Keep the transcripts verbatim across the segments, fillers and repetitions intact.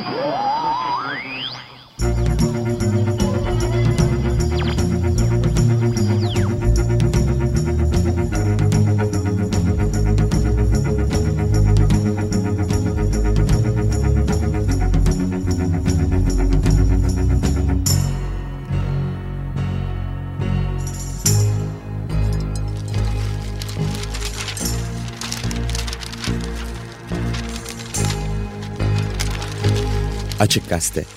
Açık Gazete.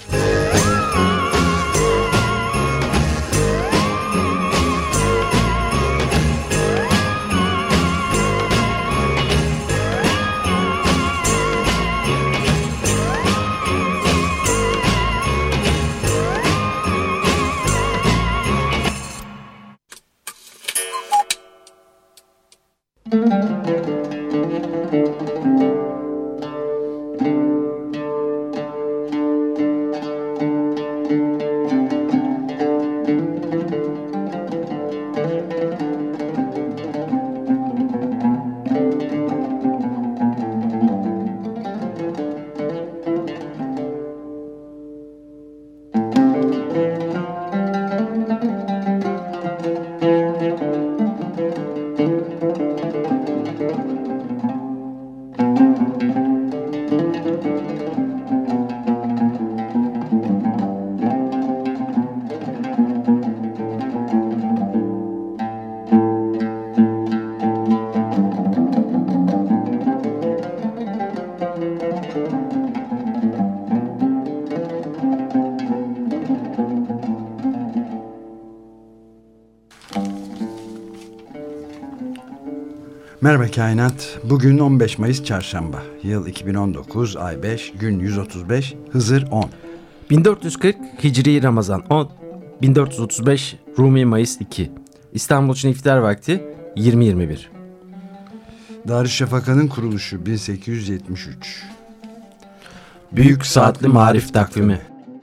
Merhaba Kainat. Bugün on beş Mayıs Çarşamba. Yıl iki bin on dokuz, ay beş, gün yüz otuz beş, Hızır on. bin dört yüz kırk Hicri Ramazan on, bin dört yüz otuz beş Rumi Mayıs iki. İstanbul için iftar vakti yirmi yirmi bir. Darüşşafaka'nın kuruluşu bin sekiz yüz yetmiş üç. Büyük Saatli Marif Takvimi.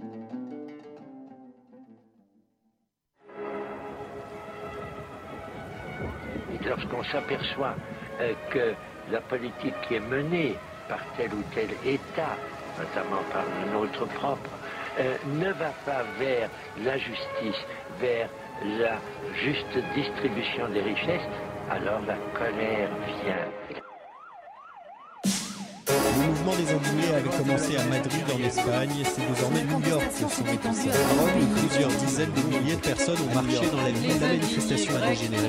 Lorsqu'on s'aperçoit euh, que la politique qui est menée par tel ou tel État, notamment par le nôtre propre, euh, ne va pas vers la justice, vers la juste distribution des richesses, alors la colère vient. Le mouvement des indignés avait commencé à Madrid en Espagne, c'est désormais New York que sont métissés. À Rome, plusieurs dizaines de milliers de personnes ont marché dans la ville. La manifestation a dégénéré.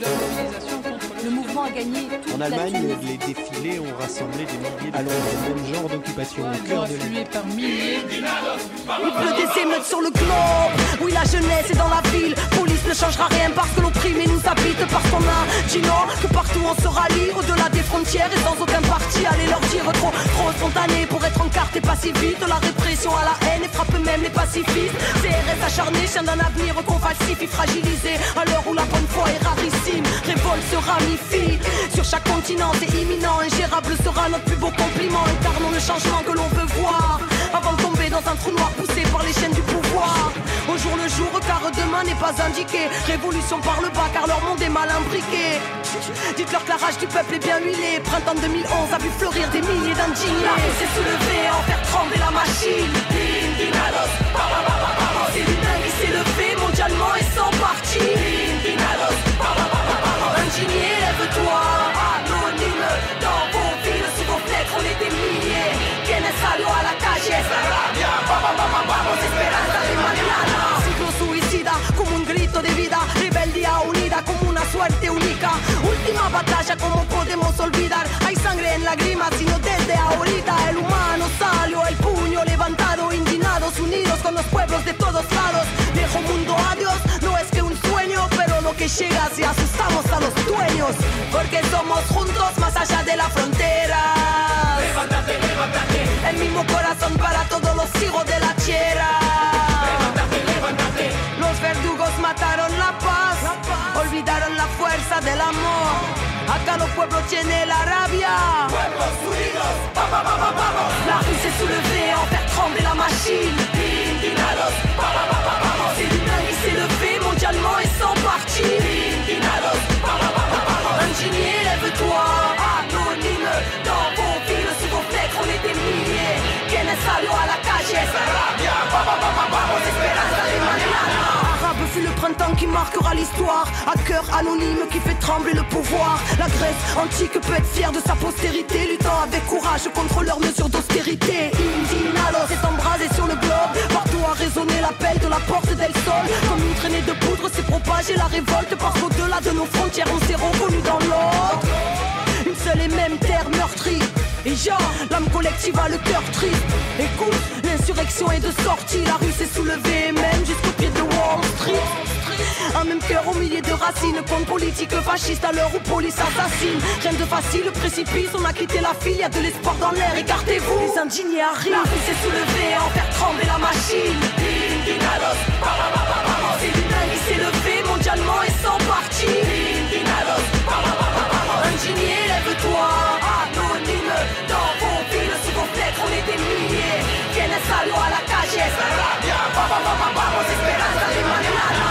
Le mouvement a gagné. En Allemagne, les défilés ont rassemblé des milliers de Londres, le même genre d'occupation au cœur de l'île. par milliers. Il pleut des émeutes sur le globe. Oui, la jeunesse est dans la ville. Police ne changera rien parce que l'opprimé nous habite. Parce qu'on a dit non, que partout on se rallie. Au-delà des frontières et sans aucun parti. Allez leur dire trop, trop spontané pour être en carte et pas si vite. La répression à la haine et frappe même les pacifistes. C R S acharné, chien d'un avenir qu'on falsifie, fragilisé. À l'heure où la bonne foi est rarissime, révolte se ramifie. Sur chaque continent c'est imminent. Ingérable sera notre plus beau compliment. Incarnons le changement que l'on veut voir avant de tomber dans un trou noir poussé par les chaînes du pouvoir. Au jour le jour car demain n'est pas indiqué. Révolution par le bas car leur monde est mal imbriqué. Dites-leur que la rage du peuple est bien huilée. Printemps deux mille onze a vu fleurir des milliers d'indignés. La rue s'est soulevée en faire trembler la machine. Indignados, c'est l'humain qui s'est levé mondialement et sans parti. Indignados, indigné, lève-toi. Anonyme, dans vos villes, sous vos fenêtres, on est des milliers. Quienes salió a la calle, rabia, vamos, esperanza de mañana. Ciclo suicida, como un grito de vida. Rebeldía unida, como una suerte única. Última batalla, ¿cómo podemos olvidar? Hay sangre en lágrimas, sino desde ahorita. El humano salió, el puño levantado. Indignados, unidos con los pueblos de todos lados. Viejo mundo, adiós, no es que un sueño, pero lo que llega si asustamos a los dueños. Porque somos juntos más allá de la frontera. Levántate, levántate. El mismo corazón para todos los hijos de la tierra. Levántate, levántate. Los verdugos mataron la paz, la paz. Olvidaron la fuerza del amor. Acá los pueblos tienen la rabia. Pueblos unidos, vamos, vamos, vamos. La rue s'est soulevée en faire trembler la machine. Indignados, vamos, vamos, vamos. C'est l'humain qui s'est levé mondialement et sans parti. Indignados, vamos, vamos, vamos. Indigné, lève-toi. Anonyme, dans vos villes, sous vos fenêtres, on est des milliers. Quienes salió a la calle. vingt ans qui marquera l'histoire. À cœur anonyme qui fait trembler le pouvoir. La Grèce antique peut être fière de sa postérité, luttant avec courage contre leurs mesures d'austérité. Indinalos est embrasé sur le globe. Partout a résonné l'appel de la porte del Sol. Comme une traînée de poudre s'est propagée la révolte. Parce qu'au-delà de nos frontières on s'est reconnu dans l'ordre. Une seule et même terre meurtrie. Et genre, l'âme collective a le cœur triste. Écoute, l'insurrection est de sortie. La rue s'est soulevée même jusqu'au pied de Wall Street. Un même cœur au milieu de racines. Contre politique fasciste à l'heure où police assassine. Rien de facile, précipice, on a quitté la file. Y'a de l'espoir dans l'air, écartez-vous. Les indignés arrivent. La rue s'est soulevée à en faire trembler la machine. C'est l'humain qui s'est levé mondialement et sans parti. Indigné, lève-toi. Anonyme, dans vos villes, sous vos fenêtres, on est des milliers. Tienes algo a la calle. Vamos, esperanza de mañana.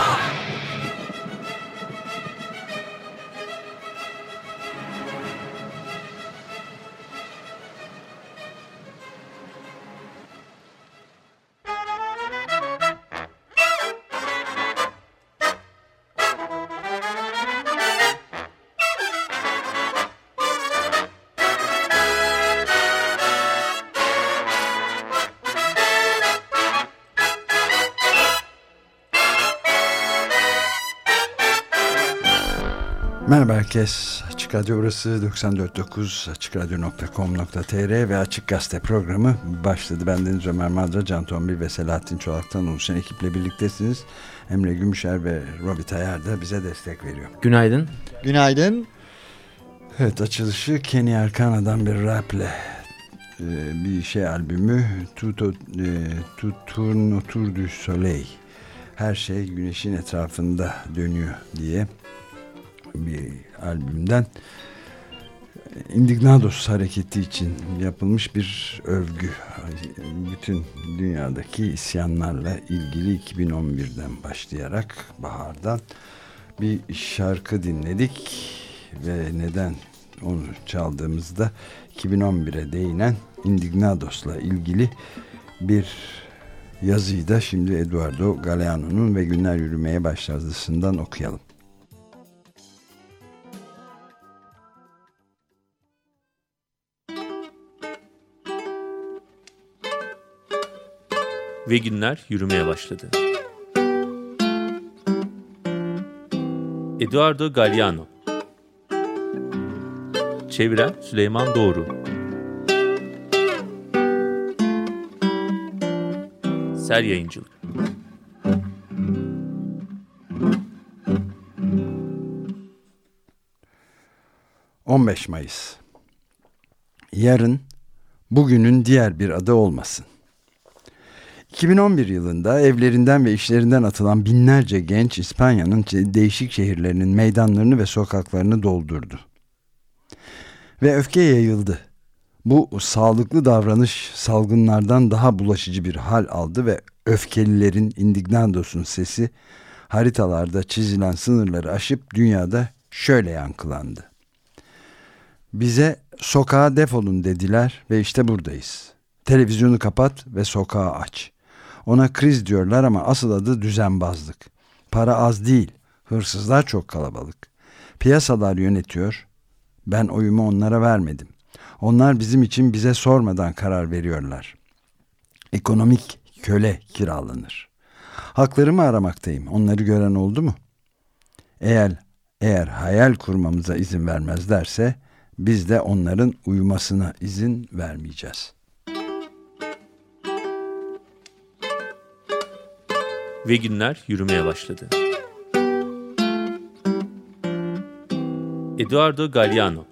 Merhaba herkes. Açık Radyo burası doksan dört nokta dokuz, açık radyo nokta com nokta tr ve Açık Gazete programı başladı. Bendeniz Ömer Madra, Can Tombil ve Selahattin Çolak'tan oluşan ekiple birliktesiniz. Emre Gümüşer ve Robi Tayar da bize destek veriyor. Günaydın. Günaydın. Evet, açılışı Kenny Arcana'dan bir raple bir şey albümü Tout tourne autour du soleil. Her şey güneşin etrafında dönüyor diye bir albümden Indignados hareketi için yapılmış bir övgü. Bütün dünyadaki isyanlarla ilgili iki bin on birden başlayarak bahardan bir şarkı dinledik ve neden onu çaldığımızda iki bin on bire değinen Indignados'la ilgili bir yazıyı da şimdi Eduardo Galeano'nun Ve Günler Yürümeye Başladığından okuyalım. Ve günler yürümeye başladı. Eduardo Galeano. Çeviren Süleyman Doğru. Ser Yayıncılık. on beş Mayıs. Yarın bugünün diğer bir adı olmasın. iki bin on bir yılında evlerinden ve işlerinden atılan binlerce genç İspanya'nın değişik şehirlerinin meydanlarını ve sokaklarını doldurdu. Ve öfke yayıldı. Bu sağlıklı davranış salgınlardan daha bulaşıcı bir hal aldı ve öfkelilerin, Indignados'un sesi haritalarda çizilen sınırları aşıp dünyada şöyle yankılandı. Bize sokağa defolun dediler ve işte buradayız. Televizyonu kapat ve sokağı aç. Ona kriz diyorlar ama asıl adı düzenbazlık. Para az değil, hırsızlar çok kalabalık. Piyasalar yönetiyor. Ben oyumu onlara vermedim. Onlar bizim için bize sormadan karar veriyorlar. Ekonomik köle kiralanır. Haklarımı aramaktayım. Onları gören oldu mu? Eğer eğer hayal kurmamıza izin vermezlerse biz de onların uyumasına izin vermeyeceğiz. Ve günler yürümeye başladı. Eduardo Galeano.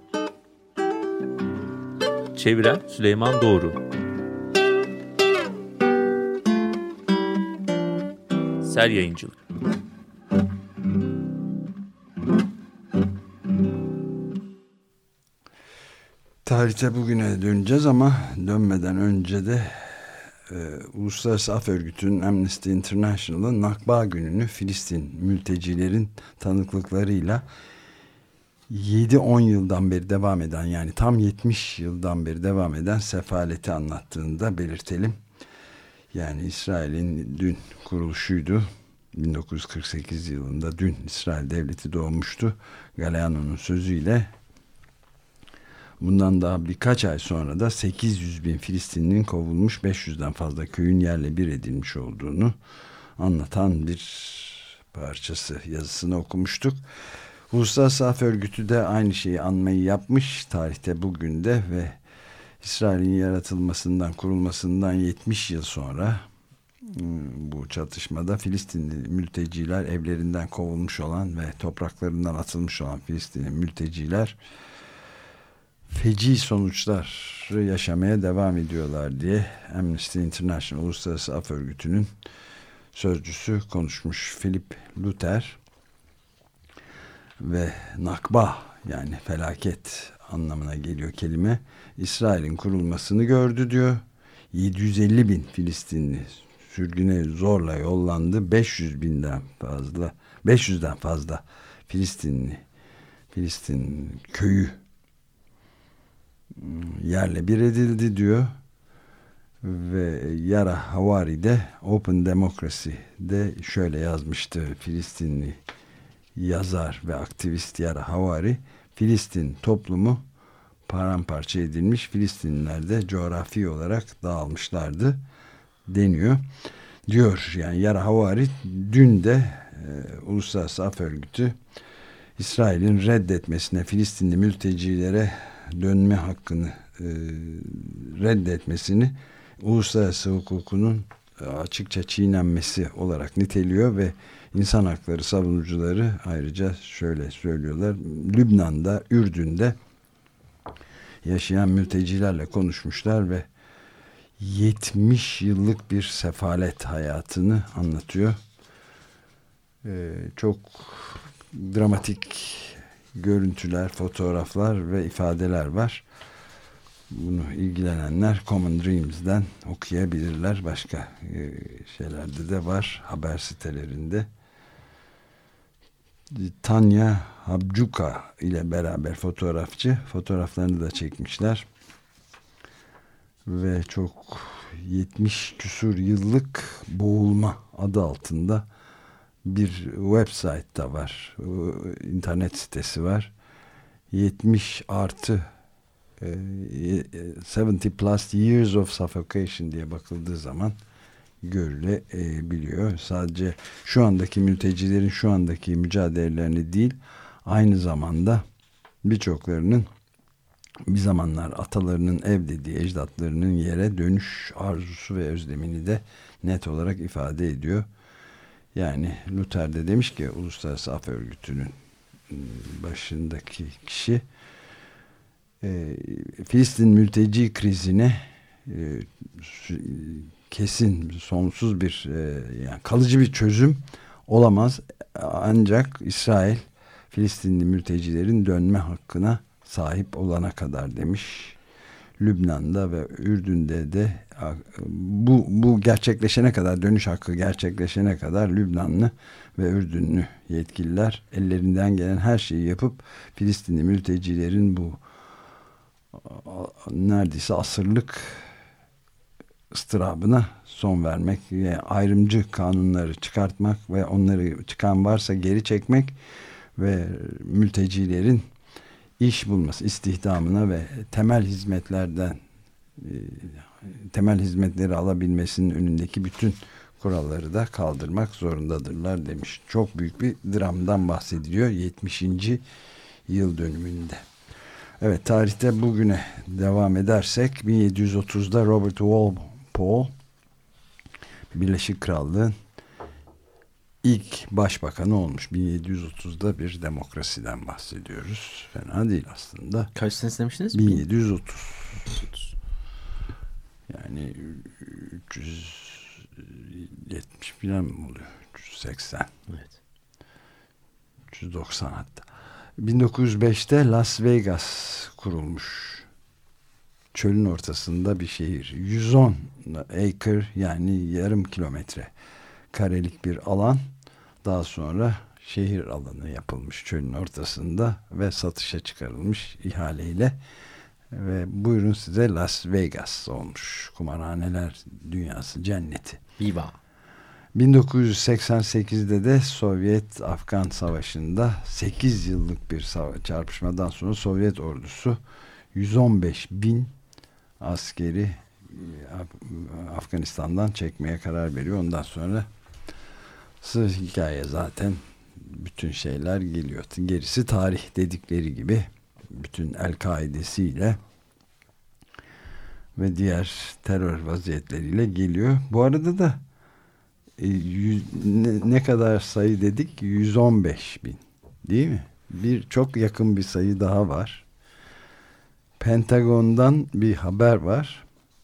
Çeviren Süleyman Doğru. Ser Yayıncılık. Tarihte bugüne döneceğiz ama dönmeden önce de e, Uluslararası Af Örgütü'nün Amnesty International'ın Nakba gününü Filistin mültecilerin tanıklıklarıyla yedi on yıldan beri devam eden, yani tam yetmiş yıldan beri devam eden sefaleti anlattığını da belirtelim. Yani İsrail'in dün kuruluşuydu. bin dokuz yüz kırk sekiz yılında dün İsrail Devleti doğmuştu. Galeano'nun sözüyle bundan daha birkaç ay sonra da sekiz yüz bin Filistinlinin kovulmuş, beş yüzden fazla köyün yerle bir edilmiş olduğunu anlatan bir parçası, yazısını okumuştuk. Uluslararası Af Örgütü de aynı şeyi anmayı yapmış tarihte bugün de ve İsrail'in yaratılmasından, kurulmasından yetmiş yıl sonra bu çatışmada Filistinli mülteciler, evlerinden kovulmuş olan ve topraklarından atılmış olan Filistinli mülteciler feci sonuçlar yaşamaya devam ediyorlar diye Amnesty International, Uluslararası Af Örgütü'nün sözcüsü konuşmuş. Philip Luther ve Nakba, yani felaket anlamına geliyor kelime, İsrail'in kurulmasını gördü diyor. yedi yüz elli bin Filistinli sürgüne zorla yollandı. beş yüz binden fazla, beş yüzden fazla Filistinli, Filistin köyü yerle bir edildi diyor. Ve Yara Havari de Open Democracy'de şöyle yazmıştı Filistinli yazar ve aktivist Yara Havari: Filistin toplumu paramparça edilmiş, Filistinliler de coğrafi olarak dağılmışlardı deniyor. Diyor yani Yara Havari. Dün de e, Uluslararası Af Örgütü İsrail'in reddetmesine, Filistinli mültecilere dönme hakkını e, reddetmesini uluslararası hukukunun açıkça çiğnenmesi olarak niteliyor ve insan hakları savunucuları ayrıca şöyle söylüyorlar: Lübnan'da, Ürdün'de yaşayan mültecilerle konuşmuşlar ve yetmiş yıllık bir sefalet hayatını anlatıyor. Ee, çok dramatik görüntüler, fotoğraflar ve ifadeler var. Bunu ilgilenenler Common Dreams'den okuyabilirler. Başka e, şeylerde de var, haber sitelerinde. Tanya Habcuka ile beraber fotoğrafçı, fotoğraflarını da çekmişler. Ve çok yetmiş küsur yıllık boğulma adı altında bir website da var. İnternet sitesi var. yetmiş artı seventy plus years of suffocation diye bakıldığı zaman görülebiliyor. Sadece şu andaki mültecilerin şu andaki mücadelelerini değil, aynı zamanda birçoklarının bir zamanlar atalarının ev dediği ecdatlarının yere dönüş arzusu ve özlemini de net olarak ifade ediyor. Yani Luther de demiş ki, Uluslararası Af Örgütü'nün başındaki kişi, e, Filistin mülteci krizine e, kesin, sonsuz bir e, yani kalıcı bir çözüm olamaz. Ancak İsrail Filistinli mültecilerin dönme hakkına sahip olana kadar demiş. Lübnan'da ve Ürdün'de de bu, bu gerçekleşene kadar, dönüş hakkı gerçekleşene kadar Lübnanlı ve Ürdünlü yetkililer ellerinden gelen her şeyi yapıp Filistinli mültecilerin bu neredeyse asırlık ıstırabına son vermek ve ayrımcı kanunları çıkartmak ve onları çıkan varsa geri çekmek ve mültecilerin iş bulması, istihdamına ve temel hizmetlerden temel hizmetleri alabilmesinin önündeki bütün kuralları da kaldırmak zorundadırlar demiş. Çok büyük bir dramdan bahsediliyor yetmişinci yıl dönümünde. Evet, tarihte bugüne devam edersek bin yedi yüz otuzda Robert Walpole Birleşik Krallığın ilk başbakanı olmuş. bin yedi yüz otuzda bir demokrasiden bahsediyoruz. Fena değil aslında. Kaç sene demiştiniz? bin yedi yüz otuz. Yani üç yüz yetmiş falan mı oluyor? üç yüz seksen. Evet. üç yüz doksan hatta. bin dokuz yüz beşte Las Vegas kurulmuş. Çölün ortasında bir şehir. yüz on acre, yani yarım kilometre karelik bir alan. Daha sonra şehir alanı yapılmış çölün ortasında ve satışa çıkarılmış ihaleyle. Ve buyurun size Las Vegas olmuş. Kumarhaneler dünyası cenneti. Viva. bin dokuz yüz seksen sekizde de Sovyet-Afgan Savaşı'nda sekiz yıllık bir çarpışmadan sonra Sovyet ordusu yüz on beş bin askeri Afganistan'dan çekmeye karar veriyor. Ondan sonra hikaye zaten, bütün şeyler geliyor. Gerisi tarih dedikleri gibi, bütün El-Kaide'siyle ve diğer terör vaziyetleriyle geliyor. Bu arada da e, yüz, ne, ne kadar sayı dedik? yüz on beş bin, değil mi? Bir çok yakın bir sayı daha var. Pentagon'dan bir haber var.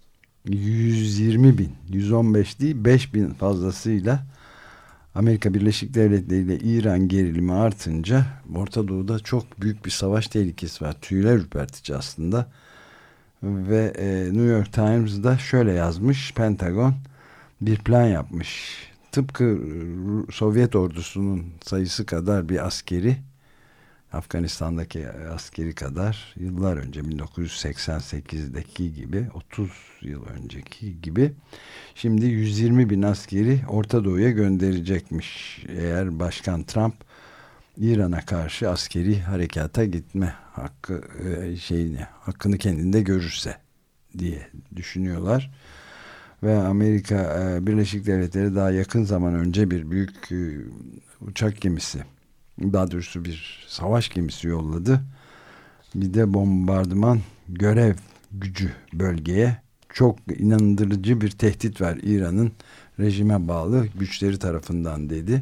yüz yirmi bin, yüz on beş değil, beş bin fazlasıyla Amerika Birleşik Devletleri ile İran gerilimi artınca Orta Doğu'da çok büyük bir savaş tehlikesi var. Tüyler ürpertici aslında. Ve e, New York Times'da şöyle yazmış: Pentagon bir plan yapmış. Tıpkı Sovyet ordusunun sayısı kadar bir askeri, Afganistan'daki askeri kadar, yıllar önce bin dokuz yüz seksen sekizdeki gibi, otuz yıl önceki gibi, şimdi yüz yirmi bin askeri Orta Doğu'ya gönderecekmiş. Eğer Başkan Trump İran'a karşı askeri harekata gitme hakkı şeyini, hakkını kendinde görürse diye düşünüyorlar. Ve Amerika Birleşik Devletleri daha yakın zaman önce bir büyük uçak gemisi, daha doğrusu bir savaş gemisi yolladı. Bir de bombardıman görev gücü bölgeye. Çok inandırıcı bir tehdit var İran'ın rejime bağlı güçleri tarafından dedi.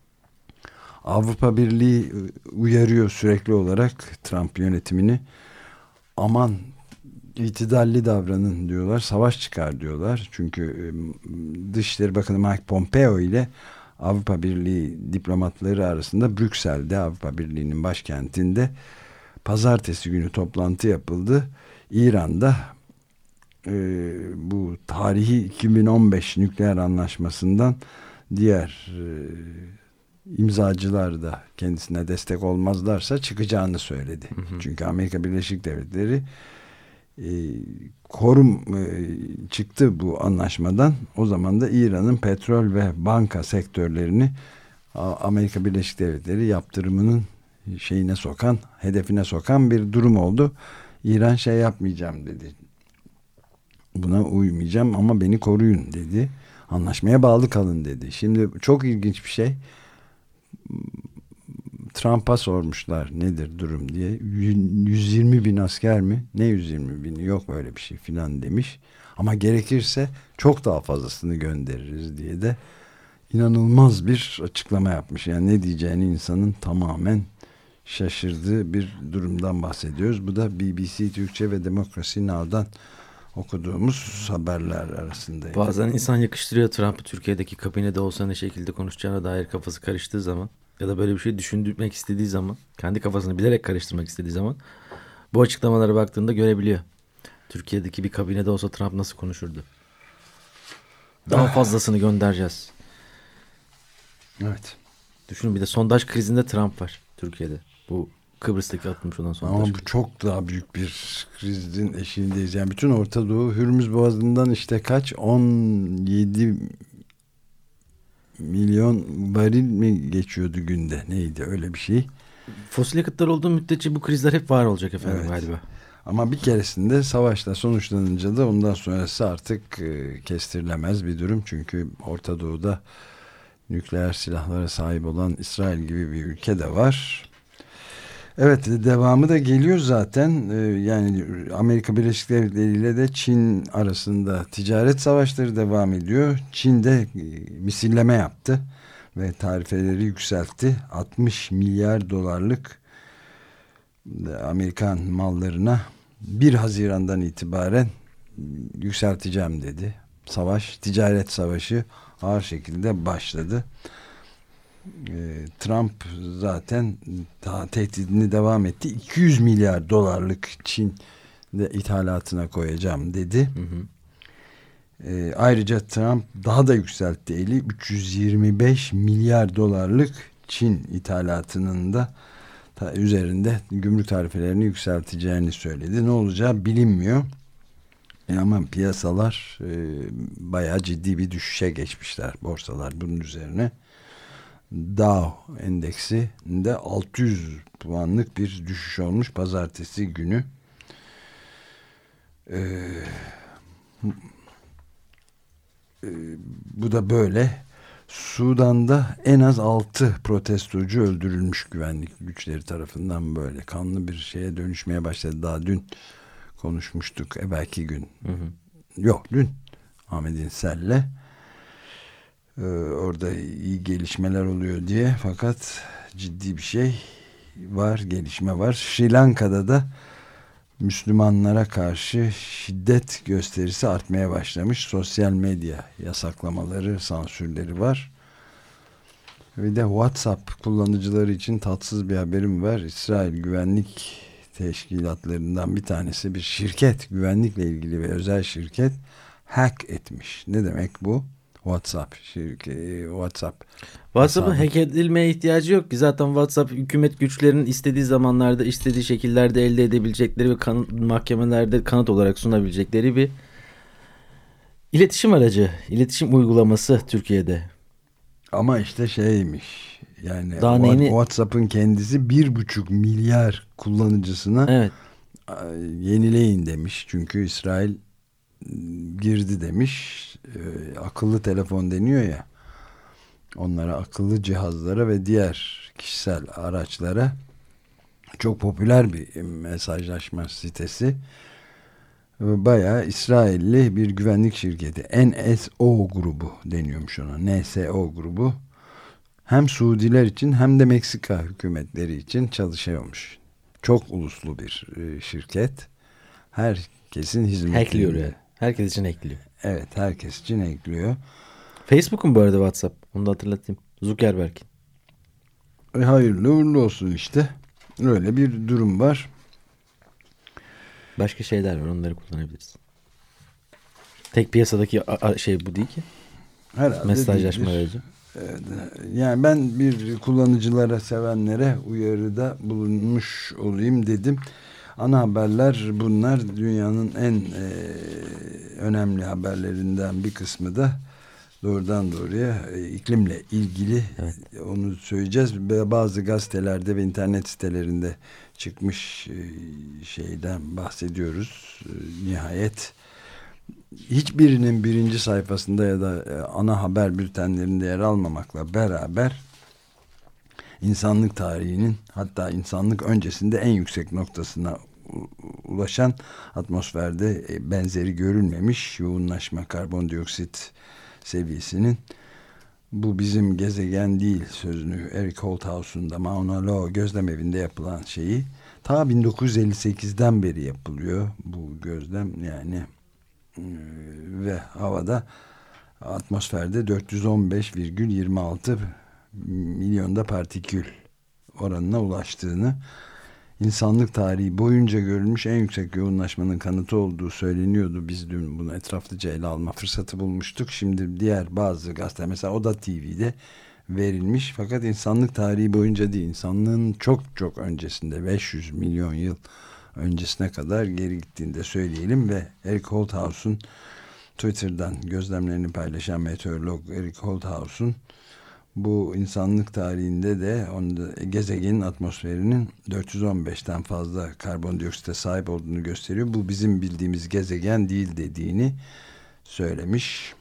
Avrupa Birliği uyarıyor sürekli olarak Trump yönetimini. Aman itidalli davranın diyorlar. Savaş çıkar diyorlar. Çünkü Dışişleri Bakanı Mike Pompeo ile Avrupa Birliği diplomatları arasında Brüksel'de, Avrupa Birliği'nin başkentinde pazartesi günü toplantı yapıldı. İran'da e, bu tarihi iki bin on beş nükleer anlaşmasından diğer e, imzacılar da kendisine destek olmazlarsa çıkacağını söyledi. Hı hı. Çünkü Amerika Birleşik Devletleri e, korum e, çıktı bu anlaşmadan. O zaman da İran'ın petrol ve banka sektörlerini Amerika Birleşik Devletleri yaptırımının şeyine sokan, hedefine sokan bir durum oldu. İran şey yapmayacağım dedi. Buna uymayacağım ama beni koruyun dedi. Anlaşmaya bağlı kalın dedi. Şimdi çok ilginç bir şey. Trump'a sormuşlar nedir durum diye. yüz yirmi bin asker mi? Ne yüz yirmi bin? Yok öyle bir şey filan demiş. Ama gerekirse çok daha fazlasını göndeririz diye de inanılmaz bir açıklama yapmış. Yani ne diyeceğini insanın tamamen şaşırdığı bir durumdan bahsediyoruz. Bu da B B C Türkçe ve Democracy Now'dan okuduğumuz haberler arasındaydı. Bazen insan yakıştırıyor Trump'ı, Türkiye'deki kabinede olsa ne şekilde konuşacağına dair kafası karıştığı zaman ya da böyle bir şey düşündürmek istediği zaman, kendi kafasını bilerek karıştırmak istediği zaman bu açıklamalara baktığında görebiliyor. Türkiye'deki bir kabinede olsa Trump nasıl konuşurdu? Daha fazlasını göndereceğiz. Evet. Düşünün, bir de sondaj krizinde Trump var Türkiye'de. Bu Kıbrıs'taki atılmış olan sondaj. Ama bu çok daha büyük bir krizin eşiğindeyiz. Yani bütün Orta Doğu, Hürmüz Boğazı'ndan işte kaç? on yedi milyon varil mi geçiyordu günde? Neydi öyle bir şey? Fosil yakıtlar olduğu müddetçe bu krizler hep var olacak efendim, evet, galiba. Ama bir keresinde savaşla sonuçlanınca da ondan sonrası artık e, kestirilemez bir durum. Çünkü Orta Doğu'da nükleer silahlara sahip olan İsrail gibi bir ülke de var. Evet, devamı da geliyor zaten. Ee, yani Amerika Birleşik Devletleri ile de Çin arasında ticaret savaşları devam ediyor. Çin de e, misilleme yaptı ve tarifeleri yükseltti. altmış milyar dolarlık Amerikan mallarına bir Haziran'dan itibaren yükselteceğim dedi. Savaş, ticaret savaşı ağır şekilde başladı. Trump zaten daha tehdidini devam etti. iki yüz milyar dolarlık Çin de ithalatına koyacağım dedi. Hı hı. E, ayrıca Trump daha da yükseltti eli. üç yüz yirmi beş milyar dolarlık Çin ithalatının da ta üzerinde gümrük tarifelerini yükselteceğini söyledi. Ne olacağı bilinmiyor. Ama piyasalar e, bayağı ciddi bir düşüşe geçmişler, borsalar bunun üzerine. Dow endeksinde altı yüz puanlık bir düşüş olmuş pazartesi günü. Ee, e, bu da böyle. Sudan'da en az altı protestocu öldürülmüş güvenlik güçleri tarafından. Böyle kanlı bir şeye dönüşmeye başladı. Daha dün konuşmuştuk, e belki gün. Hı hı. Yok dün Ahmet İnsel'le ee, orada iyi gelişmeler oluyor diye, fakat ciddi bir şey var, gelişme var. Sri Lanka'da da Müslümanlara karşı şiddet gösterisi artmaya başlamış. Sosyal medya yasaklamaları, sansürleri var. Ve de WhatsApp kullanıcıları için tatsız bir haberim var. İsrail güvenlik teşkilatlarından bir tanesi, bir şirket, güvenlikle ilgili ve özel şirket hack etmiş. Ne demek bu? WhatsApp şirketi, WhatsApp. WhatsApp'ın hack edilmeye ihtiyacı yok ki. Zaten WhatsApp hükümet güçlerinin istediği zamanlarda, istediği şekillerde elde edebilecekleri ve kan- mahkemelerde kanıt olarak sunabilecekleri bir iletişim aracı, iletişim uygulaması Türkiye'de. Ama işte şeymiş, yani Daha What, neyini... WhatsApp'ın kendisi bir buçuk milyar kullanıcısına evet. yenileyin demiş. Çünkü İsrail girdi demiş. E, akıllı telefon deniyor ya, onlara, akıllı cihazlara ve diğer kişisel araçlara çok popüler bir mesajlaşma sitesi. Bayağı İsrailli bir güvenlik şirketi, N S O grubu deniyormuş ona, N S O grubu, hem Suudiler için hem de Meksika hükümetleri için çalışıyormuş. Çok uluslu bir e, şirket. Herkesin hizmetinde. Hackliyor yani. Herkes için hackliyor. Evet, herkes için hackliyor. Facebook'un bu arada WhatsApp. Onu da hatırlatayım. Zuckerberg'in. E, hayırlı uğurlu olsun işte. Öyle bir durum var. Başka şeyler var, onları kullanabiliriz. Tek piyasadaki şey bu değil ki. Herhalde mesajlaşma aracı. Yani ben bir kullanıcılara, sevenlere uyarıda bulunmuş olayım dedim. Ana haberler bunlar. Dünyanın en e, önemli haberlerinden bir kısmı da doğrudan doğruya e, iklimle ilgili. Evet. Onu söyleyeceğiz. Bazı gazetelerde ve internet sitelerinde çıkmış e, şeyden bahsediyoruz. E, nihayet hiçbirinin birinci sayfasında ya da e, ana haber bültenlerinde yer almamakla beraber insanlık tarihinin, hatta insanlık öncesinde en yüksek noktasına ulaşan, atmosferde benzeri görülmemiş yoğunlaşma, karbondioksit seviyesinin, bu bizim gezegen değil sözünü Eric Holthouse'un da Mauna Loa gözlem evinde yapılan şeyi ta bin dokuz yüz elli sekizden beri yapılıyor bu gözlem. Yani ve havada, atmosferde dört yüz on beş virgül yirmi altı milyonda partikül oranına ulaştığını, insanlık tarihi boyunca görülmüş en yüksek yoğunlaşmanın kanıtı olduğu söyleniyordu. Biz dün bunu etraflıca ele alma fırsatı bulmuştuk. Şimdi diğer bazı gazete, mesela Oda T V'de verilmiş, fakat insanlık tarihi boyunca değil, insanlığın çok çok öncesinde, beş yüz milyon yıl öncesine kadar geri gittiğinde söyleyelim. Ve Eric Holthouse'un Twitter'dan gözlemlerini paylaşan meteorolog Eric Holthouse'un bu insanlık tarihinde de onda, gezegenin atmosferinin dört yüz on beşten fazla karbondioksite sahip olduğunu gösteriyor. Bu bizim bildiğimiz gezegen değil dediğini söylemiş.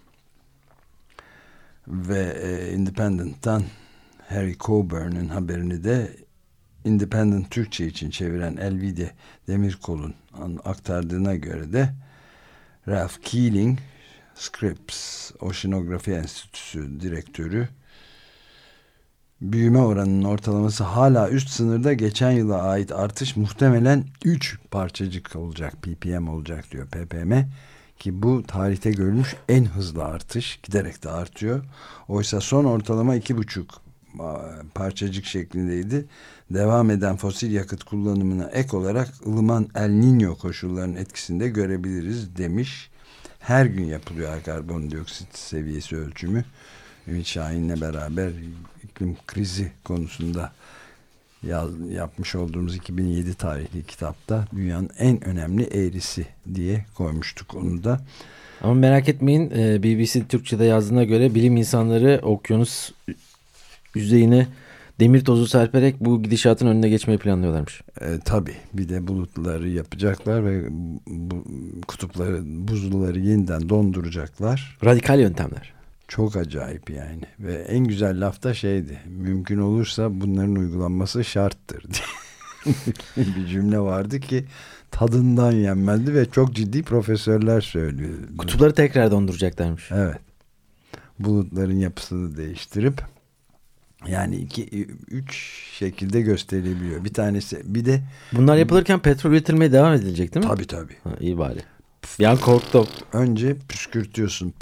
Ve e, Independent'tan Harry Coburn'un haberini de Independent Türkçe için çeviren Elvide Demirkol'un aktardığına göre de Ralph Keeling, Scripps Oceanografi Enstitüsü direktörü, büyüme oranının ortalaması hala üst sınırda, geçen yıla ait artış muhtemelen üç parçacık olacak, ppm olacak diyor, ppm, ki bu tarihte görülmüş en hızlı artış, giderek de artıyor. Oysa son ortalama iki buçuk parçacık şeklindeydi. Devam eden fosil yakıt kullanımına ek olarak ılıman El Niño koşullarının etkisinde görebiliriz demiş. Her gün yapılıyor karbondioksit seviyesi ölçümü. Ümit Şahin'le beraber iklim krizi konusunda yaz, yapmış olduğumuz iki bin yedi tarihli kitapta dünyanın en önemli eğrisi diye koymuştuk onu da. Ama merak etmeyin, B B C Türkçe'de yazdığına göre bilim insanları okyanus yüzeyine demir tozu serperek bu gidişatın önüne geçmeyi planlıyorlarmış. E, tabii bir de bulutları yapacaklar ve bu, kutupları, buzulları yeniden donduracaklar. Radikal yöntemler. Çok acayip yani. Ve en güzel laf da şeydi. Mümkün olursa bunların uygulanması şarttır diye bir cümle vardı ki tadından yenmezdi ve çok ciddi profesörler söylüyor. Kutupları tekrar donduracaklarmış. Evet. Bulutların yapısını değiştirip yani iki, üç şekilde gösterilebiliyor. Bir tanesi bir de bunlar yapılırken petrol üretilmeye devam edilecek değil mi? Tabii tabii. Ha, iyi bari. Bir an korktum. Önce püskürtüyorsun.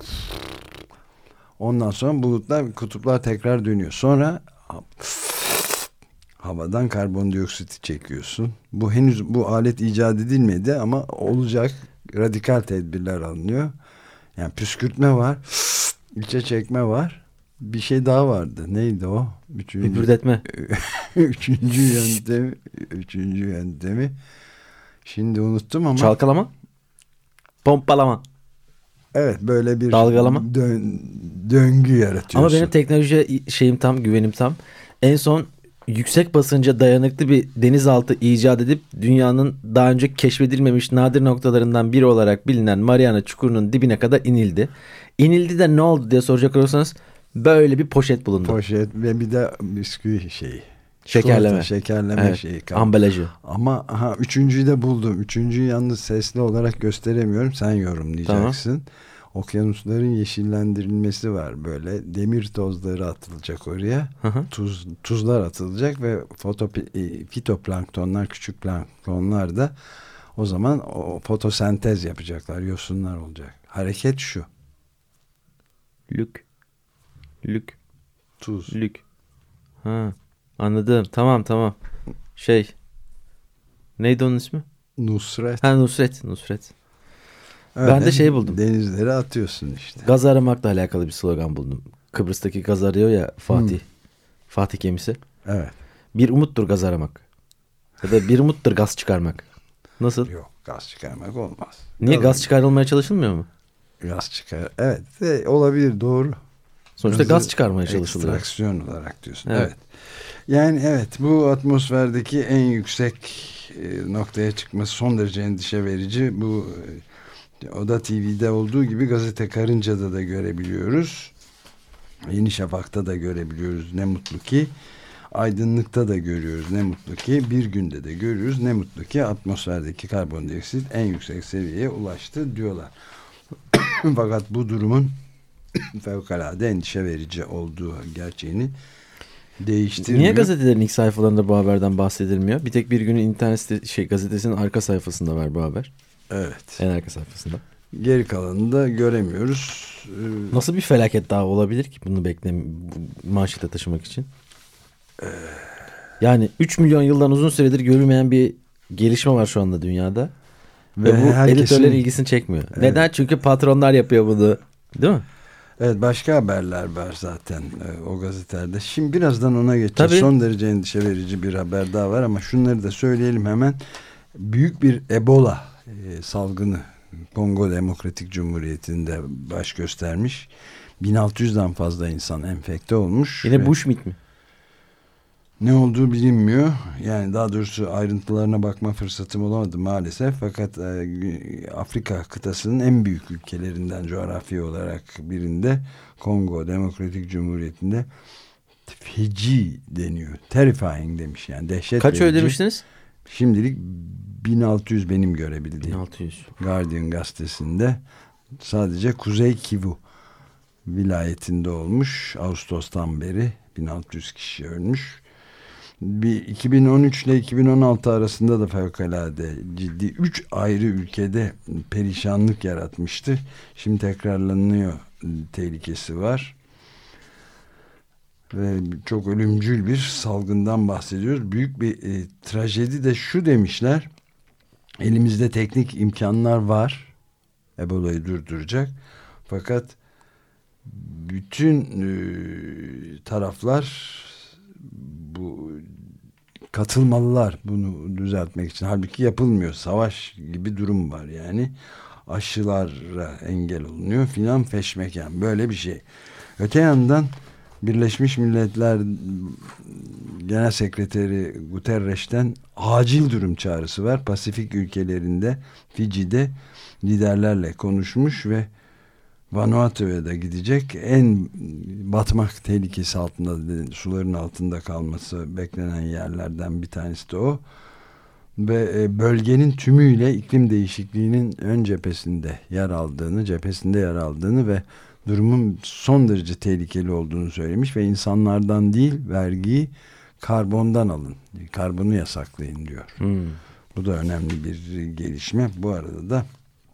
Ondan sonra bulutlar, kutuplar tekrar dönüyor. Sonra havadan karbondioksit çekiyorsun. Bu henüz bu alet icat edilmedi ama olacak, radikal tedbirler alınıyor. Yani püskürtme var, içe çekme var. Bir şey daha vardı. Neydi o? Üçüncü, Üpürdetme. üçüncü yöntemi. Üçüncü yöntemi. Şimdi unuttum ama. Çalkalama. Pompalama. Evet, böyle bir dalgalama. Dön, döngü yaratıyorsun. Ama benim teknoloji şeyim tam, güvenim tam. En son yüksek basınca dayanıklı bir denizaltı icat edip dünyanın daha önce keşfedilmemiş nadir noktalarından biri olarak bilinen Mariana Çukuru'nun dibine kadar inildi. İnildi de ne oldu diye soracak olursanız böyle bir poşet bulundu. Poşet ve bir de bisküvi şeyi. Şekerleme. Çikolata, şekerleme evet, şeyi. Ambalajı. Ama aha, üçüncüyü de buldum. Üçüncüyü yalnız sesli olarak gösteremiyorum. Sen yorumlayacaksın. Tamam. Okyanusların yeşillendirilmesi var böyle. Demir tozları atılacak oraya. Hı hı. Tuz, tuzlar atılacak ve fotopi, fitoplanktonlar, küçük planktonlar da o zaman o fotosentez yapacaklar. Yosunlar olacak. Hareket şu. Lük. Lük. Tuz. Lük. Ha, anladım. Tamam tamam. Şey. Neydi onun ismi? Nusret. Ha, Nusret. Nusret. Evet, ben de şey buldum. Denizlere atıyorsun işte. Gaz aramakla alakalı bir slogan buldum. Kıbrıs'taki gaz arıyor ya Fatih. Hmm. Fatih gemisi. Evet. Bir umuttur gaz aramak. Ya da bir umuttur gaz çıkarmak. Nasıl? Yok, gaz çıkarmak olmaz. Niye gaz, gaz çıkarılmaya çalışılmıyor mu? Gaz çıkar. Evet. De, olabilir, doğru. Sonuçta Gazı, gaz çıkarmaya çalışılıyor. Ekstraksiyon olarak diyorsun. Evet. evet. Yani evet, bu atmosferdeki en yüksek e, noktaya çıkması son derece endişe verici. Bu e, Oda T V'de olduğu gibi Gazete Karınca'da da görebiliyoruz. Yeni Şafak'ta da görebiliyoruz. Ne mutlu ki. Aydınlıkta da görüyoruz. Ne mutlu ki. Bir günde de görüyoruz. Ne mutlu ki atmosferdeki karbondioksit en yüksek seviyeye ulaştı diyorlar. Fakat bu durumun fevkalade endişe verici olduğu gerçeğini değiştirmiyor. Niye gazetelerin ilk sayfalarında bu haberden bahsedilmiyor? Bir tek Bir Gün'ün internet sitesi, şey, gazetesinin arka sayfasında var bu haber. Evet. En arka sayfasında. Geri kalanını da göremiyoruz. Nasıl bir felaket daha olabilir ki bunu beklem manşete taşımak için? Ee... Yani üç milyon yıldan uzun süredir görülmeyen bir gelişme var şu anda dünyada. Ve, Ve bu herkesin... editörlerin ilgisini çekmiyor. Evet. Neden? Çünkü patronlar yapıyor bunu. Değil mi? Evet, başka haberler var zaten e, o gazetelerde. Şimdi birazdan ona geçeceğiz. Tabii. Son derece endişe verici bir haber daha var ama şunları da söyleyelim hemen. Büyük bir Ebola e, salgını Kongo Demokratik Cumhuriyeti'nde baş göstermiş. bin altı yüzden fazla insan enfekte olmuş. Yine Bushmeat mi? Ne olduğu bilinmiyor. Yani daha doğrusu ayrıntılarına bakma fırsatım olamadı maalesef. Fakat e, Afrika kıtasının en büyük ülkelerinden coğrafi olarak birinde, Kongo Demokratik Cumhuriyeti'nde feci deniyor. Terrifying demiş yani, dehşet Kaç verici. öyle demiştiniz? Şimdilik bin altı yüz benim görebildiğim. bin altı yüz. Guardian gazetesinde sadece Kuzey Kivu vilayetinde olmuş. Ağustos'tan beri bin altı yüz kişi ölmüş. Bir iki bin on üç ile iki bin on altı arasında da fevkalade ciddi üç ayrı ülkede perişanlık yaratmıştı. Şimdi tekrarlanıyor tehlikesi var. Ve çok ölümcül bir salgından bahsediyoruz. Büyük bir e, trajedi de şu demişler. Elimizde teknik imkanlar var Ebola'yı durduracak. Fakat bütün e, taraflar bu katılmalılar bunu düzeltmek için. Halbuki yapılmıyor. Savaş gibi durum var yani. Aşılara engel olunuyor filan, feşmeken böyle bir şey. Öte yandan Birleşmiş Milletler Genel Sekreteri Guterres'ten acil durum çağrısı var. Pasifik ülkelerinde, Fiji'de liderlerle konuşmuş ve Vanuatu'ya da gidecek. En batmak tehlikesi altında, suların altında kalması beklenen yerlerden bir tanesi de o. Ve bölgenin tümüyle iklim değişikliğinin ön cephesinde yer aldığını, cephesinde yer aldığını ve durumun son derece tehlikeli olduğunu söylemiş ve insanlardan değil, vergiyi karbondan alın, karbonu yasaklayın diyor. Hmm. Bu da önemli bir gelişme. Bu arada da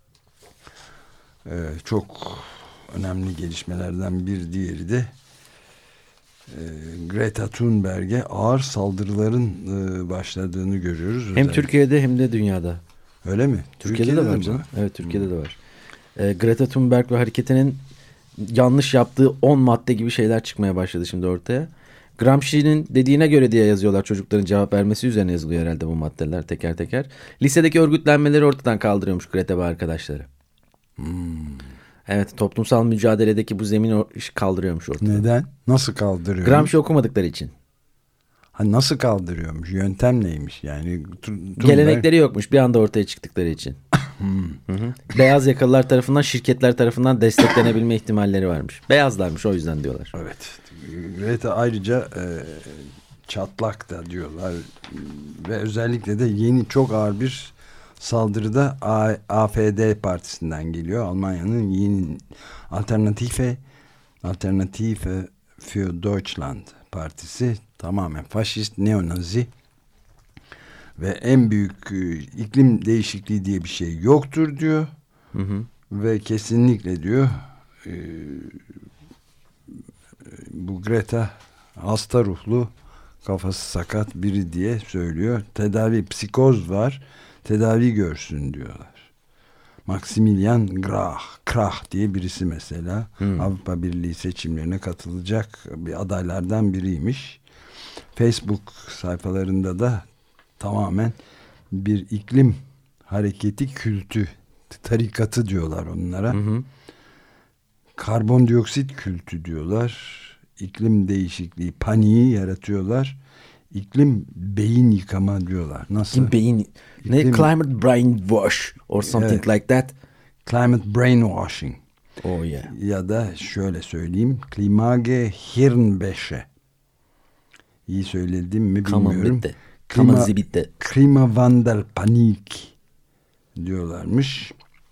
e, çok önemli gelişmelerden bir diğeri de e, Greta Thunberg'e ağır saldırıların e, başladığını görüyoruz. Hem özellikle. Türkiye'de hem de dünyada. Öyle mi? Türkiye'de, Türkiye'de de var canım. Evet, Türkiye'de hmm. de var. E, Greta Thunberg ve hareketinin yanlış yaptığı on madde gibi şeyler çıkmaya başladı şimdi ortaya. Gramsci'nin dediğine göre diye yazıyorlar, çocukların cevap vermesi üzerine yazılıyor herhalde bu maddeler teker teker. Lisedeki örgütlenmeleri ortadan kaldırıyormuş Greta ve arkadaşları. Hmm. Evet, toplumsal mücadeledeki bu zemin kaldırıyormuş ortadan. Neden? Nasıl kaldırıyor? Gramsci okumadıkları için. Ha, nasıl kaldırıyormuş? Yöntem neymiş? Yani gelenekleri yokmuş bir anda ortaya çıktıkları için. Hmm. Hı hı. Beyaz yakalılar tarafından, şirketler tarafından desteklenebilme ihtimalleri varmış. Beyazlarmış, o yüzden diyorlar. Evet. Greta ayrıca e, çatlak da diyorlar ve özellikle de yeni çok ağır bir saldırıda A F D partisinden geliyor. Almanya'nın yeni Alternative Alternative für Deutschland partisi, tamamen faşist, neonazi ve en büyük e, iklim değişikliği diye bir şey yoktur diyor. Hı hı. Ve kesinlikle diyor e, bu Greta hasta ruhlu, kafası sakat biri diye söylüyor. Tedavi, psikoz var, tedavi görsün diyorlar. Maximilian Grach, Krach diye birisi mesela hmm. Avrupa Birliği seçimlerine katılacak bir adaylardan biriymiş. Facebook sayfalarında da tamamen bir iklim hareketi kültü, tarikatı diyorlar onlara. Hı hı. Karbondioksit kültü diyorlar. İklim değişikliği paniği yaratıyorlar. İklim beyin yıkama diyorlar. Nasıl? İklim beyin ne? İklim, climate brainwash or something evet. like that. Climate brainwashing. Oh yeah. Ya da şöyle söyleyeyim. Klimage Hirnwäsche. İyi söyledim mi bilmiyorum. Bitte. Klima, bitte. Klimawandel panik diyorlarmış.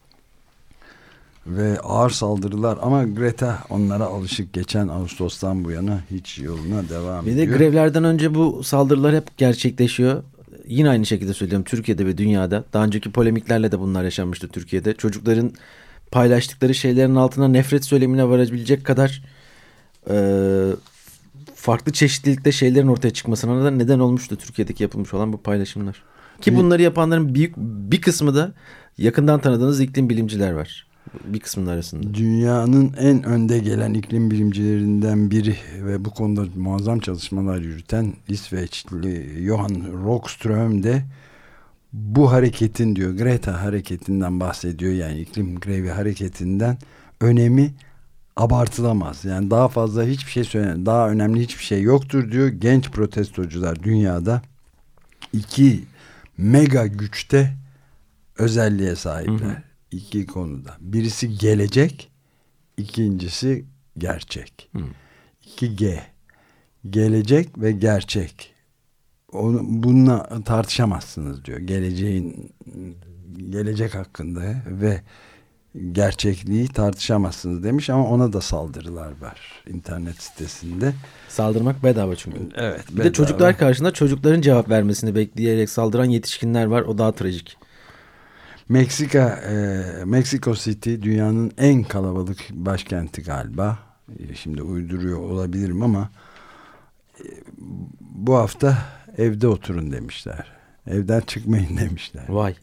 Ve ağır saldırılar, ama Greta onlara alışık, geçen Ağustos'tan bu yana hiç yoluna devam bir ediyor. Bir de grevlerden önce bu saldırılar hep gerçekleşiyor. Yine aynı şekilde söylüyorum, Türkiye'de ve dünyada. Daha önceki polemiklerle de bunlar yaşanmıştı Türkiye'de. Çocukların paylaştıkları şeylerin altına nefret söylemine varabilecek kadar e, farklı çeşitlilikte şeylerin ortaya çıkmasına da neden olmuştu Türkiye'deki yapılmış olan bu paylaşımlar. Ki bunları yapanların büyük bir kısmı da yakından tanıdığınız iklim bilimciler var. Bir kısmının arasında. Dünyanın en önde gelen iklim bilimcilerinden biri ve bu konuda muazzam çalışmalar yürüten İsveçli Johan Rockström de bu hareketin, diyor, Greta hareketinden bahsediyor. Yani iklim grevi hareketinden, önemi abartılamaz. Yani daha fazla hiçbir şey söylenen, daha önemli hiçbir şey yoktur diyor. Genç protestocular dünyada iki mega güçte özelliğe sahipler. Hı hı. İki konuda. Birisi gelecek, ikincisi gerçek. Hmm. iki G. Gelecek ve gerçek. Onu, bununla tartışamazsınız diyor. Geleceğin gelecek hakkında ve gerçekliği tartışamazsınız demiş, ama ona da saldırılar var internet sitesinde. Saldırmak bedava çünkü. Evet. Bir bedava. De çocuklar karşısında çocukların cevap vermesini bekleyerek saldıran yetişkinler var. O daha trajik. Meksika, e, Mexico City dünyanın en kalabalık başkenti galiba. E, şimdi uyduruyor olabilirim ama e, bu hafta evde oturun demişler. Evden çıkmayın demişler. Vay.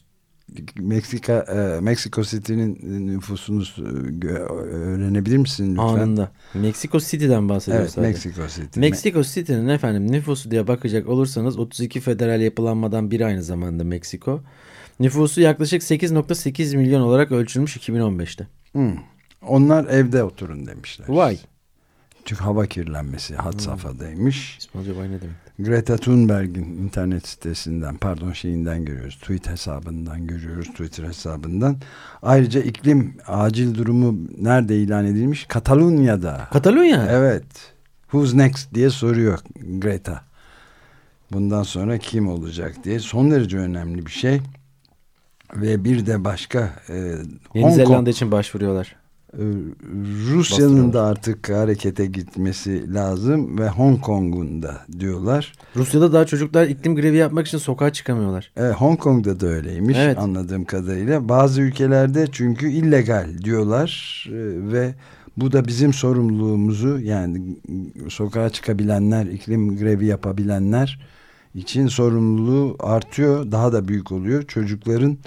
Meksika, e, Mexico City'nin nüfusunu e, öğrenebilir misin lütfen? Anında. Mexico City'den bahsediyoruz Evet, sadece. Mexico City. Mexico City'nin efendim nüfusu diye bakacak olursanız otuz iki federal yapılanmadan biri aynı zamanda Meksiko. Nüfusu yaklaşık sekiz virgül sekiz milyon olarak ölçülmüş iki bin on beşte. Hmm. Onlar evde oturun demişler. Vay. Çünkü hava kirlenmesi had hmm. safhadaymış. İspanyolca vay ne demek? Greta Thunberg'in internet sitesinden, pardon şeyinden görüyoruz. Tweet hesabından görüyoruz. Twitter hesabından. Ayrıca iklim acil durumu nerede ilan edilmiş? Katalonya'da. Katalunya? Evet. Who's next diye soruyor Greta. Bundan sonra kim olacak diye. Son derece önemli bir şey. Ve bir de başka e, Yeni Zelanda için başvuruyorlar. E, Rusya'nın da artık harekete gitmesi lazım ve Hong Kong'un da diyorlar. Rusya'da daha çocuklar iklim grevi yapmak için sokağa çıkamıyorlar. E, Hong Kong'da da öyleymiş evet. Anladığım kadarıyla. Bazı ülkelerde çünkü illegal diyorlar e, ve bu da bizim sorumluluğumuzu, yani sokağa çıkabilenler, iklim grevi yapabilenler için sorumluluğu artıyor, daha da büyük oluyor. Çocukların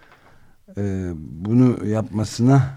e, bunu yapmasına,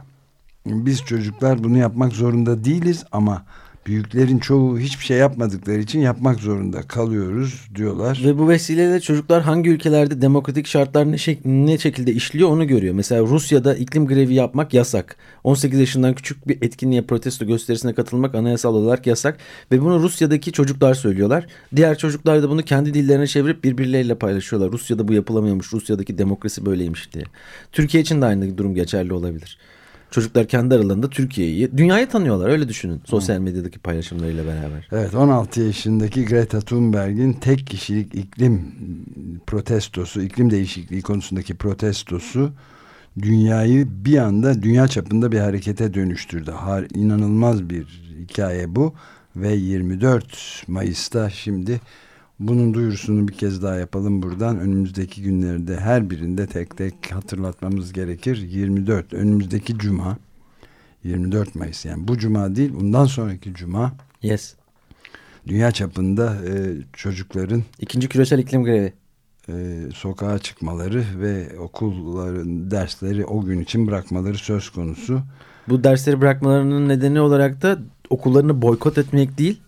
biz çocuklar bunu yapmak zorunda değiliz ama büyüklerin çoğu hiçbir şey yapmadıkları için yapmak zorunda kalıyoruz diyorlar. Ve bu vesileyle çocuklar hangi ülkelerde demokratik şartlar ne, şek- ne şekilde işliyor onu görüyor. Mesela Rusya'da iklim grevi yapmak yasak. on sekiz yaşından küçük bir etkinliğe, protesto gösterisine katılmak anayasal olarak yasak. Ve bunu Rusya'daki çocuklar söylüyorlar. Diğer çocuklar da bunu kendi dillerine çevirip birbirleriyle paylaşıyorlar. Rusya'da bu yapılamıyormuş, Rusya'daki demokrasi böyleymiş diye. Türkiye için de aynı durum geçerli olabilir. Çocuklar kendi aralarında Türkiye'yi, dünyayı tanıyorlar, öyle düşünün. Sosyal medyadaki paylaşımlarıyla beraber. Evet, on altı yaşındaki Greta Thunberg'in tek kişilik iklim protestosu, iklim değişikliği konusundaki protestosu dünyayı bir anda dünya çapında bir harekete dönüştürdü. Har, inanılmaz bir hikaye bu ve yirmi dört Mayıs'ta şimdi bunun duyurusunu bir kez daha yapalım buradan. Önümüzdeki günlerde her birinde tek tek hatırlatmamız gerekir. yirmi dört önümüzdeki cuma, yirmi dört Mayıs, yani bu cuma değil, bundan sonraki cuma. Yes. Dünya çapında e, çocukların ikinci küresel iklim grevi. E, sokağa çıkmaları ve okulların dersleri o gün için bırakmaları söz konusu. Bu dersleri bırakmalarının nedeni olarak da okullarını boykot etmek değil,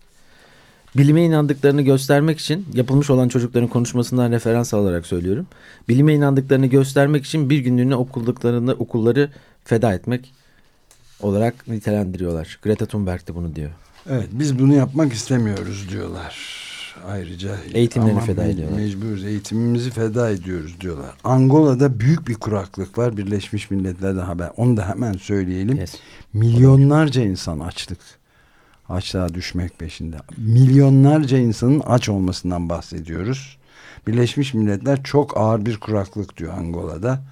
bilime inandıklarını göstermek için, yapılmış olan çocukların konuşmasından referans alarak söylüyorum. Bilime inandıklarını göstermek için bir günlüğüne okulduklarını, okulları feda etmek olarak nitelendiriyorlar. Greta Thunberg de bunu diyor. Evet, biz bunu yapmak istemiyoruz diyorlar. Ayrıca eğitimlerini feda me- ediyorlar. Mecburuz, eğitimimizi feda ediyoruz diyorlar. Angola'da büyük bir kuraklık var. Birleşmiş Milletler'den haber. Onu da hemen söyleyelim. Yes. Milyonlarca insan açlık. Açlığa düşmek peşinde. Milyonlarca insanın aç olmasından bahsediyoruz. Birleşmiş Milletler çok ağır bir kuraklık diyor Angola'da.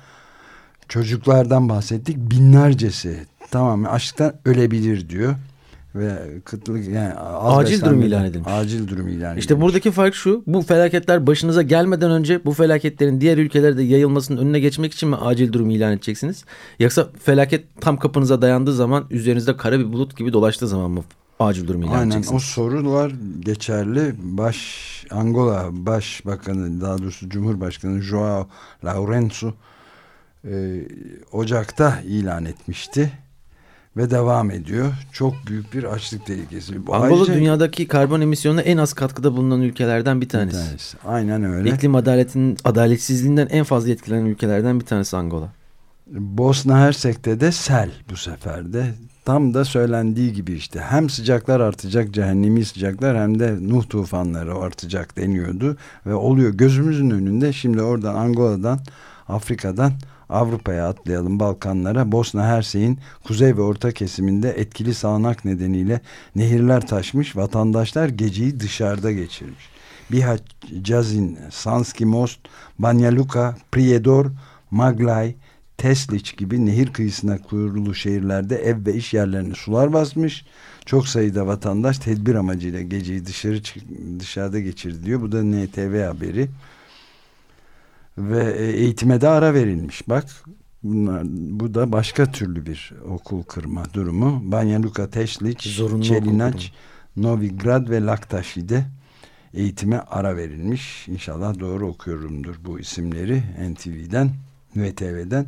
Çocuklardan bahsettik. Binlercesi tamamen açlıktan ölebilir diyor. Ve kıtlık, yani acil durum ilan edilmiş. Acil durum ilan edilmiş. İşte buradaki fark şu. Bu felaketler başınıza gelmeden önce bu felaketlerin diğer ülkelere de yayılmasının önüne geçmek için mi acil durum ilan edeceksiniz? Yoksa felaket tam kapınıza dayandığı zaman, üzerinizde kara bir bulut gibi dolaştığı zaman mı acil durum ilan Aynen, edeceksiniz? o sorular geçerli. Baş Angola Başbakanı, daha doğrusu Cumhurbaşkanı João Lourenço e, Ocak'ta ilan etmişti. Ve devam ediyor. Çok büyük bir açlık tehlikesi. Bu Angola ayrıca, dünyadaki karbon emisyonuna en az katkıda bulunan ülkelerden bir tanesi. bir tanesi. Aynen öyle. İklim adaletinin adaletsizliğinden en fazla etkilenen ülkelerden bir tanesi Angola. Bosna Hersek'te de sel bu sefer de. Tam da söylendiği gibi işte. Hem sıcaklar artacak, cehennemi sıcaklar, hem de Nuh tufanları artacak deniyordu. Ve oluyor gözümüzün önünde. Şimdi oradan, Angola'dan, Afrika'dan Avrupa'ya atlayalım, Balkanlara. Bosna Hersek'in kuzey ve orta kesiminde etkili sağanak nedeniyle nehirler taşmış. Vatandaşlar geceyi dışarıda geçirmiş. Bihać, Cazin, Sanski Most, Banja Luka, Prijedor, Maglaj, Teslić gibi nehir kıyısına kurulu şehirlerde ev ve iş yerlerini sular basmış. Çok sayıda vatandaş tedbir amacıyla geceyi dışarı dışarıda geçirdi diyor. Bu da N T V haberi. Ve eğitime de ara verilmiş. Bak, bunlar, bu da başka türlü bir okul kırma durumu. Banja Luka, Teslić, Čelinać, Novigrad ve Laktaši'de eğitime ara verilmiş. İnşallah doğru okuyorumdur bu isimleri N T V'den. V T V'den.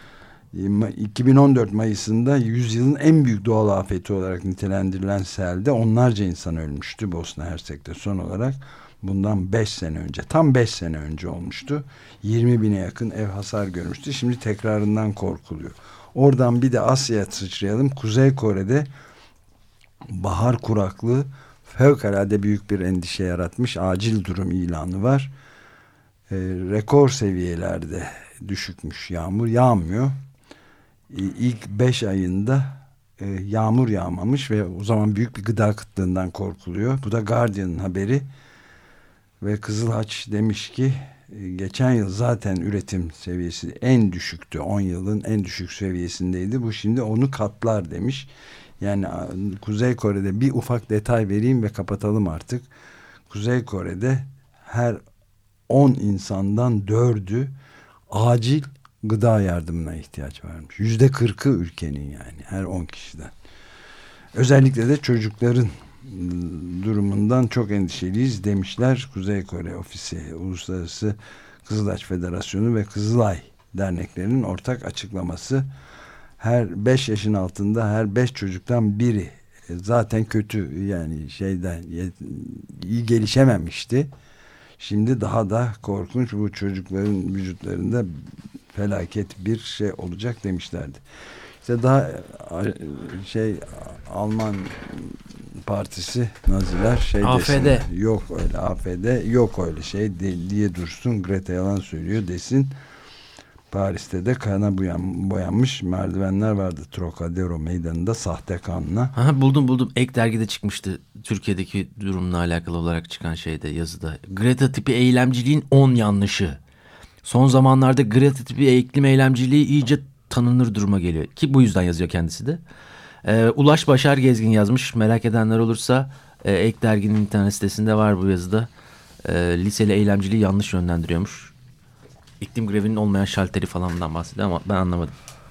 iki bin on dört Mayıs'ında yüzyılın en büyük doğal afeti olarak nitelendirilen selde onlarca insan ölmüştü Bosna Hersek'te son olarak. Bundan beş sene önce, tam beş sene önce olmuştu. yirmi bine yakın ev hasar görmüştü. Şimdi tekrarından korkuluyor. Oradan bir de Asya'ya sıçrayalım. Kuzey Kore'de bahar kuraklığı fevkalade büyük bir endişe yaratmış. Acil durum ilanı var. E, rekor seviyelerde düşükmüş yağmur. Yağmıyor. E, ilk beş ayında e, yağmur yağmamış ve o zaman büyük bir gıda kıtlığından korkuluyor. Bu da Guardian'ın haberi. Ve Kızıl Haç demiş ki geçen yıl zaten üretim seviyesi en düşüktü. on yılın en düşük seviyesindeydi. Bu şimdi onu katlar demiş. Yani Kuzey Kore'de bir ufak detay vereyim ve kapatalım artık. Kuzey Kore'de her on insandan dördü acil gıda yardımına ihtiyaç varmış. Yüzde kırkı ülkenin yani her on kişiden. Özellikle de çocukların durumundan çok endişeliyiz demişler. Kuzey Kore Ofisi, Uluslararası Kızılaç Federasyonu ve Kızılay derneklerinin ortak açıklaması. Her beş yaşın altında her beş çocuktan biri zaten kötü yani şeyden iyi gelişememişti. Şimdi daha da korkunç, bu çocukların vücutlarında felaket bir şey olacak demişlerdi. İşte daha şey Alman partisi Naziler şey A F D desin, yok öyle A F D yok öyle şey de, diye dursun, Greta yalan söylüyor desin. Paris'te de kana boyan, boyanmış merdivenler vardı Trocadero meydanında sahte kanla. Ha, buldum buldum Ek dergide çıkmıştı Türkiye'deki durumla alakalı olarak çıkan şeyde, yazıda. Greta tipi eylemciliğin on yanlışı. Son zamanlarda Greta tipi iklim eylemciliği iyice tanınır duruma geliyor ki bu yüzden yazıyor kendisi de. Ee, Ulaş Başar Gezgin yazmış, merak edenler olursa e, Ek derginin internet sitesinde var bu yazıda. E, liseli eylemciliği yanlış yönlendiriyormuş. İklim grevinin olmayan şalteri falandan bahsediyor ama ben anlamadım.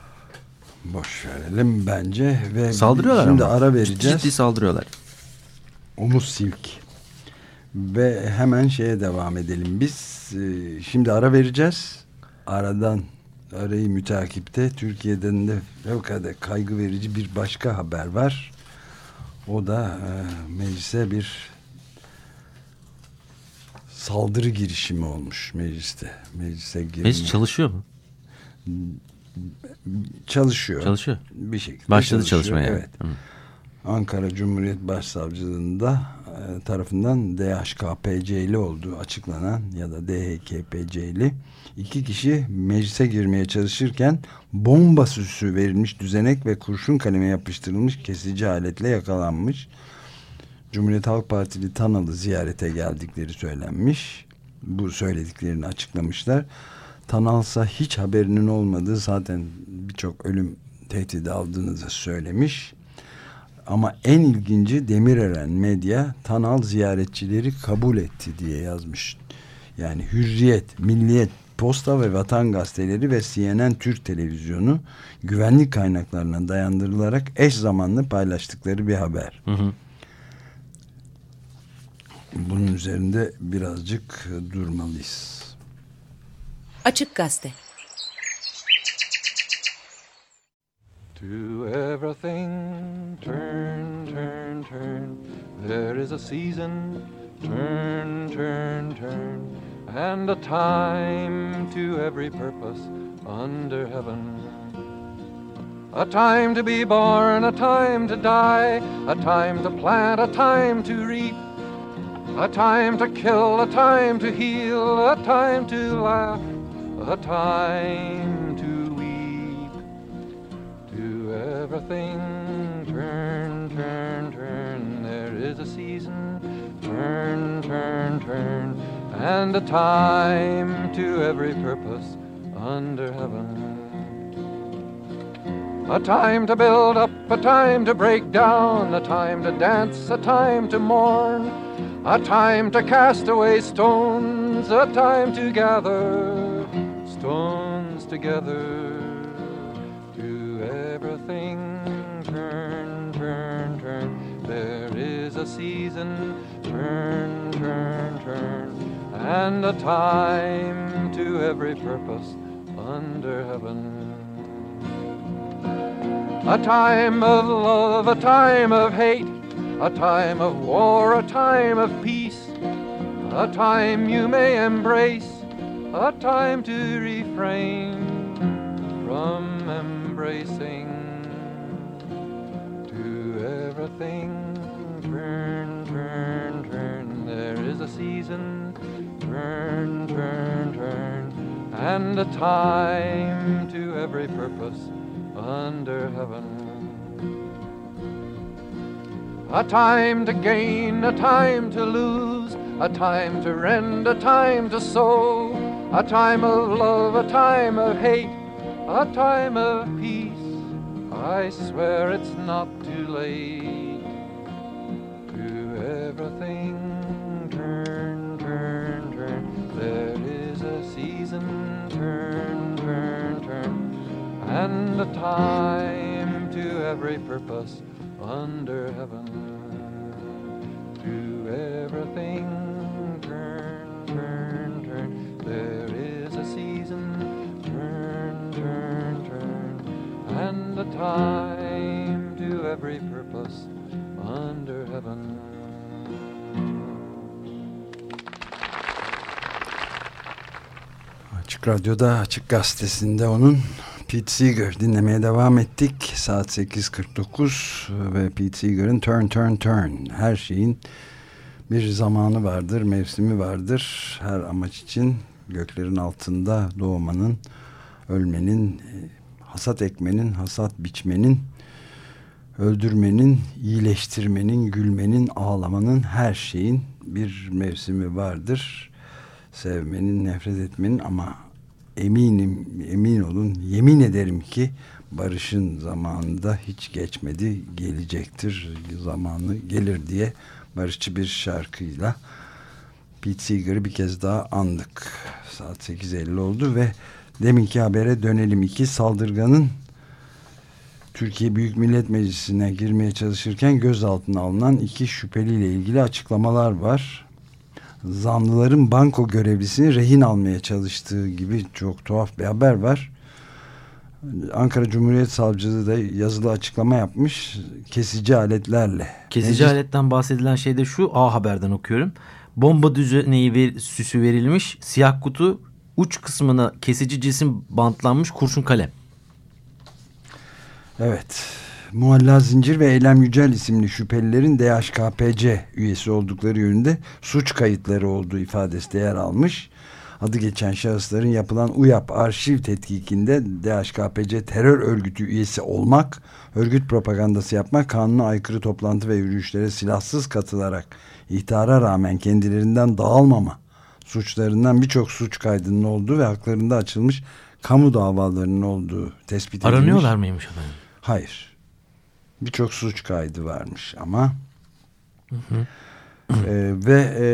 Boş verelim bence ve saldırıyorlar şimdi ama. Ara vereceğiz. Ciddi, ciddi saldırıyorlar. Omuz silk. Ve hemen şeye devam edelim biz. Ee, şimdi ara vereceğiz. Aradan arayı mütakipte Türkiye'den de fevkalade kaygı verici bir başka haber var. O da e, meclise bir saldırı girişimi olmuş mecliste. Meclise girme. Meclis çalışıyor mu? Çalışıyor. Çalışıyor. Bir şekilde başladı çalışıyor. çalışmaya. Evet. Hı. Ankara Cumhuriyet Başsavcılığında e, tarafından D H K P C'li olduğu açıklanan ya da D H K P C'li iki kişi meclise girmeye çalışırken bomba süsü verilmiş düzenek ve kurşun kaleme yapıştırılmış kesici aletle yakalanmış. Cumhuriyet Halk Partili Tanal'ı ziyarete geldikleri söylenmiş. Bu söylediklerini açıklamışlar. Tanal'sa hiç haberinin olmadığı, zaten birçok ölüm tehdidi aldığını da söylemiş. Ama en ilginci Demirören medya Tanal ziyaretçileri kabul etti diye yazmış. Yani Hürriyet, Milliyet, Posta ve Vatan gazeteleri ve C N N Türk Televizyonu güvenlik kaynaklarına dayandırılarak eş zamanlı paylaştıkları bir haber. Hı hı. Bunun üzerinde birazcık durmalıyız. Açık Gazete. To everything, turn, turn, turn. There is a season, turn, turn, turn. And a time to every purpose under heaven. A time to be born, a time to die. A time to plant, a time to reap. A time to kill, a time to heal. A time to laugh, a time to weep. To everything, turn, turn, turn. There is a season, turn, turn, turn. And a time to every purpose under heaven. A time to build up, a time to break down. A time to dance, a time to mourn. A time to cast away stones. A time to gather stones together. To everything, turn, turn, turn. There is a season, turn, turn, turn. And a time to every purpose under heaven. A time of love, a time of hate, a time of war, a time of peace, a time you may embrace, a time to refrain from embracing. To everything, turn, turn, turn, there is a season, turn, turn, turn, and a time to every purpose under heaven. A time to gain, a time to lose, a time to rend, a time to sow, a time of love, a time of hate, a time of peace. I swear it's not too late. To everything, turn, turn, turn, there is a season, turn, turn, turn, and a time to every purpose under heaven. To everything, turn, turn, turn, there is a season, turn, turn, turn, and a time to every purpose under heaven. Açık Radyo'da, Açık Gazetesi'nde onun Pete Seeger dinlemeye devam ettik. Saat sekiz kırk dokuz ve Pete Seeger'ın Turn Turn Turn. Her şeyin bir zamanı vardır, mevsimi vardır. Her amaç için göklerin altında doğmanın, ölmenin, hasat ekmenin, hasat biçmenin, öldürmenin, iyileştirmenin, gülmenin, ağlamanın, her şeyin bir mevsimi vardır. Sevmenin, nefret etmenin, ama eminim, emin olun, yemin ederim ki barışın zamanında hiç geçmedi, gelecektir, zamanı gelir diye barışçı bir şarkıyla Pete Seeger'ı bir kez daha andık. Saat sekiz elli oldu ve deminki habere dönelim. İki saldırganın Türkiye Büyük Millet Meclisi'ne girmeye çalışırken gözaltına alınan iki şüpheliyle ilgili açıklamalar var. Zanlıların banko görevlisini rehin almaya çalıştığı gibi çok tuhaf bir haber var. Ankara Cumhuriyet Savcılığı da yazılı açıklama yapmış. Kesici aletlerle. Kesici Meclis... aletten bahsedilen şey de şu, A Haber'den okuyorum. Bomba düzeneği ver, süsü verilmiş, siyah kutu, uç kısmına kesici cisim bantlanmış kurşun kalem. Evet. Mualla Zincir ve Eylem Yücel isimli şüphelilerin D H K P C üyesi oldukları yönünde suç kayıtları olduğu ifadesi de yer almış. Adı geçen şahısların yapılan UYAP arşiv tetkikinde D H K P C terör örgütü üyesi olmak, örgüt propagandası yapmak, kanuna aykırı toplantı ve yürüyüşlere silahsız katılarak ihtara rağmen kendilerinden dağılmama suçlarından birçok suç kaydının olduğu ve haklarında açılmış kamu davalarının olduğu tespit edilmiş. Aranıyorlar mıymış efendim? Hayır. Birçok suç kaydı varmış ama hı hı. E, ve e,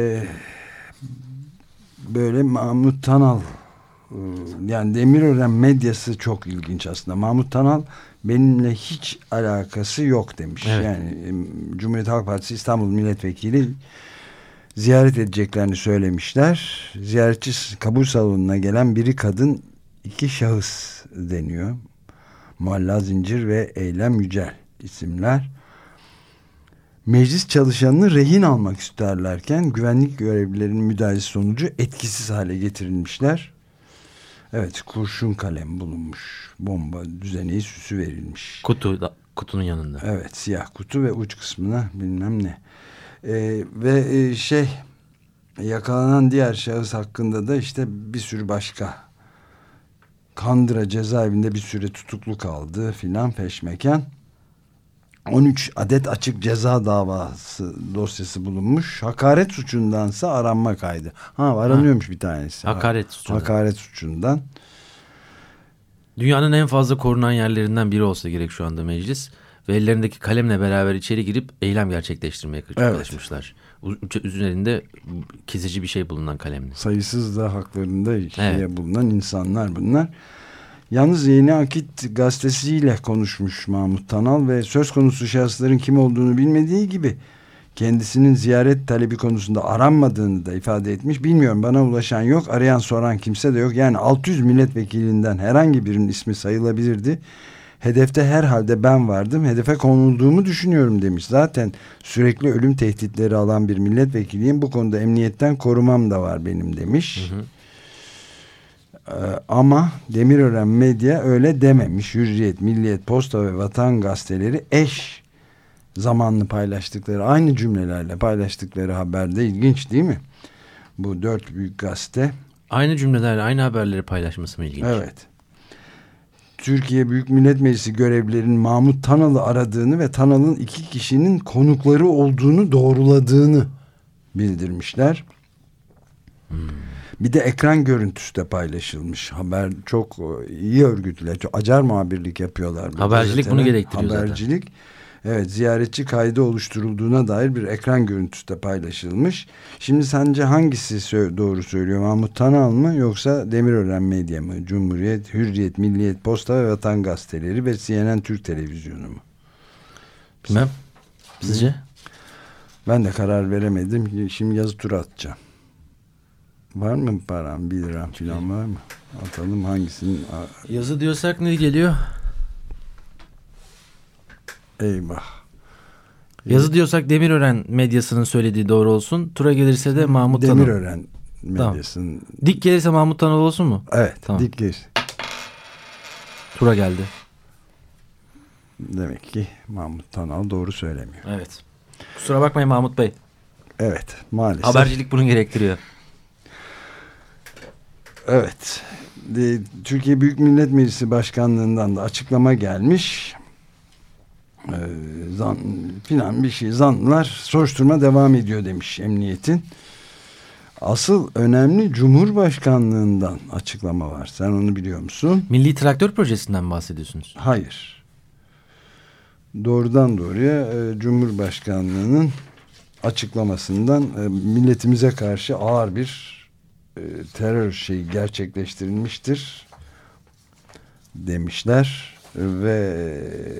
böyle Mahmut Tanal, e, yani Demirören medyası çok ilginç aslında. Mahmut Tanal benimle hiç alakası yok demiş. Evet. Yani e, Cumhuriyet Halk Partisi İstanbul Milletvekili ziyaret edeceklerini söylemişler. Ziyaretçi kabul salonuna gelen biri kadın, iki şahıs deniyor. Mualla Zincir ve Eylem Yücel isimler. Meclis çalışanını rehin almak isterlerken güvenlik görevlilerinin müdahalesi sonucu etkisiz hale getirilmişler. Evet, kurşun kalem bulunmuş. Bomba düzeneği süsü verilmiş. Kutu da, kutunun yanında. Evet, siyah kutu ve uç kısmına bilmem ne. Ee, ve e, şey yakalanan diğer şahıs hakkında da işte bir sürü başka, Kandıra cezaevinde bir süre tutuklu kaldı filan peşmeken. on üç adet açık ceza davası dosyası bulunmuş. Hakaret suçundansa aranma kaydı. Ha, aranıyormuş ha. bir tanesi. Hakaret suçundan. Hakaret suçundan. Dünyanın en fazla korunan yerlerinden biri olsa gerek şu anda meclis. Ve ellerindeki kalemle beraber içeri girip eylem gerçekleştirmeye çalışmışlar. Evet. Üzerinde kesici bir şey bulunan kalemle. Sayısız da haklarında şeye evet. bulunan insanlar bunlar. Yalnız Yeni Akit gazetesiyle konuşmuş Mahmut Tanal ve söz konusu şahısların kim olduğunu bilmediği gibi kendisinin ziyaret talebi konusunda aranmadığını da ifade etmiş. Bilmiyorum, bana ulaşan yok, arayan soran kimse de yok. Yani altı yüz milletvekilinden herhangi birinin ismi sayılabilirdi. Hedefte herhalde ben vardım. Hedefe konulduğumu düşünüyorum demiş. Zaten sürekli ölüm tehditleri alan bir milletvekiliyim. Bu konuda emniyetten korumam da var benim demiş. Hı hı. Ee, ama Demirören Medya öyle dememiş. Hürriyet, Milliyet, Posta ve Vatan gazeteleri eş zamanlı paylaştıkları, aynı cümlelerle paylaştıkları haberde, ilginç değil mi? Bu dört büyük gazete. Aynı cümlelerle aynı haberleri paylaşması mı ilginç? Evet. Türkiye Büyük Millet Meclisi görevlilerinin Mahmut Tanal'ı aradığını ve Tanal'ın iki kişinin konukları olduğunu doğruladığını bildirmişler. Hmm. Bir de ekran görüntüsü de paylaşılmış. Haber çok iyi örgütlü. Çok acar muhabirlik yapıyorlar. Habercilik gazeteler. Bunu gerektiriyor Habercilik. Zaten. Evet, ziyaretçi kaydı oluşturulduğuna dair bir ekran görüntüsü de paylaşılmış. Şimdi sence hangisi sö- doğru söylüyor? Mahmut Tanal mı yoksa Demirören Medya mı? Cumhuriyet, Hürriyet, Milliyet, Posta ve Vatan gazeteleri ve C N N Türk Televizyonu mu? Bilmem. Sizce? Ben de karar veremedim. Şimdi yazı tura atacağım. Var mı param? Bir liram falan var mı? Atalım hangisinin? Yazı diyorsak ne geliyor? Eyvah. Yazı diyorsak Demirören Medyası'nın söylediği doğru olsun. Tura gelirse de Mahmut Tanal. Demirören Medyası'nın. Tamam. Dik gelirse Mahmut Tanal olsun mu? Evet. Tamam. Dik gelir. Tura geldi. Demek ki Mahmut Tanal doğru söylemiyor. Evet. Kusura bakmayın Mahmut Bey. Evet, maalesef. Habercilik bunu gerektiriyor. Evet. De, Türkiye Büyük Millet Meclisi Başkanlığından da açıklama gelmiş. Ee, zan, filan bir şey, zanlılar soruşturma devam ediyor demiş emniyetin. Asıl önemli Cumhurbaşkanlığından açıklama var. Sen onu biliyor musun? Milli Traktör Projesi'nden mi bahsediyorsunuz? Hayır. Doğrudan doğruya e, Cumhurbaşkanlığının açıklamasından e, milletimize karşı ağır bir e, terör şeyi gerçekleştirilmiştir demişler ve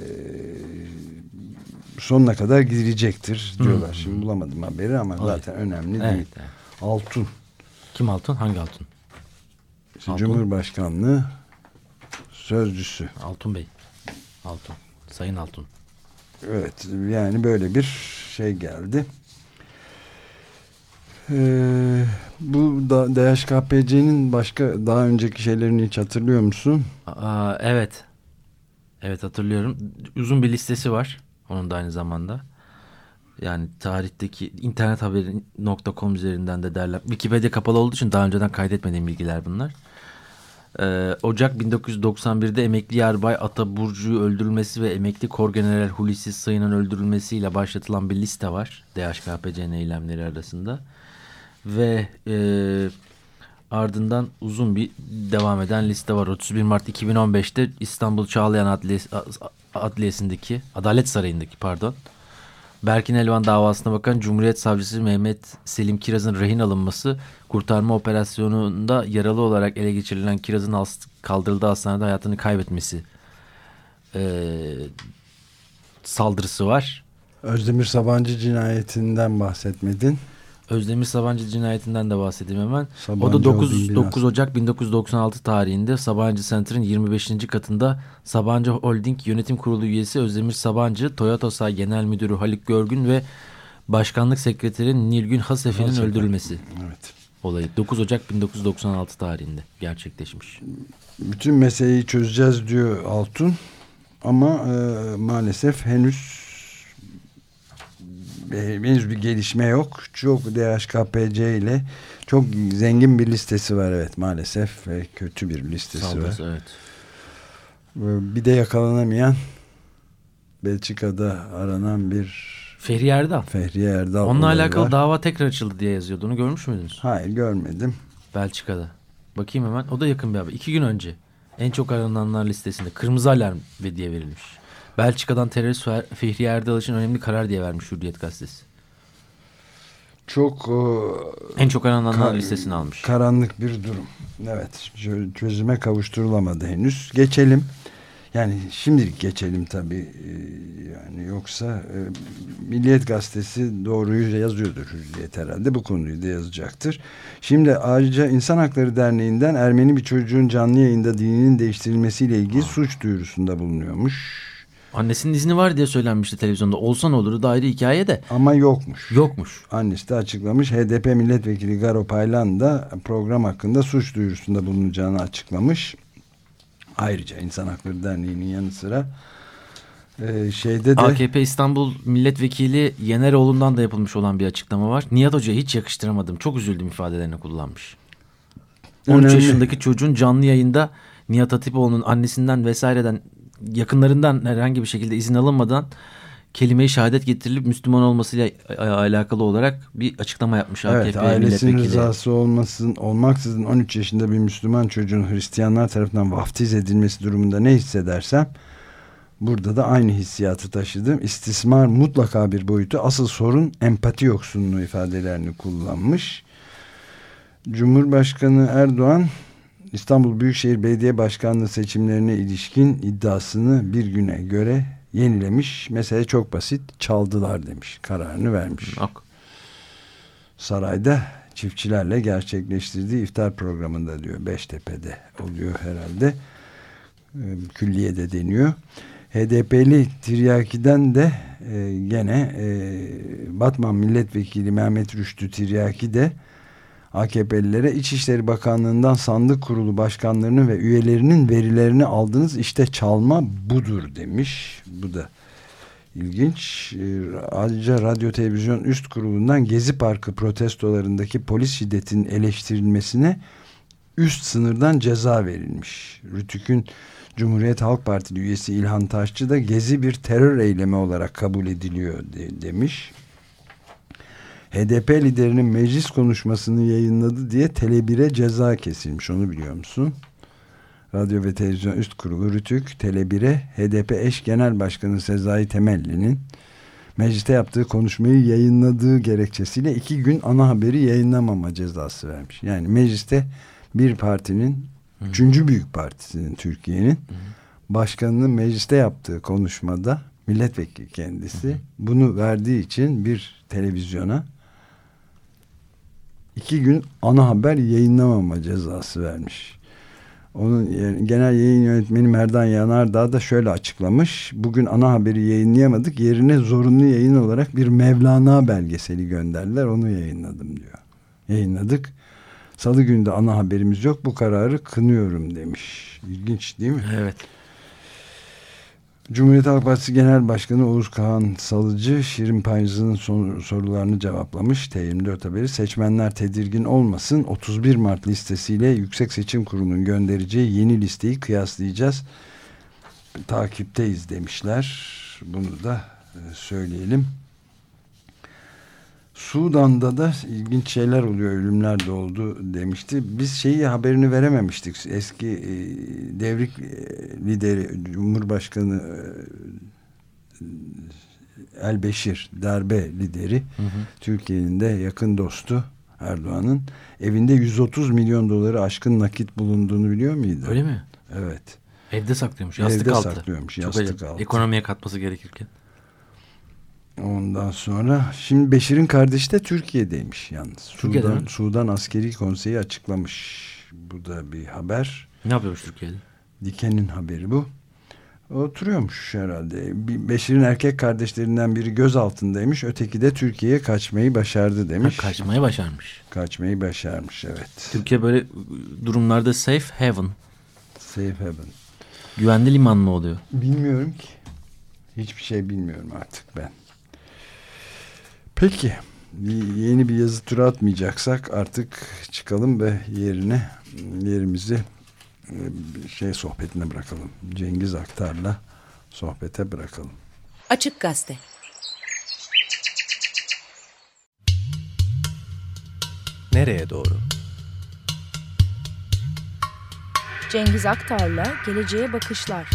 sonuna kadar gidecektir diyorlar. Hmm. Şimdi bulamadım haberi ama evet. Zaten önemli evet, değil. Evet. Altun. Kim Altun? Hangi Altun? İşte Altun? Cumhurbaşkanlığı sözcüsü. Altun Bey. Altun. Sayın Altun. Evet, yani böyle bir şey geldi. Ee, bu da D H K P C'nin başka daha önceki şeylerini hiç hatırlıyor musun? Aa, evet. Evet hatırlıyorum. Uzun bir listesi var. Onun da aynı zamanda. Yani tarihteki internet haberi nokta com üzerinden de derler. Wikipedia kapalı olduğu için daha önceden kaydetmediğim bilgiler bunlar. Ee, Ocak bin dokuz yüz doksan bir'de emekli yarbay Ata Burcu'yu öldürülmesi ve emekli Korgeneral Hulusi Sayın'ın öldürülmesiyle başlatılan bir liste var. D H K P C'nin eylemleri arasında. Ve e, ardından uzun bir devam eden liste var. otuz bir Mart iki bin on beş'te İstanbul Çağlayan Adliyesi, Adliyesi'ndeki, Adalet Sarayı'ndaki pardon, Berkin Elvan davasına bakan Cumhuriyet Savcısı Mehmet Selim Kiraz'ın rehin alınması, kurtarma operasyonunda yaralı olarak ele geçirilen Kiraz'ın kaldırıldığı hastanede hayatını kaybetmesi e, saldırısı var. Özdemir Sabancı cinayetinden bahsetmedin. Özdemir Sabancı cinayetinden de bahsedeyim hemen. Sabancı o da dokuz Ocak bin dokuz yüz doksan altı tarihinde Sabancı Center'ın yirmi beşinci katında Sabancı Holding Yönetim Kurulu üyesi Özdemir Sabancı, Toyota Say Genel Müdürü Haluk Görgün ve Başkanlık Sekreteri Nilgün Hasefe'nin öldürülmesi. Evet. Olayı dokuz Ocak bin dokuz yüz doksan altı tarihinde gerçekleşmiş. Bütün meseleyi çözeceğiz diyor Altun ama e, maalesef henüz henüz bir gelişme yok. Çok D H K P C ile çok zengin bir listesi var evet maalesef ve kötü bir listesi Saldırısı, var. Evet. Bir de yakalanamayan Belçika'da aranan bir Fehriye Erdal. Fehriye Erdal. Onunla alakalı var. Dava tekrar açıldı diye yazıyordu. Onu görmüş müydünüz? Hayır görmedim. Belçika'da. Bakayım hemen. O da yakın bir haber. İki gün önce en çok arananlar listesinde Kırmızı Alarm diye verilmiş. Belçika'dan terörist Fehriye Erdal için önemli karar diye vermiş Hürriyet gazetesi. Çok o, en çok arananlar listesini almış. Karanlık bir durum. Evet, çözüme kavuşturulamadı henüz. Geçelim. Yani şimdilik geçelim tabii. Yani yoksa Milliyet Gazetesi doğruyu yazıyordur Hürriyet herhalde. Bu konuyu da yazacaktır. Şimdi ayrıca İnsan Hakları Derneği'nden Ermeni bir çocuğun canlı yayında dininin değiştirilmesiyle ilgili suç duyurusunda bulunuyormuş. Annesinin izni var diye söylenmişti televizyonda. Olsa ne olurdu, da ayrı hikaye de. Ama yokmuş. Yokmuş. Annesi de açıklamış. H D P milletvekili Garo Paylan da program hakkında suç duyurusunda bulunacağını açıklamış. Ayrıca İnsan Hakları Derneği'nin yanı sıra e, şeyde de... A K P İstanbul Milletvekili Yeneroğlu'ndan da yapılmış olan bir açıklama var. Nihat Hoca'ya hiç yakıştıramadım. Çok üzüldüm ifadelerini kullanmış. on üç yaşındaki çocuğun canlı yayında Nihat Hatipoğlu'nun annesinden vesaireden, yakınlarından herhangi bir şekilde izin alınmadan kelime-i şehadet getirilip Müslüman olmasıyla alakalı olarak bir açıklama yapmış evet, A K P ailesinin milletvekili. rızası olmasın, olmaksızın on üç yaşında bir Müslüman çocuğun Hristiyanlar tarafından vaftiz edilmesi durumunda ne hissedersem burada da aynı hissiyatı taşıdım. İstismar mutlaka bir boyutu. Asıl sorun empati yoksunluğu ifadelerini kullanmış. Cumhurbaşkanı Erdoğan İstanbul Büyükşehir Belediye Başkanlığı seçimlerine ilişkin iddiasını bir güne göre yenilemiş. Mesele çok basit. Çaldılar demiş. Kararını vermiş. Yok. Sarayda çiftçilerle gerçekleştirdiği iftar programında diyor. Beştepe'de oluyor herhalde. Külliye'de deniyor. H D P'li Tiryaki'den de e, gene e, Batman Milletvekili Mehmet Rüştü Tiryaki de A K P'lilere İçişleri Bakanlığı'ndan sandık kurulu başkanlarının ve üyelerinin verilerini aldınız, işte çalma budur demiş. Bu da ilginç. Ayrıca Radyo Televizyon Üst Kurulu'ndan Gezi Parkı protestolarındaki polis şiddetinin eleştirilmesine üst sınırdan ceza verilmiş. RTÜK'ün Cumhuriyet Halk Partili üyesi İlhan Taşçı da Gezi bir terör eylemi olarak kabul ediliyor de, demiş. H D P liderinin meclis konuşmasını yayınladı diye Tele bir'e ceza kesilmiş. Onu biliyor musun? Radyo ve Televizyon Üst Kurulu RTÜK Tele bir'e H D P eş genel başkanı Sezai Temelli'nin mecliste yaptığı konuşmayı yayınladığı gerekçesiyle iki gün ana haberi yayınlamama cezası vermiş. Yani mecliste bir partinin, Hı. üçüncü büyük partisinin, Türkiye'nin Hı. başkanının mecliste yaptığı konuşmada, milletvekili kendisi, Hı. bunu verdiği için bir televizyona iki gün ana haber yayınlamama cezası vermiş. Onun genel yayın yönetmeni Merdan Yanardağ da şöyle açıklamış. Bugün ana haberi yayınlayamadık. Yerine zorunlu yayın olarak bir Mevlana belgeseli gönderdiler. Onu yayınladım diyor. Yayınladık. Salı günü de ana haberimiz yok. Bu kararı kınıyorum demiş. İlginç değil mi? Evet. Cumhuriyet Halk Partisi Genel Başkanı Oğuz Kağan Salıcı Şirin Payız'ın sorularını cevaplamış. T yirmi dört haberi seçmenler tedirgin olmasın. otuz bir Mart listesiyle Yüksek Seçim Kurulu'nun göndereceği yeni listeyi kıyaslayacağız. Takipteyiz demişler. Bunu da söyleyelim. Sudan'da da ilginç şeyler oluyor, ölümler de oldu demişti. Biz şeyi haberini verememiştik. Eski e, devrik e, lideri Cumhurbaşkanı e, El-Beşir, darbe lideri, hı hı. Türkiye'nin de yakın dostu Erdoğan'ın evinde yüz otuz milyon doları aşkın nakit bulunduğunu biliyor muydun? Öyle mi? Evet. Evde saklıyormuş, yastık Evde altı. saklıyormuş, Çok yastık acayip. altı. Ekonomiye katması gerekirken. Ondan sonra şimdi Beşir'in kardeşi de Türkiye'deymiş yalnız. Türkiye'de Sudan, mi? Sudan Askeri Konseyi açıklamış. Bu da bir haber. Ne yapıyormuş Türkiye'de? Diken'in haberi bu. Oturuyormuş herhalde. Beşir'in erkek kardeşlerinden biri gözaltındaymış. Öteki de Türkiye'ye kaçmayı başardı demiş. Ha, kaçmayı başarmış. Kaçmayı başarmış, evet. Türkiye böyle durumlarda safe haven. Safe haven. Güvenli liman mı oluyor? Bilmiyorum ki. Hiçbir şey bilmiyorum artık ben. Peki, yeni bir yazı tura atmayacaksak artık çıkalım ve yerine yerimizi şey sohbetine bırakalım. Cengiz Aktar'la sohbete bırakalım. Açık Gazete. Nereye doğru? Cengiz Aktar'la Geleceğe Bakışlar.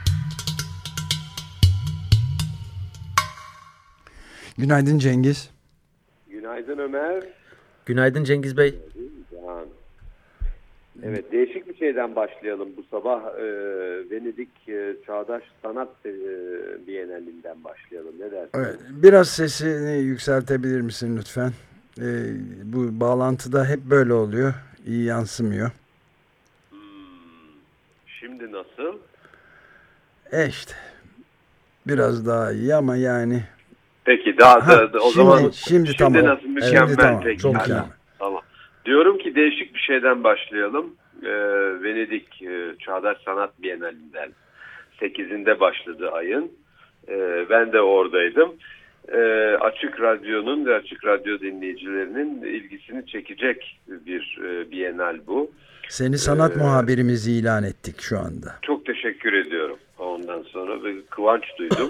Günaydın Cengiz. Günaydın Ömer. Günaydın Cengiz Bey. Can. Evet, değişik bir şeyden başlayalım bu sabah. E, Venedik e, Çağdaş Sanat e, Bienalinden başlayalım. Ne dersin? Evet, biraz sesini yükseltebilir misin lütfen? E, bu bağlantıda hep böyle oluyor. İyi yansımıyor. Hmm, şimdi nasıl? E işte. Biraz daha iyi ama yani. Peki daha ha, da, da o şimdi, zaman şimdi, şimdi tamam. nasıl mükemmel? Şimdi tamam. Peki, Çok hadi. mükemmel. Tamam. Diyorum ki değişik bir şeyden başlayalım. Ee, Venedik e, Çağdaş Sanat Bienalinden sekizinde başladı ayın. Ee, ben de oradaydım. Ee, Açık Radyo'nun ve Açık Radyo dinleyicilerinin ilgisini çekecek bir e, bienal bu. Seni sanat ee, muhabirimizi ilan ettik şu anda. Çok teşekkür ediyorum. Ondan sonra ve kıvanç duydum.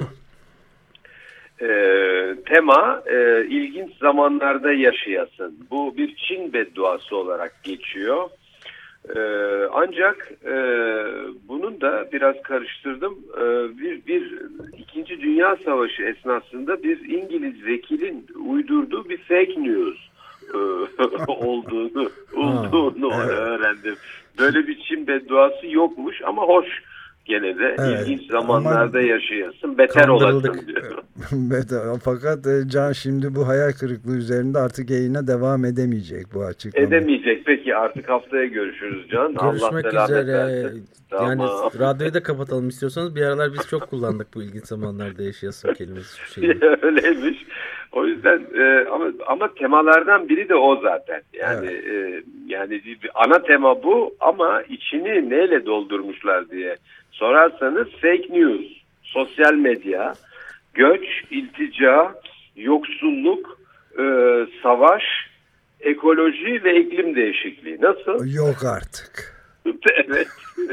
Ee, tema e, ilginç zamanlarda yaşayasın. Bu bir Çin bedduası olarak geçiyor. Ee, ancak e, bunun da biraz karıştırdım. Ee, bir, bir İkinci Dünya Savaşı esnasında bir İngiliz vekilin uydurduğu bir fake news e, olduğunu olduğunu ha, evet. öğrendim. Böyle bir Çin bedduası yokmuş ama hoş. Gene de evet, ilginç zamanlarda ama yaşayasın, beter olasın diyor. Fakat Can şimdi bu hayal kırıklığı üzerinde artık yayına devam edemeyecek bu açıklama. Edemeyecek. Peki artık haftaya görüşürüz Can. Görüşmek Allah üzere. Tamam. Yani radyoyu da kapatalım istiyorsanız. Bir aralar biz çok kullandık bu ilginç zamanlarda yaşayasın kelimesi. Şeyi. Öyleymiş. O yüzden e, ama ama temalardan biri de o zaten. Yani evet. e, yani bir, ana tema bu ama içini neyle doldurmuşlar diye sorarsanız fake news, sosyal medya, göç, iltica, yoksulluk, e, savaş, ekoloji ve iklim değişikliği. Nasıl? Yok artık. Evet.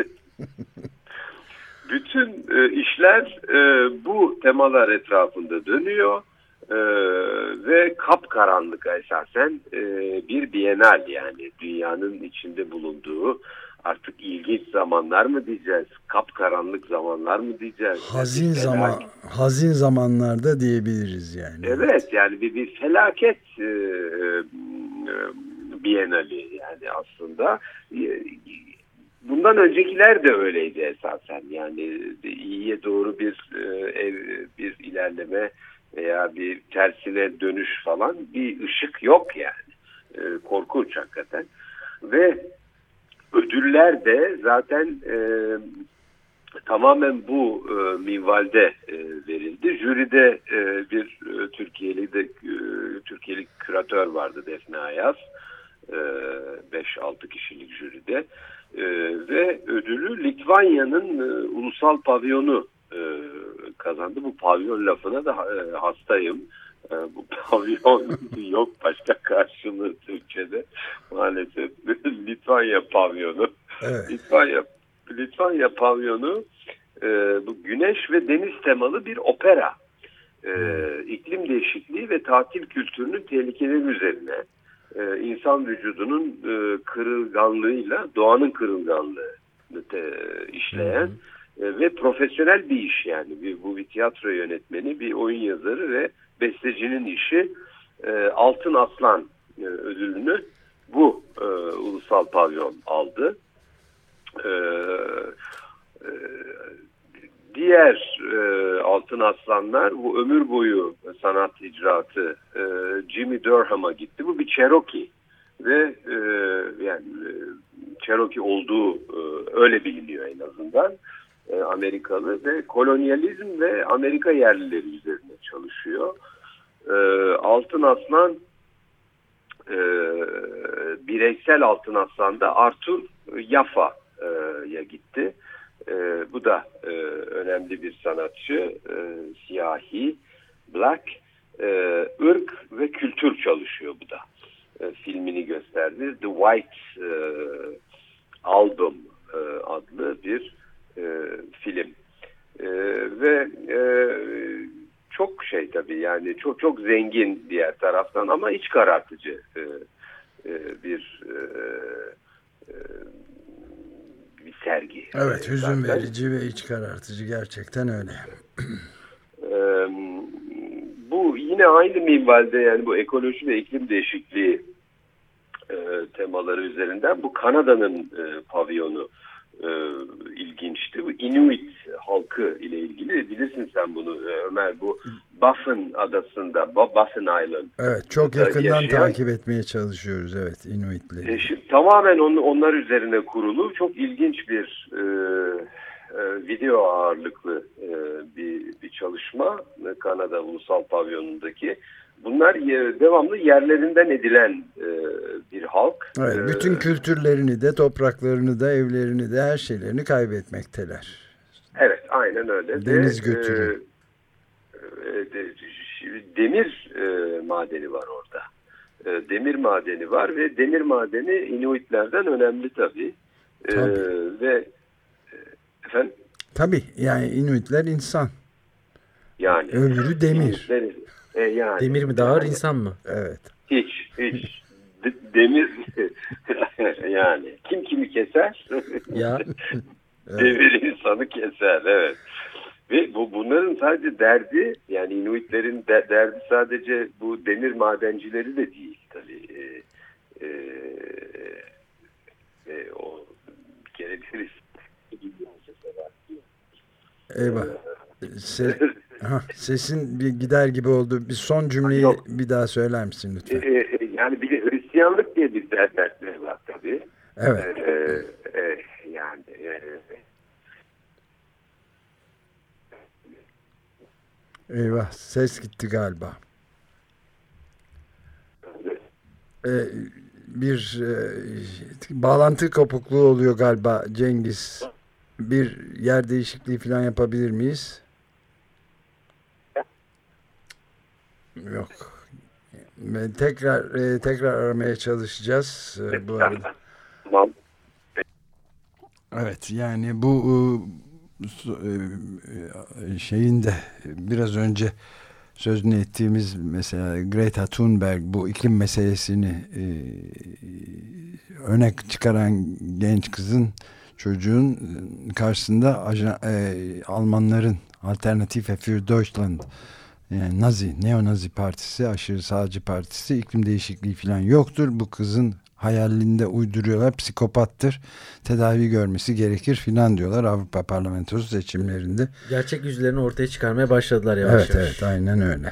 Bütün e, işler e, bu temalar etrafında dönüyor. Ee, ve kapkaranlık esasen e, bir bienal, yani dünyanın içinde bulunduğu artık ilginç zamanlar mı diyeceğiz, kapkaranlık zamanlar mı diyeceğiz? Hazin yani zaman, felaket. hazin zamanlarda diyebiliriz yani. Evet, yani bir, bir felaket e, e, bienali yani aslında. E, bundan öncekiler de öyleydi esasen, yani iyiye doğru bir e, bir ilerleme veya bir tersine dönüş falan, bir ışık yok yani. E, korkunç hakikaten. Ve ödüller de zaten e, tamamen bu e, minvalde e, verildi. Jüride e, bir e, Türkiye'li de e, Türkiye'li küratör vardı, Defne Ayaz. beş altı kişilik jüride. E, ve ödülü Litvanya'nın e, ulusal pavyonu e, kazandı. Bu pavyon lafına da e, hastayım. E, bu pavyon yok başka karşılığı Türkçe'de maalesef. Litvanya pavyonu. Evet. Litvanya Litvanya pavyonu e, bu güneş ve deniz temalı bir opera. E, iklim değişikliği ve tatil kültürünün tehlikeleri üzerine e, insan vücudunun e, kırılganlığıyla doğanın kırılganlığını te, işleyen e, ve profesyonel bir iş yani. Bir, bu bir tiyatro yönetmeni, bir oyun yazarı ve bestecinin işi. E, Altın Aslan e, ödülünü bu e, ulusal pavyon aldı. E, e, diğer e, Altın Aslanlar bu ömür boyu sanat icraatı e, Jimmy Durham'a gitti. Bu bir Cherokee ve e, yani e, Cherokee olduğu e, öyle biliniyor en azından. E, Amerikalı ve kolonyalizm ve Amerika yerlileri üzerine çalışıyor. E, Altın Aslan e, bireysel Altın Aslan'da Arthur Jaffa'ya gitti. E, bu da e, önemli bir sanatçı, e, siyahi, black, e, ırk ve kültür çalışıyor bu da. E, filmini gösterdi. The White e, Album e, adlı bir e, film. E, ve e, çok şey tabii yani çok çok zengin diğer taraftan ama iç karartıcı e, e, bir e, e, bir sergi. Evet, hüzün verici ve iç karartıcı, gerçekten öyle. Ee, bu yine aynı minvalde, yani bu ekoloji ve iklim değişikliği e, temaları üzerinden bu Kanada'nın e, pavyonu e, ilginçti. Bu Inuit halkı ile ilgili, bilirsin sen bunu Ömer, bu Baffin adasında, Baffin Island. Evet, çok yakından yaşayan, takip etmeye çalışıyoruz, evet, Inuitleri. E, şimdi, tamamen on, onlar üzerine kurulu çok ilginç bir e, e, video ağırlıklı e, bir, bir çalışma Kanada Ulusal Pavyonundaki. Bunlar e, devamlı yerlerinden edilen e, bir halk. Evet, bütün e, kültürlerini de, topraklarını da, evlerini de, her şeylerini kaybetmekteler. Evet, aynen öyle. Deniz Ve, götürüyor. E, de, demir e, madeni var orada. E, demir madeni var ve demir madeni Inuitlerden önemli tabii. E, tabii. Ve e, efendim? Tabii, yani Inuitler insan. Yani. Öbürü demir. Inuitler, e, yani, demir mi daha ağır, yani, insan mı? Evet. Hiç, hiç. De, demir yani. Kim kimi keser? Ya. Demir insanı keser, evet. Ve bu bunların sadece derdi, yani Inuitlerin de, derdi sadece bu demir madencileri de değil tabii. E, e, e, o bir kere bir Eyvah. Se ha, sesin bir gider gibi oldu. Bir son cümleyi Yok. bir daha söyler misin lütfen? E, e, yani bir de Hristiyanlık diye bir dertleri var tabii. Evet. E, e, yani e, Eyvah, ses gitti galiba. Ee, bir e, bağlantı kopukluğu oluyor galiba Cengiz. Bir yer değişikliği falan yapabilir miyiz? Yok. Ve tekrar e, tekrar aramaya çalışacağız e, bu arada. Tamam. Evet, yani bu e, şeyin de biraz önce sözünü ettiğimiz mesela Greta Thunberg, bu iklim meselesini e, öne çıkaran genç kızın, çocuğun karşısında ajan, e, Almanların Alternative für Deutschland, yani Nazi, Neo-Nazi partisi, aşırı sağcı partisi, iklim değişikliği falan yoktur. Bu kızın hayalinde uyduruyorlar, psikopattır, tedavi görmesi gerekir filan diyorlar Avrupa Parlamentosu seçimlerinde. Gerçek yüzlerini ortaya çıkarmaya başladılar yavaş evet, yavaş. Evet, aynen öyle.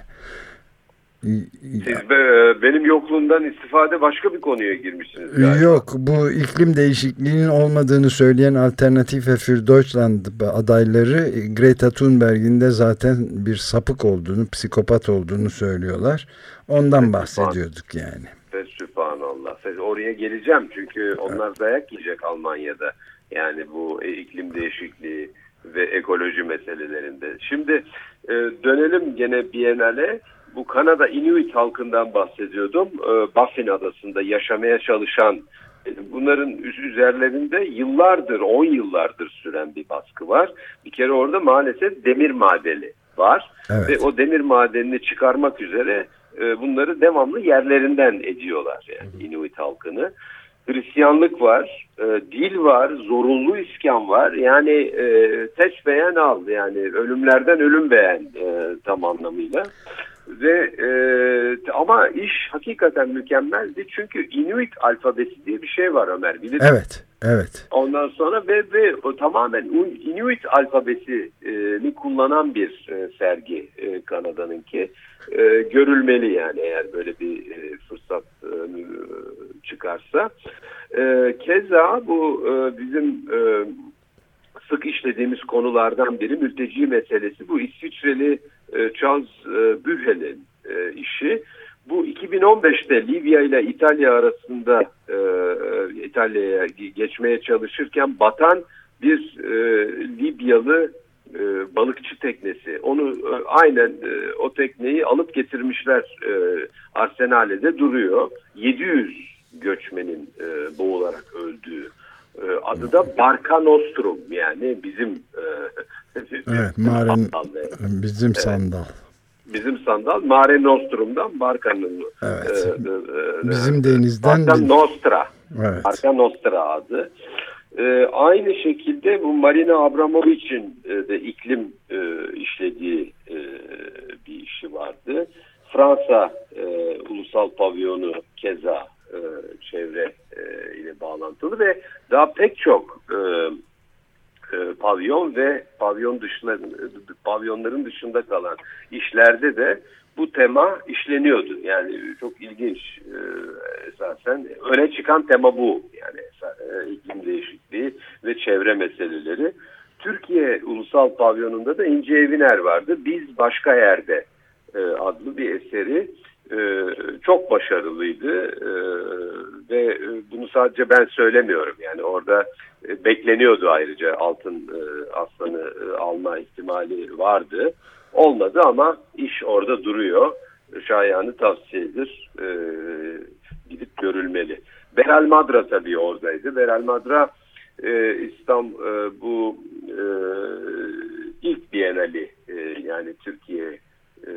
Siz be, benim yokluğumdan istifade başka bir konuya girmişsiniz galiba. Yok, bu iklim değişikliğinin olmadığını söyleyen Alternative für Deutschland adayları Greta Thunberg'in de zaten bir sapık olduğunu, psikopat olduğunu söylüyorlar. Ondan bahsediyorduk yani. Fesübhanallah. Oraya geleceğim çünkü onlar evet. dayak yiyecek Almanya'da. Yani bu iklim değişikliği ve ekoloji meselelerinde. Şimdi e, dönelim gene Biennale. Bu Kanada Inuit halkından bahsediyordum. E, Baffin adasında yaşamaya çalışan, e, bunların üzerlerinde yıllardır, on yıllardır süren bir baskı var. Bir kere orada maalesef demir madeni var. Evet. Ve o demir madenini çıkarmak üzere e, bunları devamlı yerlerinden ediyorlar yani Inuit halkını. Hristiyanlık var, e, dil var, zorunlu iskan var. Yani e, seç beğen al, yani ölümlerden ölüm beğen e, tam anlamıyla. Ve e, ama iş hakikaten mükemmeldi çünkü Inuit alfabesi diye bir şey var Ömer, bilir misin? Evet, evet. Ondan sonra ve, ve o tamamen Inuit alfabesini kullanan bir e, sergi e, Kanada'nınki. E, görülmeli yani eğer böyle bir e, fırsat e, çıkarsa. E, keza bu e, bizim e, sık işlediğimiz konulardan biri mülteci meselesi. Bu İsviçreli e, Charles e, Bühel'in e, işi. Bu iki bin on beşte Libya ile İtalya arasında e, İtalya'ya geçmeye çalışırken batan bir e, Libyalı e, balıkçı teknesi. Onu e, aynen e, o tekneyi alıp getirmişler, e, Arsenal'de duruyor. yedi yüz göçmenin e, boğularak öldüğü. Adı da Barca Nostrum, yani bizim e, evet, Mare, bizim evet. sandal. Bizim sandal Mare Nostrum'dan Barca'nın evet. e, e, bizim denizden Barca Nostra. Evet. Barca Nostra adı. E, aynı şekilde bu Marina Abramovich'in e, de iklim e, işlediği e, bir işi vardı. Fransa e, ulusal pavyonu keza e, çevre e, ile bağlantılı ve daha pek çok e, e, pavyon ve pavyon dışında, pavyonların dışında kalan işlerde de bu tema işleniyordu. Yani çok ilginç e, esasen. Öne çıkan tema bu. Yani e, iklim değişikliği ve çevre meseleleri. Türkiye Ulusal Pavyonu'nda da İnce Eviner vardı. Biz Başka Yerde e, adlı bir eseri e, çok başarılıydı. E, ve e, bunu sadece ben söylemiyorum. Yani orada e, bekleniyordu ayrıca Altın e, Aslan'ı e, alma ihtimali vardı. Olmadı ama iş orada duruyor. Şayanı tavsiyedir. E, gidip görülmeli. Beral Madra tabii oradaydı. Beral Madra e, İstanbul e, bu e, ilk Bienali e, yani Türkiye e,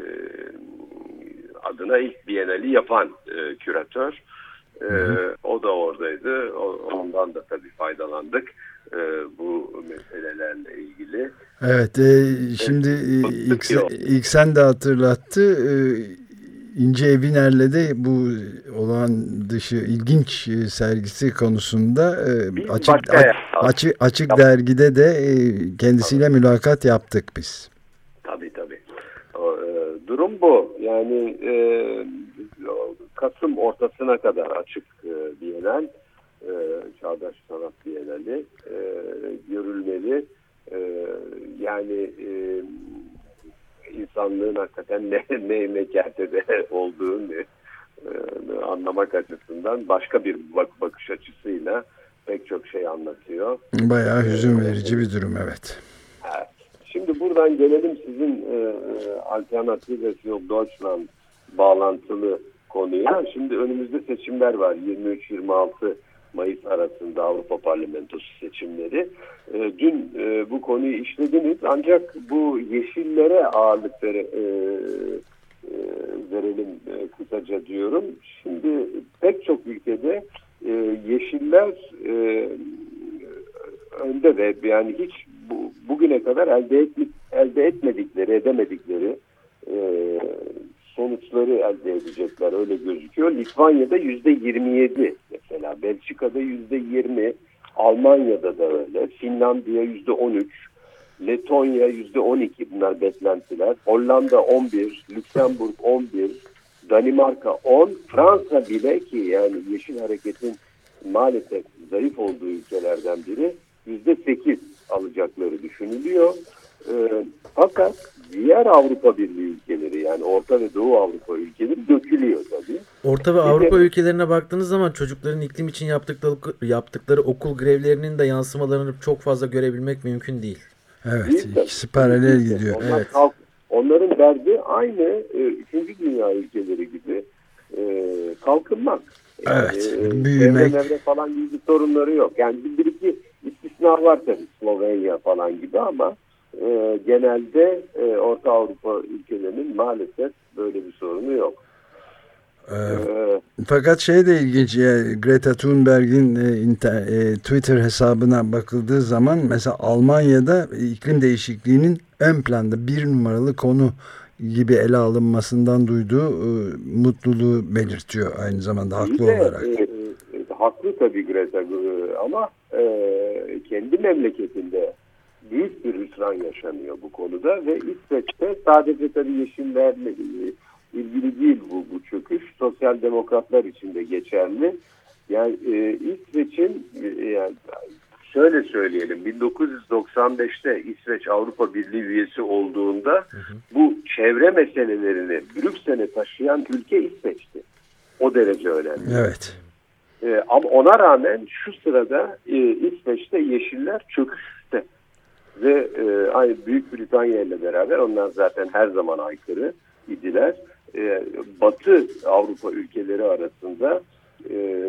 adına ilk Bienali yapan e, küratör. E, o da oradaydı. O, ondan da tabii faydalandık. E, bu meselelerle ilgili. Evet, e, şimdi e, ilk, ilk sen de hatırlattı. E, İnce Eviner'le de bu olağan dışı ilginç e, sergisi konusunda e, açık a, açık, açık dergide de e, kendisiyle tabii. mülakat yaptık biz. Tabii tabii. O, e, durum bu. Yani e, Kasım ortasına kadar açık e, Bienal, e, Çağdaş Sanat Bienali e, görülmeli. E, yani e, insanlığın hakikaten ne, ne mekatede olduğunu e, anlamak açısından başka bir bak, bakış açısıyla pek çok şey anlatıyor. Bayağı hüzün verici bir durum, evet. Evet. Şimdi buradan gelelim sizin e, Alternative für Deutschland bağlantılı konuya. Şimdi önümüzde seçimler var. yirmi üç yirmi altı Mayıs arasında Avrupa Parlamentosu seçimleri. E, dün e, bu konuyu işlediniz. Ancak bu yeşillere ağırlık vere, e, e, verelim e, kısaca diyorum. Şimdi pek çok ülkede e, yeşiller e, önde ve yani hiç bu, bugüne kadar elde, etmek, elde etmedikleri, edemedikleri e, sonuçları elde edecekler, öyle gözüküyor. Litvanya'da yüzde yirmi yedi mesela, Belçika'da yüzde yirmi, Almanya'da da öyle, Finlandiya yüzde on üç, Letonya yüzde on iki, bunlar beklentiler, Hollanda on bir, Lüksemburg on bir, Danimarka on, Fransa bile, ki yani Yeşil Hareket'in maalesef zayıf olduğu ülkelerden biri, yüzde sekiz alacakları düşünülüyor. E, fakat diğer Avrupa Birliği ülkeleri, yani Orta ve Doğu Avrupa ülkeleri dökülüyor tabii. Orta ve Avrupa de, ülkelerine baktığınız zaman çocukların iklim için yaptıkları, yaptıkları okul grevlerinin de yansımalarını çok fazla görebilmek mümkün değil. Evet, değil, ikisi paralel gidiyor. Onlar evet. kalk, onların derdi aynı e, üçüncü dünya ülkeleri gibi e, kalkınmak. Yani, evet, e, büyümek. Evde falan gibi sorunları yok. Yani bir iki istisna var tabii, Slovenya falan gibi, ama e, genelde e, Orta Avrupa ülkelerinin maalesef böyle bir sorunu yok. Ee, ee, fakat şey de ilginç, yani Greta Thunberg'in e, inter, e, Twitter hesabına bakıldığı zaman mesela Almanya'da iklim değişikliğinin ön planda bir numaralı konu gibi ele alınmasından duyduğu e, mutluluğu belirtiyor aynı zamanda, haklı de, olarak. E, e, haklı tabii Greta, ama e, kendi memleketinde büyük bir hüsran yaşanıyor bu konuda ve İsveç'te sadece tabii yeşillerle ilgili değil bu, bu çöküş, sosyal demokratlar için de geçerli. Yani e, İsveç'in e, yani şöyle söyleyelim, bin dokuz yüz doksan beşte İsveç Avrupa Birliği üyesi olduğunda hı hı. bu çevre meselelerini Brüksel'e taşıyan ülke İsveç'ti. O derece önemli. Evet. E, ama ona rağmen şu sırada e, İsveç'te yeşiller çöküşte ve e, aynı Büyük Britanya ile beraber, onlar zaten her zaman aykırı idiler. E, Batı Avrupa ülkeleri arasında e,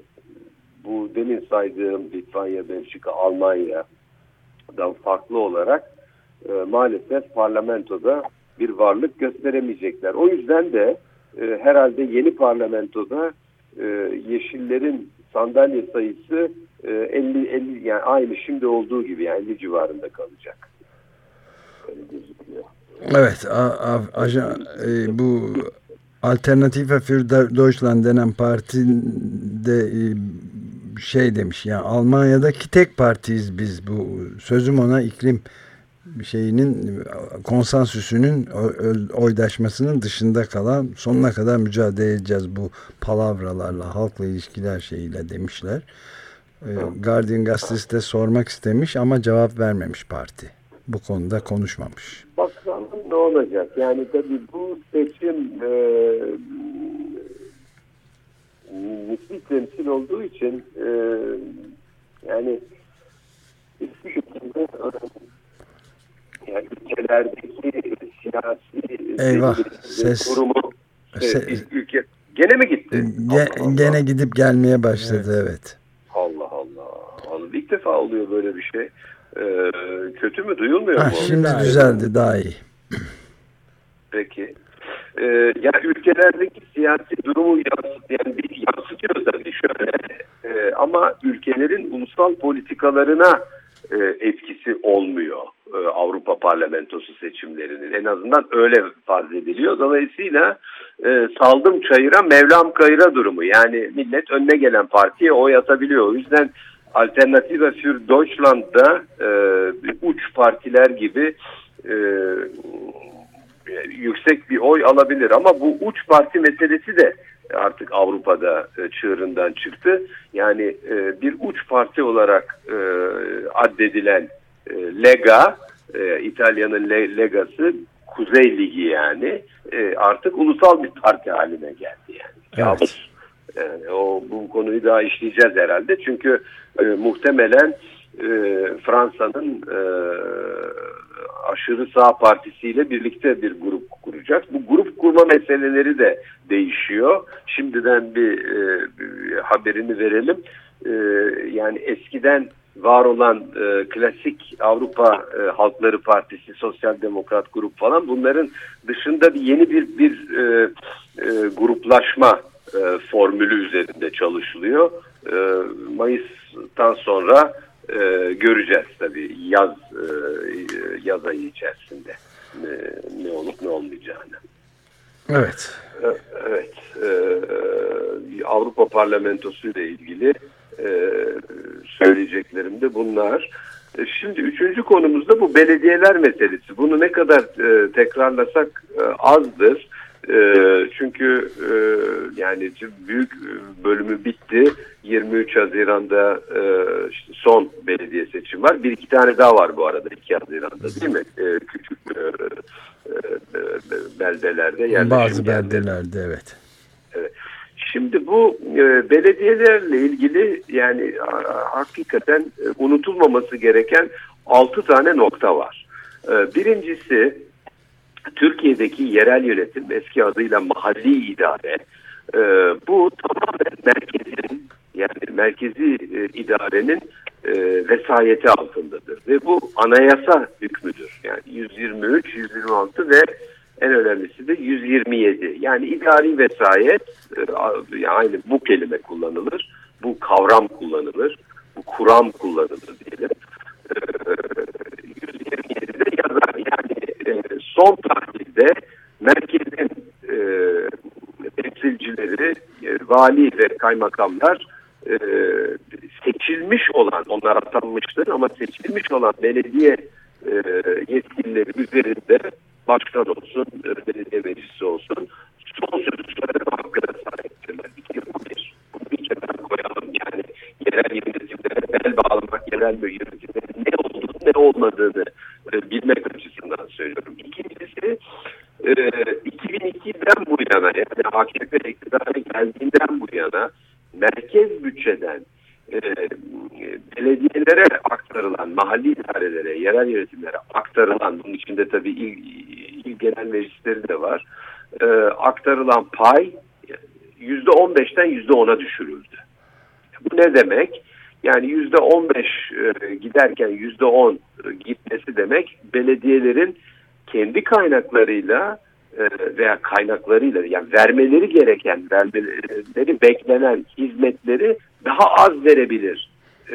bu demin saydığım Litvanya, Belçika, Almanya'dan farklı olarak e, maalesef parlamentoda bir varlık gösteremeyecekler. O yüzden de e, herhalde yeni parlamentoda e, yeşillerin sandalye sayısı e, elli elli, yani aynı şimdi olduğu gibi, yani elli civarında kalacak. Öyle gözüküyor. Evet, a, a, ajan, e, bu Alternative für Deutschland denen parti de şey demiş, yani Almanya'daki tek partiyiz biz, bu sözüm ona iklim şeyinin konsensüsünün oydaşmasının dışında kalan, sonuna kadar mücadele edeceğiz bu palavralarla, halkla ilişkiler şeyiyle demişler. Guardian gazetesi de sormak istemiş ama cevap vermemiş parti. Bu konuda konuşmamış. Bakalım ne olacak? Yani tabii bu seçim e, nispi temsil olduğu için e, yani hiçbir şekilde yani ülkelerdeki siyasi Eyvah, ses durumu se, ülke gene mi gitti? Ge, Allah Allah. Gene gidip gelmeye başladı, evet. evet. Allah Allah. İlk defa oluyor böyle bir şey. Ee, kötü mü? Duyulmuyor ha, mu? Şimdi daha düzeldi, iyi. Daha iyi. Peki. Ee, yani ülkelerdeki siyasi durumu yansıtıyor, bir yansıtıyor tabii şöyle. Ee, ama ülkelerin ulusal politikalarına e, etkisi olmuyor. Ee, Avrupa Parlamentosu seçimlerinin. En azından öyle farz ediliyor. Dolayısıyla e, saldım çayıra, Mevlam kayıra durumu. Yani millet önüne gelen partiye oy atabiliyor. O yüzden Alternative für Deutschland'da e, uç partiler gibi e, yüksek bir oy alabilir. Ama bu uç parti meselesi de artık Avrupa'da e, çığırından çıktı. Yani e, bir uç parti olarak e, addedilen e, Lega, e, İtalya'nın Le, Legası, Kuzey Ligi yani e, artık ulusal bir parti haline geldi yani. Evet. Yani o bu konuyu daha işleyeceğiz herhalde. Çünkü e, muhtemelen e, Fransa'nın e, aşırı sağ partisiyle birlikte bir grup kuracak. Bu grup kurma meseleleri de değişiyor. Şimdiden bir, e, bir haberini verelim. E, yani eskiden var olan e, klasik Avrupa e, Halkları Partisi, Sosyal Demokrat grup falan, bunların dışında bir yeni bir bir e, e, gruplaşma e, formülü üzerinde çalışılıyor. E, Mayıs'tan sonra e, göreceğiz tabii yaz e, yaz ayı içerisinde e, ne olup ne olmayacağını. Evet. E, evet. E, Avrupa Parlamentosu ile ilgili e, söyleyeceklerim de bunlar. E, şimdi üçüncü konumuzda bu belediyeler meselesi. Bunu ne kadar e, tekrarlasak e, azdır. E, çünkü e, yani büyük bölümü bitti. yirmi üç Haziran'da e, işte son belediye seçim var. Bir iki tane daha var bu arada iki Haziran'da, değil mi? E, küçük e, e, beldelerde yerleşim. Bazı beldelerde yerleri. Evet. Evet. Şimdi bu e, belediyelerle ilgili yani a, hakikaten e, unutulmaması gereken altı tane nokta var. E, birincisi, Türkiye'deki yerel yönetim, eski adıyla mahalli idare, e, bu tamamen merkezin, yani merkezi e, idarenin e, vesayeti altındadır. Ve bu anayasa hükmüdür. Yani yüz yirmi üç, yüz yirmi altı ve en önemlisi de yüz yirmi yedi. Yani idari vesayet, e, aynı bu kelime kullanılır, bu kavram kullanılır, bu kuram kullanılır diyelim. E, yüz yirmi yedide yazar. Yani e, son tahlilde merkezin e, temsilcileri, e, vali ve kaymakamlar e, seçilmiş olan, onlar atanmıştır ama seçilmiş olan belediye e, yetkilileri üzerinde başkan olsun, belediye meclisi olsun, son sözü söyleme hakkına sahiptirler. Bir kere bu bir. Bunu bir kenara koyalım. Yani yerel yönetimlere bel bağlamak, yerel yönetimlerin ne olduğunu, ne olmadığını e, bilmek açısından söylüyorum. İkincisi, e, iki bin ikiden bu yana, yani A K P iktidara geldiğinden bu yana merkez bütçeden e, belediyelere aktarılan, mahalli idarelere, yerel yönetimlere aktarılan, bunun içinde tabii il, il genel meclisleri de var, e, aktarılan pay yüzde on beşten yüzde ona düşürüldü. Bu ne demek? Yani yüzde on beş e, giderken yüzde on gitmesi demek, belediyelerin kendi kaynaklarıyla e, veya kaynaklarıyla, yani vermeleri gereken, vermeleri beklenen hizmetleri daha az verebilir e,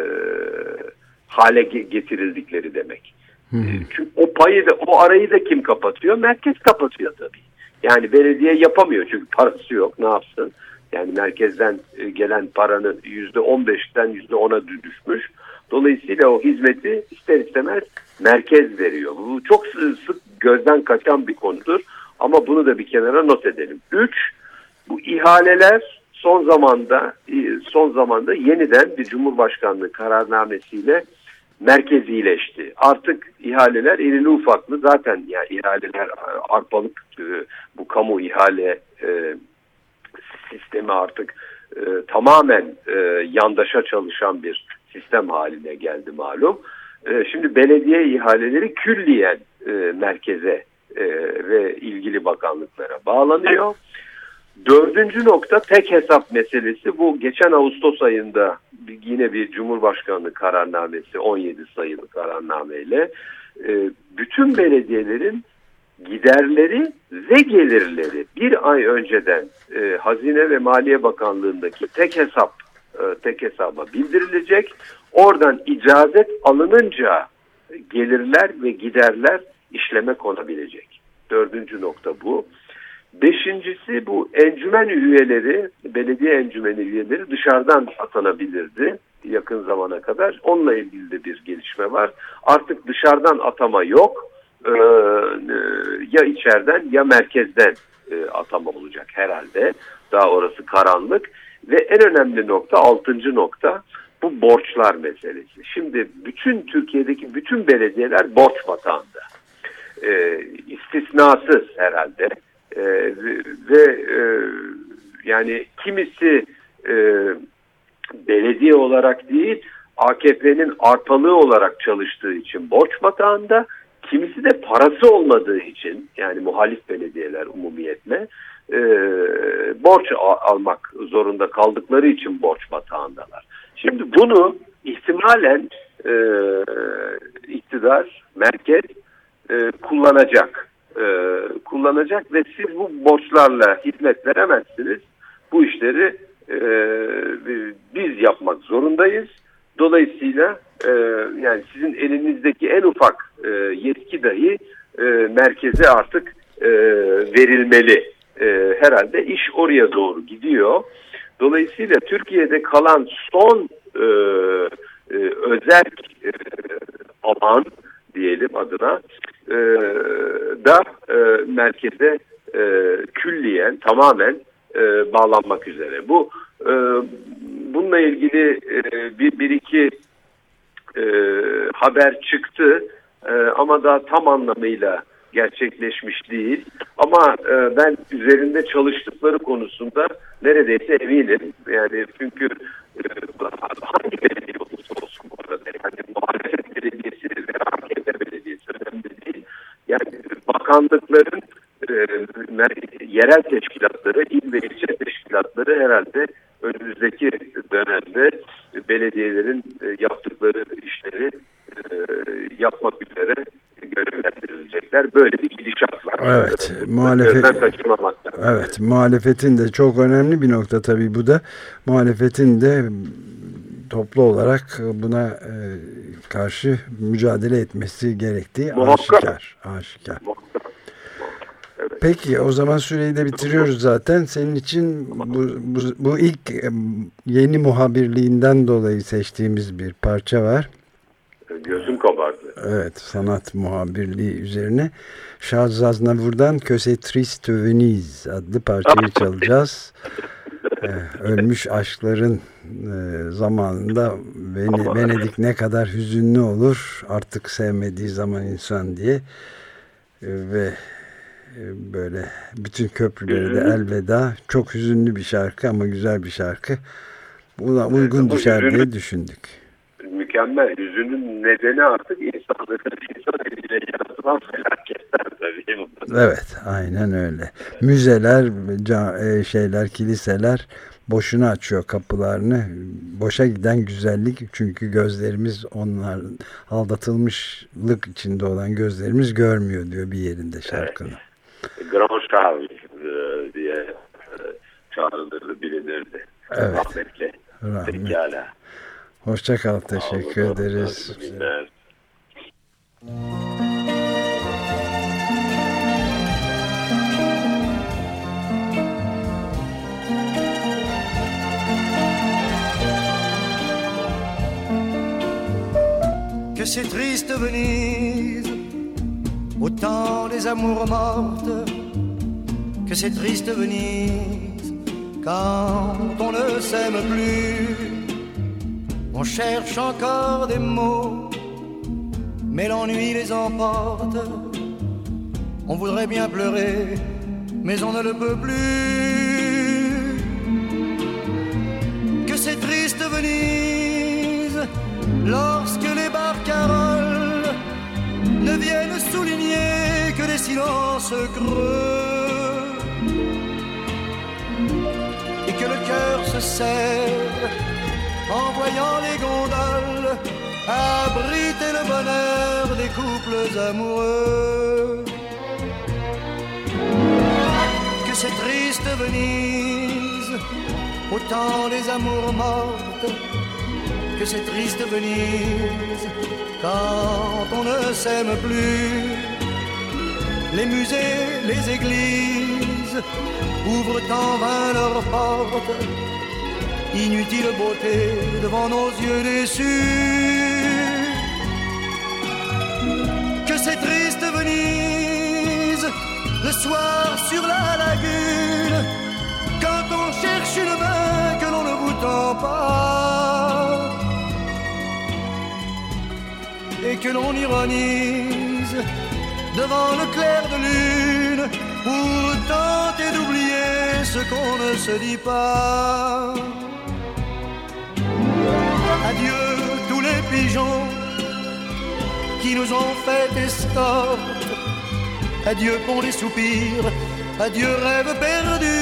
hale getirildikleri demek. Hmm. Çünkü o payı da, o arayı da kim kapatıyor? Merkez kapatıyor tabii. Yani belediye yapamıyor çünkü parası yok, ne yapsın? Yani merkezden gelen paranın yüzde on beşten yüzde ona düşmüş. Dolayısıyla o hizmeti ister istemez merkez veriyor. Bu çok sık gözden kaçan bir konudur. Ama bunu da bir kenara not edelim. Üç, bu ihaleler son zamanda son zamanda yeniden bir Cumhurbaşkanlığı kararnamesiyle merkezileşti. Artık ihaleler irili ufaklı, zaten yani ihaleler arpalık, bu kamu ihale e, sistemi artık e, tamamen e, yandaşa çalışan bir sistem haline geldi malum. E, şimdi belediye ihaleleri külliyen e, merkeze e, ve ilgili bakanlıklara bağlanıyor. Dördüncü nokta tek hesap meselesi. Bu geçen Ağustos ayında yine bir Cumhurbaşkanlığı kararnamesi, on yedi sayılı kararnameyle e, bütün belediyelerin giderleri ve gelirleri bir ay önceden e, Hazine ve Maliye Bakanlığı'ndaki tek hesap e, tek hesaba bildirilecek. Oradan icazet alınınca gelirler ve giderler işleme konabilecek. Dördüncü nokta bu. Beşincisi, bu encümen üyeleri, belediye encümeni üyeleri dışarıdan atanabilirdi yakın zamana kadar. Onunla ilgili de bir gelişme var. Artık dışarıdan atama yok. Ee, ya içeriden ya merkezden e, atama olacak herhalde. Daha orası karanlık. Ve en önemli nokta, altıncı nokta, bu borçlar meselesi. Şimdi bütün Türkiye'deki bütün belediyeler borç batağında. Ee, istisnasız herhalde. Ee, ve e, yani kimisi e, belediye olarak değil, A K P'nin arpalığı olarak çalıştığı için borç batağında, kimisi de parası olmadığı için, yani muhalif belediyeler umumiyetle e, borç al- almak zorunda kaldıkları için borç batağındalar. Şimdi bunu ihtimalen e, iktidar, merkez e, kullanacak. E, kullanacak ve siz bu borçlarla hizmet veremezsiniz. Bu işleri e, biz yapmak zorundayız. Dolayısıyla e, yani sizin elinizdeki en ufak e, yetki dahi e, merkeze artık e, verilmeli. E, herhalde iş oraya doğru gidiyor. Dolayısıyla Türkiye'de kalan son e, e, özel e, alan diyelim adına e, da e, merkeze e, külliyen tamamen e, bağlanmak üzere. Bu e, bununla ilgili e, bir, bir iki e, haber çıktı e, ama daha tam anlamıyla gerçekleşmiş değil. Ama e, ben üzerinde çalıştıkları konusunda neredeyse eminim. Yani çünkü e, hangi belediye olursa olsun bu arada, yani muhalefet belediyesi ve A K P belediyesi önemli değil. Yani bakanlıkların e, yerel teşkilatları, il ve ilçe teşkilatları herhalde önümüzdeki dönemde belediyelerin e, yaptıkları işleri e, yapmak üzere görevlendirilecekler. Böyle bir gidişat var. Evet, muhalefet, evet, muhalefetin de çok önemli bir nokta tabii bu da. Muhalefetin de toplu olarak buna e, karşı mücadele etmesi gerektiği aşikar. aşikar. Evet. Peki, o zaman süreyi de bitiriyoruz zaten. Senin için bu, bu, bu ilk e, yeni muhabirliğinden dolayı seçtiğimiz bir parça var. Gözüm kabardı. Evet, sanat muhabirliği üzerine. Charles Aznavour'dan Que c'est triste Venise adlı parçayı çalacağız. ee, ölmüş aşkların e, zamanında Ven- Venedik ne kadar hüzünlü olur artık sevmediği zaman insan diye ee, ve e, böyle bütün köprülere de elveda. Çok hüzünlü bir şarkı ama güzel bir şarkı. Buna uygun düşer diye düşündük. Mükemmel. Hüzünün nedeni artık insanların insan eliyle yaratılan felaketler tabii. Evet, aynen öyle. Müzeler, şeyler, kiliseler boşuna açıyor kapılarını. Boşa giden güzellik, çünkü gözlerimiz, onlar aldatılmışlık içinde olan gözlerimiz görmüyor diyor bir yerinde şarkının. Evet. Grand Charles diye çağrıları bilinirdi. Evet. Rahmetli. Rahmet. Pekala. Hoşça kal, teşekkür Allah ederiz. Allah. c'est triste Venise, au temps des amours mortes, que c'est triste Venise, quand on ne s'aime plus. On cherche encore des mots, mais l'ennui les emporte. On voudrait bien pleurer, mais on ne le peut plus. Que c'est triste Venise, lorsque les barcaroles ne viennent souligner que des silences creux, et que le cœur se serre en voyant les gondoles abriter le bonheur des couples amoureux. Que c'est triste Venise, au temps des amours mortes, que c'est triste Venise, quand on ne s'aime plus. Les musées, les églises ouvrent en vain leurs portes, inutile beauté devant nos yeux déçus. Que c'est triste Venise, le soir sur la lagune, quand on cherche une main que l'on ne vous tend pas, et que l'on ironise devant le clair de lune pour tenter d'oublier ce qu'on ne se dit pas. Adieu tous les pigeons qui nous ont fait escorte, adieu pont des soupirs, adieu rêve perdu.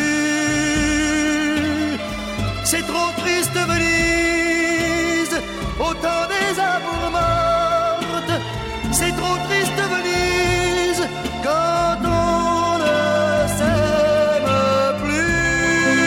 C'est trop triste Venise, au temps des amours mortes, c'est trop triste Venise, quand on ne s'aime plus.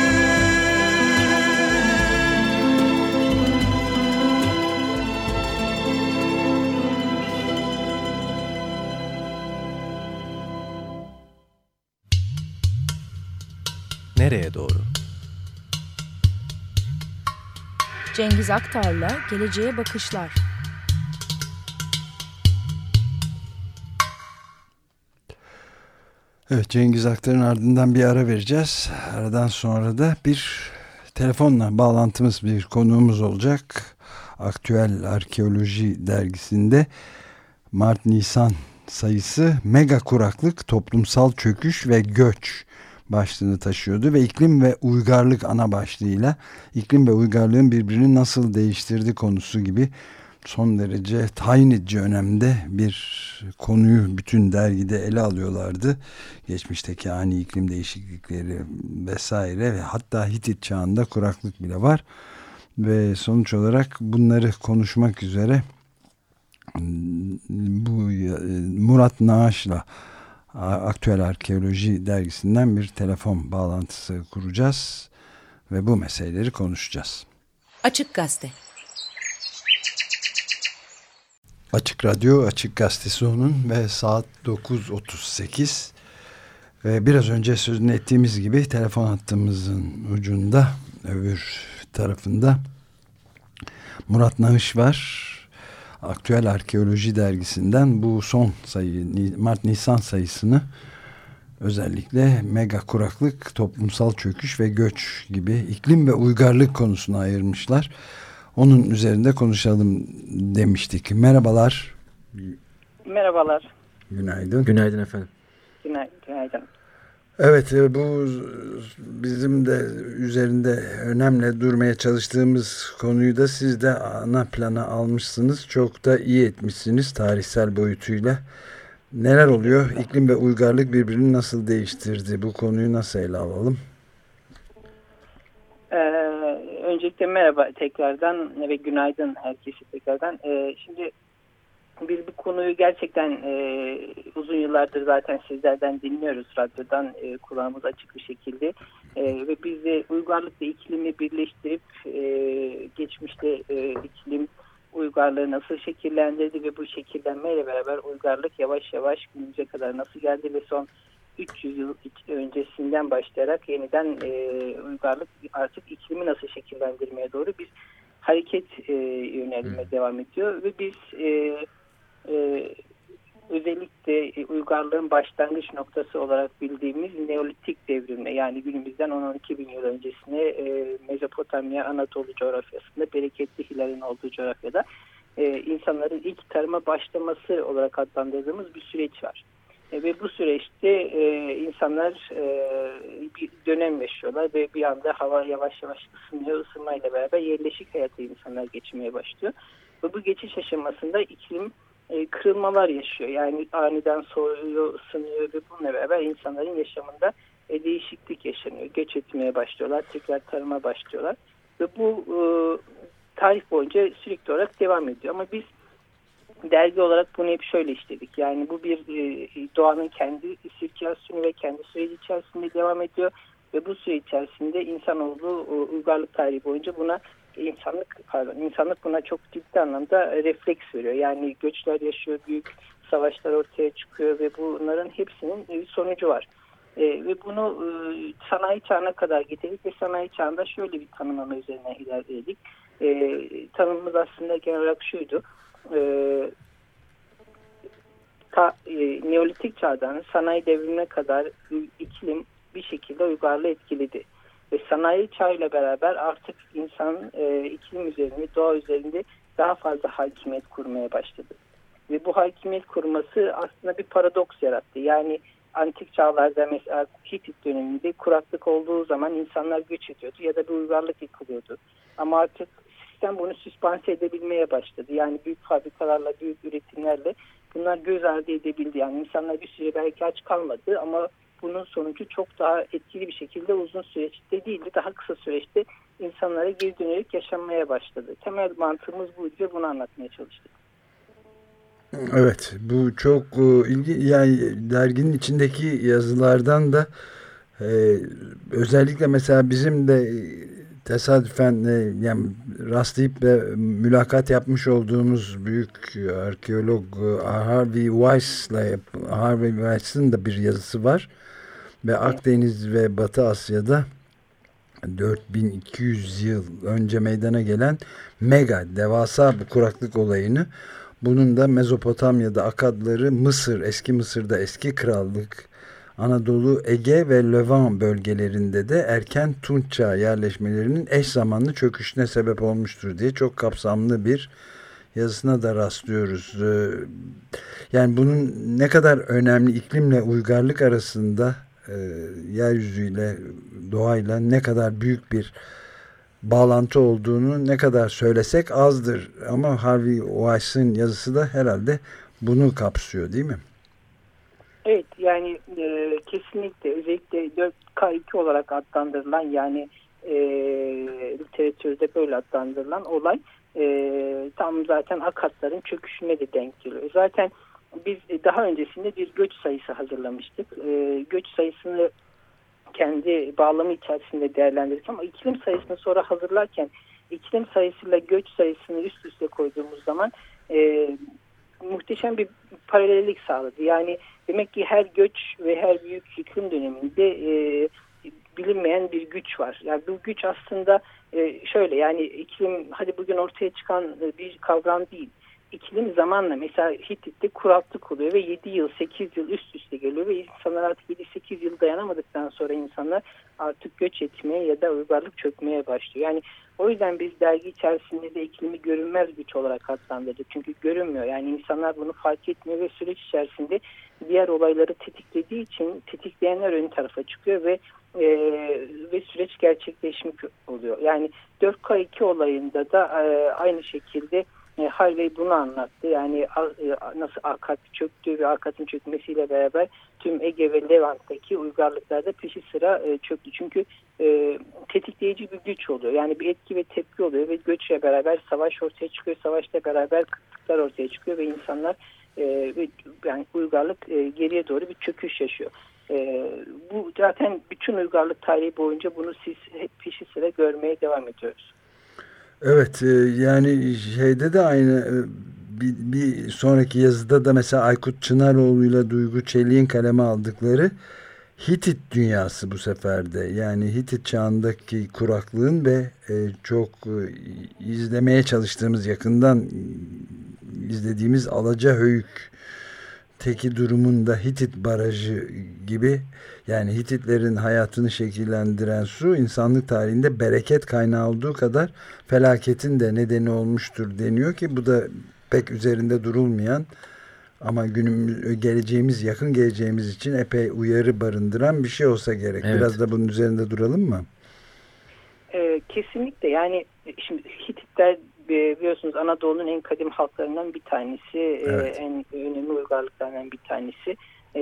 Nereye doğru? Cengiz Aktar'la Geleceğe Bakışlar. Evet, Cengiz Aktar'ın ardından bir ara vereceğiz. Aradan sonra da bir telefonla bağlantımız, bir konuğumuz olacak. Aktüel Arkeoloji dergisinde Mart-Nisan sayısı Mega Kuraklık, Toplumsal Çöküş ve Göç başlığını taşıyordu ve iklim ve uygarlık ana başlığıyla iklim ve uygarlığın birbirini nasıl değiştirdi konusu gibi son derece tayin edici önemde bir konuyu bütün dergide ele alıyorlardı. Geçmişteki ani iklim değişiklikleri vesaire ve hatta Hitit çağında kuraklık bile var. Ve sonuç olarak bunları konuşmak üzere bu Murat Naaş'la Aktüel Arkeoloji dergisinden bir telefon bağlantısı kuracağız ve bu meseleleri konuşacağız. Açık Gazete. Açık Radyo, Açık Gazetesi onun ve saat dokuz otuz sekiz ve biraz önce sözünü ettiğimiz gibi telefon hattımızın ucunda, öbür tarafında Murat Naaş var. Aktüel Arkeoloji dergisinden bu son sayı, Mart-Nisan sayısını özellikle mega kuraklık, toplumsal çöküş ve göç gibi iklim ve uygarlık konusuna ayırmışlar. Onun üzerinde konuşalım demiştik. Merhabalar. Merhabalar. Günaydın. Günaydın efendim. Günaydın. Günaydın. Evet, bu bizim de üzerinde önemli durmaya çalıştığımız konuyu da siz de ana plana almışsınız. Çok da iyi etmişsiniz tarihsel boyutuyla. Neler oluyor? İklim ve uygarlık birbirini nasıl değiştirdi? Bu konuyu nasıl ele alalım? Ee, öncelikle merhaba tekrardan ve günaydın herkese tekrardan. Ee, şimdi biz bu konuyu gerçekten e, uzun yıllardır zaten sizlerden dinliyoruz, radyodan e, kulağımız açık bir şekilde e, ve biz de uygarlıkla iklimi birleştirip e, geçmişte e, iklim uygarlığı nasıl şekillendirdi ve bu şekillenmeyle beraber uygarlık yavaş yavaş günümüze kadar nasıl geldi ve son üç yüz yıl öncesinden başlayarak yeniden e, uygarlık artık iklimi nasıl şekillendirmeye doğru bir hareket e, yönelime hmm. devam ediyor ve biz e, e, özellikle uygarlığın başlangıç noktası olarak bildiğimiz Neolitik devrimle, yani günümüzden on on iki bin yıl öncesine e, Mezopotamya, Anadolu coğrafyasında, bereketli hilalin olduğu coğrafyada e, insanların ilk tarıma başlaması olarak adlandırdığımız bir süreç var. E, ve bu süreçte e, insanlar e, bir dönem yaşıyorlar ve bir anda hava yavaş yavaş ısınıyor. Isınmayla beraber yerleşik hayata insanlar geçmeye başlıyor. Ve bu geçiş aşamasında iklim e, kırılmalar yaşıyor. Yani aniden soğuyor, ısınıyor ve bununla beraber insanların yaşamında e, değişiklik yaşanıyor. Göç etmeye başlıyorlar, tekrar tarıma başlıyorlar. Ve bu e, tarih boyunca sürekli olarak devam ediyor. Ama biz dergi olarak bunu hep şöyle işledik. Yani bu bir e, doğanın kendi sirkülasyonu ve kendi süreci içerisinde devam ediyor. Ve bu süre içerisinde insanoğlu e, uygarlık tarihi boyunca buna insanlık pardon insanlık buna çok ciddi anlamda refleks veriyor. Yani göçler yaşıyor, büyük savaşlar ortaya çıkıyor ve bunların hepsinin bir sonucu var. E, ve bunu e, sanayi çağına kadar getirdik ve sanayi çağında şöyle bir tanımlama üzerine ilerledik. E, tanımımız aslında genel olarak şuydu. E, ta, e, Neolitik çağdan sanayi devrimine kadar iklim bir şekilde uygarlığı etkiledi. Ve sanayi çağıyla beraber artık insan e, iklim üzerinde, doğa üzerinde daha fazla hakimiyet kurmaya başladı. Ve bu hakimiyet kurması aslında bir paradoks yarattı. Yani antik çağlarda mesela Hitit döneminde kuraklık olduğu zaman insanlar göç ediyordu ya da bir uygarlık yıkılıyordu. Ama artık sistem bunu süspanse edebilmeye başladı. Yani büyük fabrikalarla, büyük üretimlerle bunlar göz ardı edebildi. Yani insanlar bir süre belki aç kalmadı ama bunun sonucu çok daha etkili bir şekilde uzun süreçte değil de daha kısa süreçte insanlara geri dönerek yaşanmaya başladı. Temel mantığımız buydu ve bunu anlatmaya çalıştık. Evet, bu çok ilginç. Yani derginin içindeki yazılardan da e, özellikle mesela bizim de tesadüfen e, yani rastlayıp ve mülakat yapmış olduğumuz büyük arkeolog Harvey Weiss'la Harvey Weiss'ın da bir yazısı var. Ve Akdeniz ve Batı Asya'da dört bin iki yüz yıl önce meydana gelen mega, devasa bir kuraklık olayını, bunun da Mezopotamya'da Akadları, Mısır, eski Mısır'da eski krallık, Anadolu, Ege ve Levant bölgelerinde de erken Tunç Çağı yerleşmelerinin eş zamanlı çöküşüne sebep olmuştur diye çok kapsamlı bir yazısına da rastlıyoruz. Yani bunun ne kadar önemli, iklimle uygarlık arasında, e, yeryüzüyle, doğayla ne kadar büyük bir bağlantı olduğunu ne kadar söylesek azdır. Ama Harvey Weiss'in yazısı da herhalde bunu kapsıyor, değil mi? Evet, yani e, kesinlikle özellikle dört K iki olarak adlandırılan, yani e, literatürde böyle adlandırılan olay e, tam zaten Akatların çöküşüne de denk geliyor. Zaten biz daha öncesinde bir göç sayısı hazırlamıştık. E, göç sayısını kendi bağlamı içerisinde değerlendirdik ama iklim sayısını sonra hazırlarken iklim sayısıyla göç sayısını üst üste koyduğumuz zaman e, muhteşem bir paralellik sağladı. Yani demek ki her göç ve her büyük yıkım döneminde e, bilinmeyen bir güç var. Yani bu güç aslında e, şöyle, yani iklim hadi bugün ortaya çıkan bir kavram değil. İklim zamanla mesela Hitit'te kuraklık oluyor ve yedi yıl sekiz yıl üst üste geliyor ve insanlar artık yedi sekiz yıl dayanamadıktan sonra insanlar artık göç etmeye ya da uygarlık çökmeye başlıyor. Yani o yüzden biz dergi içerisinde de iklimi görünmez güç olarak adlandırdık. Çünkü görünmüyor. Yani insanlar bunu fark etmiyor ve süreç içerisinde diğer olayları tetiklediği için tetikleyenler ön tarafa çıkıyor ve e, ve süreç gerçekleşmiş oluyor. Yani dört K iki olayında da e, aynı şekilde E, Harvey bunu anlattı. Yani e, nasıl Akat çöktü ve Akat'ın çökmesiyle beraber tüm Ege ve Levant'taki uygarlıklarda peşi sıra e, çöktü. Çünkü e, tetikleyici bir güç oluyor. Yani bir etki ve tepki oluyor ve göçle beraber savaş ortaya çıkıyor. Savaşla beraber kıtlıklar ortaya çıkıyor ve insanlar e, yani uygarlık e, geriye doğru bir çöküş yaşıyor. E, bu zaten bütün uygarlık tarihi boyunca bunu siz hep peşi sıra görmeye devam ediyoruz. Evet, yani şeyde de aynı, bir, bir sonraki yazıda da mesela Aykut Çınaroğlu ile Duygu Çelik'in kaleme aldıkları Hitit dünyası bu sefer de. Yani Hitit çağındaki kuraklığın ve e, çok e, izlemeye çalıştığımız, yakından izlediğimiz Alacahöyük teki durumunda Hitit barajı gibi, yani Hititlerin hayatını şekillendiren su insanlık tarihinde bereket kaynağı olduğu kadar felaketin de nedeni olmuştur deniyor ki bu da pek üzerinde durulmayan ama günümüz, geleceğimiz, yakın geleceğimiz için epey uyarı barındıran bir şey olsa gerek. Evet. Biraz da bunun üzerinde duralım mı? Ee, kesinlikle. Yani şimdi Hititler biliyorsunuz Anadolu'nun en kadim halklarından bir tanesi, evet. e, en önemli uygarlıklarından bir tanesi. E,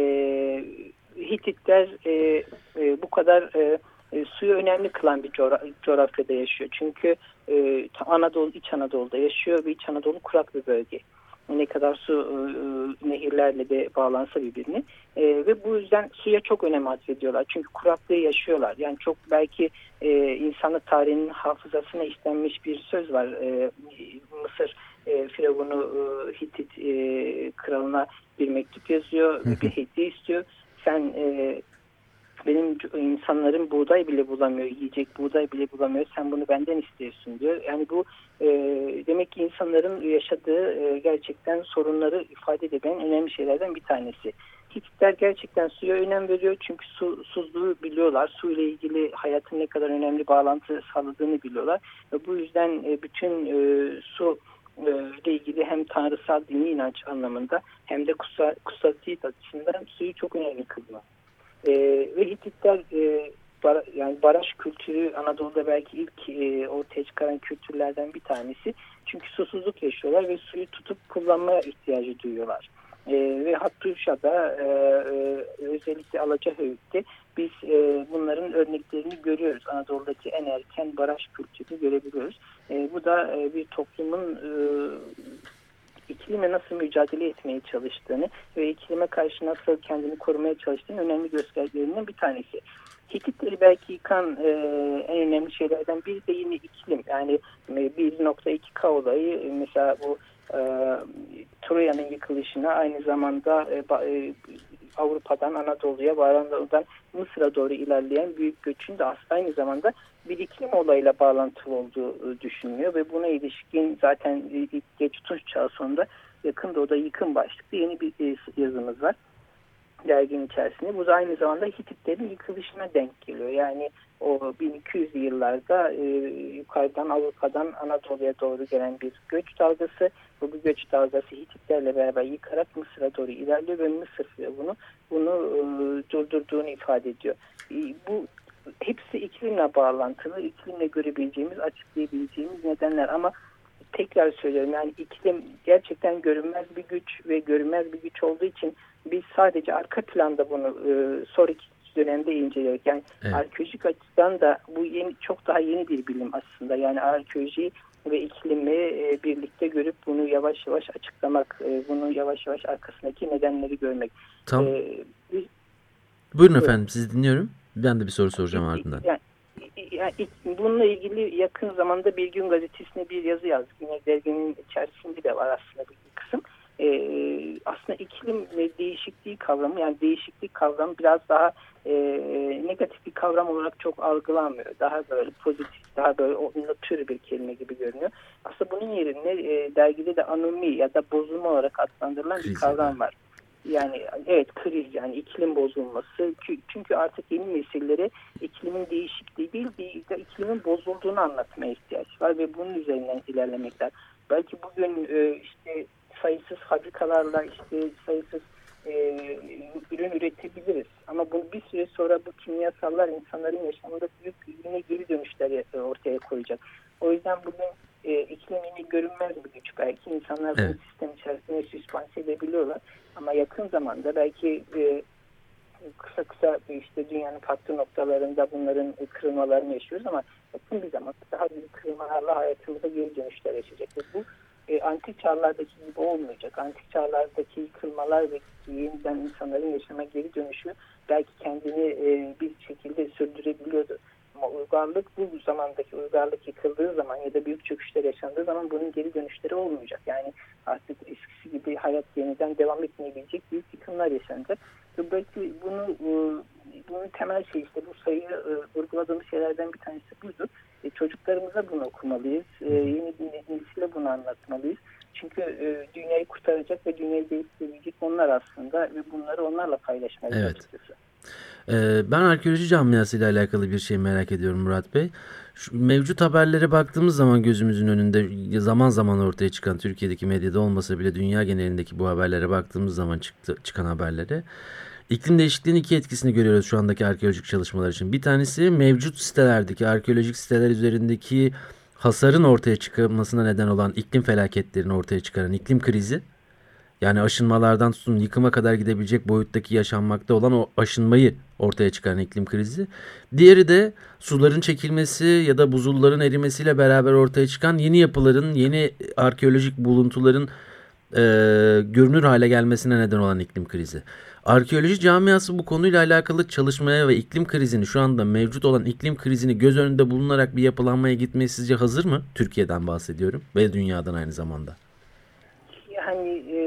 Hititler e, e, bu kadar e, e, suyu önemli kılan bir coğra- coğrafyada yaşıyor. Çünkü e, Anadolu, İç Anadolu'da yaşıyor ve İç Anadolu kurak bir bölge. Ne kadar su e, nehirlerle de bağlansa birbirine e, ve bu yüzden suya çok önem atfediyorlar. Çünkü kuraklığı yaşıyorlar. Yani çok belki e, insanlık tarihinin hafızasına işlenmiş bir söz var. E, Mısır e, Firavunu e, Hitit e, kralına bir mektup yazıyor, bir hediye istiyor. Sen e, benim insanlarım buğday bile bulamıyor, yiyecek buğday bile bulamıyor. Sen bunu benden istiyorsun diyor. Yani bu e, demek ki insanların yaşadığı e, gerçekten sorunları ifade eden önemli şeylerden bir tanesi. Hititler gerçekten suya önem veriyor çünkü su, susuzluğu biliyorlar. Su ile ilgili hayatın ne kadar önemli bağlantı sağladığını biliyorlar. Ve bu yüzden e, bütün e, su ile ilgili hem tanrısal dini inanç anlamında hem de kutsal, kutsaliyet açısından suyu çok önemli kılıyor. Ee, ve Hititler e, bar, yani baraj kültürü Anadolu'da belki ilk e, ortaya çıkaran kültürlerden bir tanesi. Çünkü susuzluk yaşıyorlar ve suyu tutup kullanmaya ihtiyacı duyuyorlar. E, ve Hattuşa'da e, e, özellikle Alacahöyük'te biz e, bunların örneklerini görüyoruz. Anadolu'daki en erken baraj kültürünü görebiliyoruz. E, bu da e, bir toplumun e, iklime nasıl mücadele etmeye çalıştığını ve iklime karşı nasıl kendini korumaya çalıştığını önemli göstergelerinden bir tanesi. Hititleri belki yıkan e, en önemli şeylerden biri de yine iklim. Yani bir nokta iki K olayı mesela bu e, Troya'nın yıkılışına aynı zamanda e, e, Avrupa'dan Anadolu'ya, Anadolu'dan Mısır'a doğru ilerleyen büyük göçün de aynı zamanda bir iklim olayıyla bağlantılı olduğu düşünülüyor ve buna ilişkin zaten geç Tunç çağı sonunda Yakın Doğu'da yıkım başlıklı yeni bir yazımız var derginin içerisinde. Bu da aynı zamanda Hititlerin yıkılışına denk geliyor. Yani o bin iki yüzlü yıllarda e, yukarıdan Avrupa'dan Anadolu'ya doğru gelen bir göç dalgası. Bu, bu göç dalgası Hititlerle beraber yıkarak Mısır'a doğru ilerliyor ve Mısır bunu bunu e, durdurduğunu ifade ediyor. E, bu hepsi iklimle bağlantılı, iklimle görebileceğimiz, açıklayabileceğimiz nedenler ama tekrar söylüyorum yani iklim gerçekten görünmez bir güç ve görünmez bir güç olduğu için biz sadece arka planda bunu e, sonraki dönemde inceledik. Yani evet. Arkeolojik açıdan da bu yeni, çok daha yeni bir bilim aslında. Yani arkeoloji ve iklimi e, birlikte görüp bunu yavaş yavaş açıklamak, e, bunu yavaş yavaş arkasındaki nedenleri görmek. Tamam. E, biz, Buyurun efendim, sizi dinliyorum. Ben de bir soru soracağım ardından. Yani, yani bununla ilgili yakın zamanda Bir Gün Gazetesi'ne bir yazı yazdık. Yine derginin içerisinde de var aslında bir kısım. Ee, aslında iklim ve değişikliği kavramı, yani değişiklik kavramı biraz daha e, negatif bir kavram olarak çok algılanmıyor. Daha böyle pozitif, daha böyle nötr bir kelime gibi görünüyor. Aslında bunun yerine e, dergide de anomi ya da bozulma olarak adlandırılan kriz bir kavram var. Yani evet kriz, yani iklim bozulması. Çünkü artık yeni nesillere iklimin değişikliği değil, değil de iklimin bozulduğunu anlatmaya ihtiyaç var ve bunun üzerinden ilerlemekler. Belki bugün e, işte sayısız fabrikalarla işte sayısız e, ürün üretebiliriz. Ama bunu bir süre sonra bu kimyasallar insanların yaşamında büyük yine geri dönüşler ortaya koyacak. O yüzden bugün e, iklim yine görünmez bir güç. Belki insanlar evet. bu sistem içerisinde süspanse edebiliyorlar. Ama yakın zamanda belki e, kısa kısa işte dünyanın farklı noktalarında bunların kırılmalarını yaşıyoruz ama yakın bir zamanda daha büyük kırılmalarla hayatımıza geri dönüşler yaşayacak. Ve bu E, antik çağlardaki gibi olmayacak. Antik çağlardaki yıkılmalar ve yeniden insanların yaşama geri dönüşü belki kendini e, bir şekilde sürdürebiliyordu. Ama uygarlık bu zamandaki uygarlık yıkıldığı zaman ya da büyük çöküşler yaşandığı zaman bunun geri dönüşleri olmayacak. Yani artık eskisi gibi hayat yeniden devam etmeyebilecek büyük yıkımlar yaşanacak. Ve belki bunu e, bunun temel şey işte bu sayıyı e, vurguladığımız şeylerden bir tanesi buydu. E, çocuklarımıza bunu okumalıyız. E, yeni nesile bunu anlatmalıyız. Çünkü e, dünyayı kurtaracak ve dünyayı değiştirecek onlar aslında ve bunları onlarla paylaşmalıyız evet. açıkçası. Ee, ben arkeoloji camiasıyla alakalı bir şey merak ediyorum Murat Bey. Şu mevcut haberlere baktığımız zaman gözümüzün önünde zaman zaman ortaya çıkan, Türkiye'deki medyada olmasa bile dünya genelindeki bu haberlere baktığımız zaman çıktı, çıkan haberlere iklim değişikliğinin iki etkisini görüyoruz şu andaki arkeolojik çalışmalar için. Bir tanesi mevcut sitelerdeki, arkeolojik siteler üzerindeki hasarın ortaya çıkmasına neden olan iklim felaketlerini ortaya çıkaran iklim krizi. Yani aşınmalardan tutun yıkıma kadar gidebilecek boyuttaki yaşanmakta olan o aşınmayı ortaya çıkaran iklim krizi. Diğeri de suların çekilmesi ya da buzulların erimesiyle beraber ortaya çıkan yeni yapıların, yeni arkeolojik buluntuların e, görünür hale gelmesine neden olan iklim krizi. Arkeoloji camiası bu konuyla alakalı çalışmaya ve iklim krizini, şu anda mevcut olan iklim krizini göz önünde bulunarak bir yapılanmaya gitmeye sizce hazır mı? Türkiye'den bahsediyorum ve dünyadan aynı zamanda. Yani e,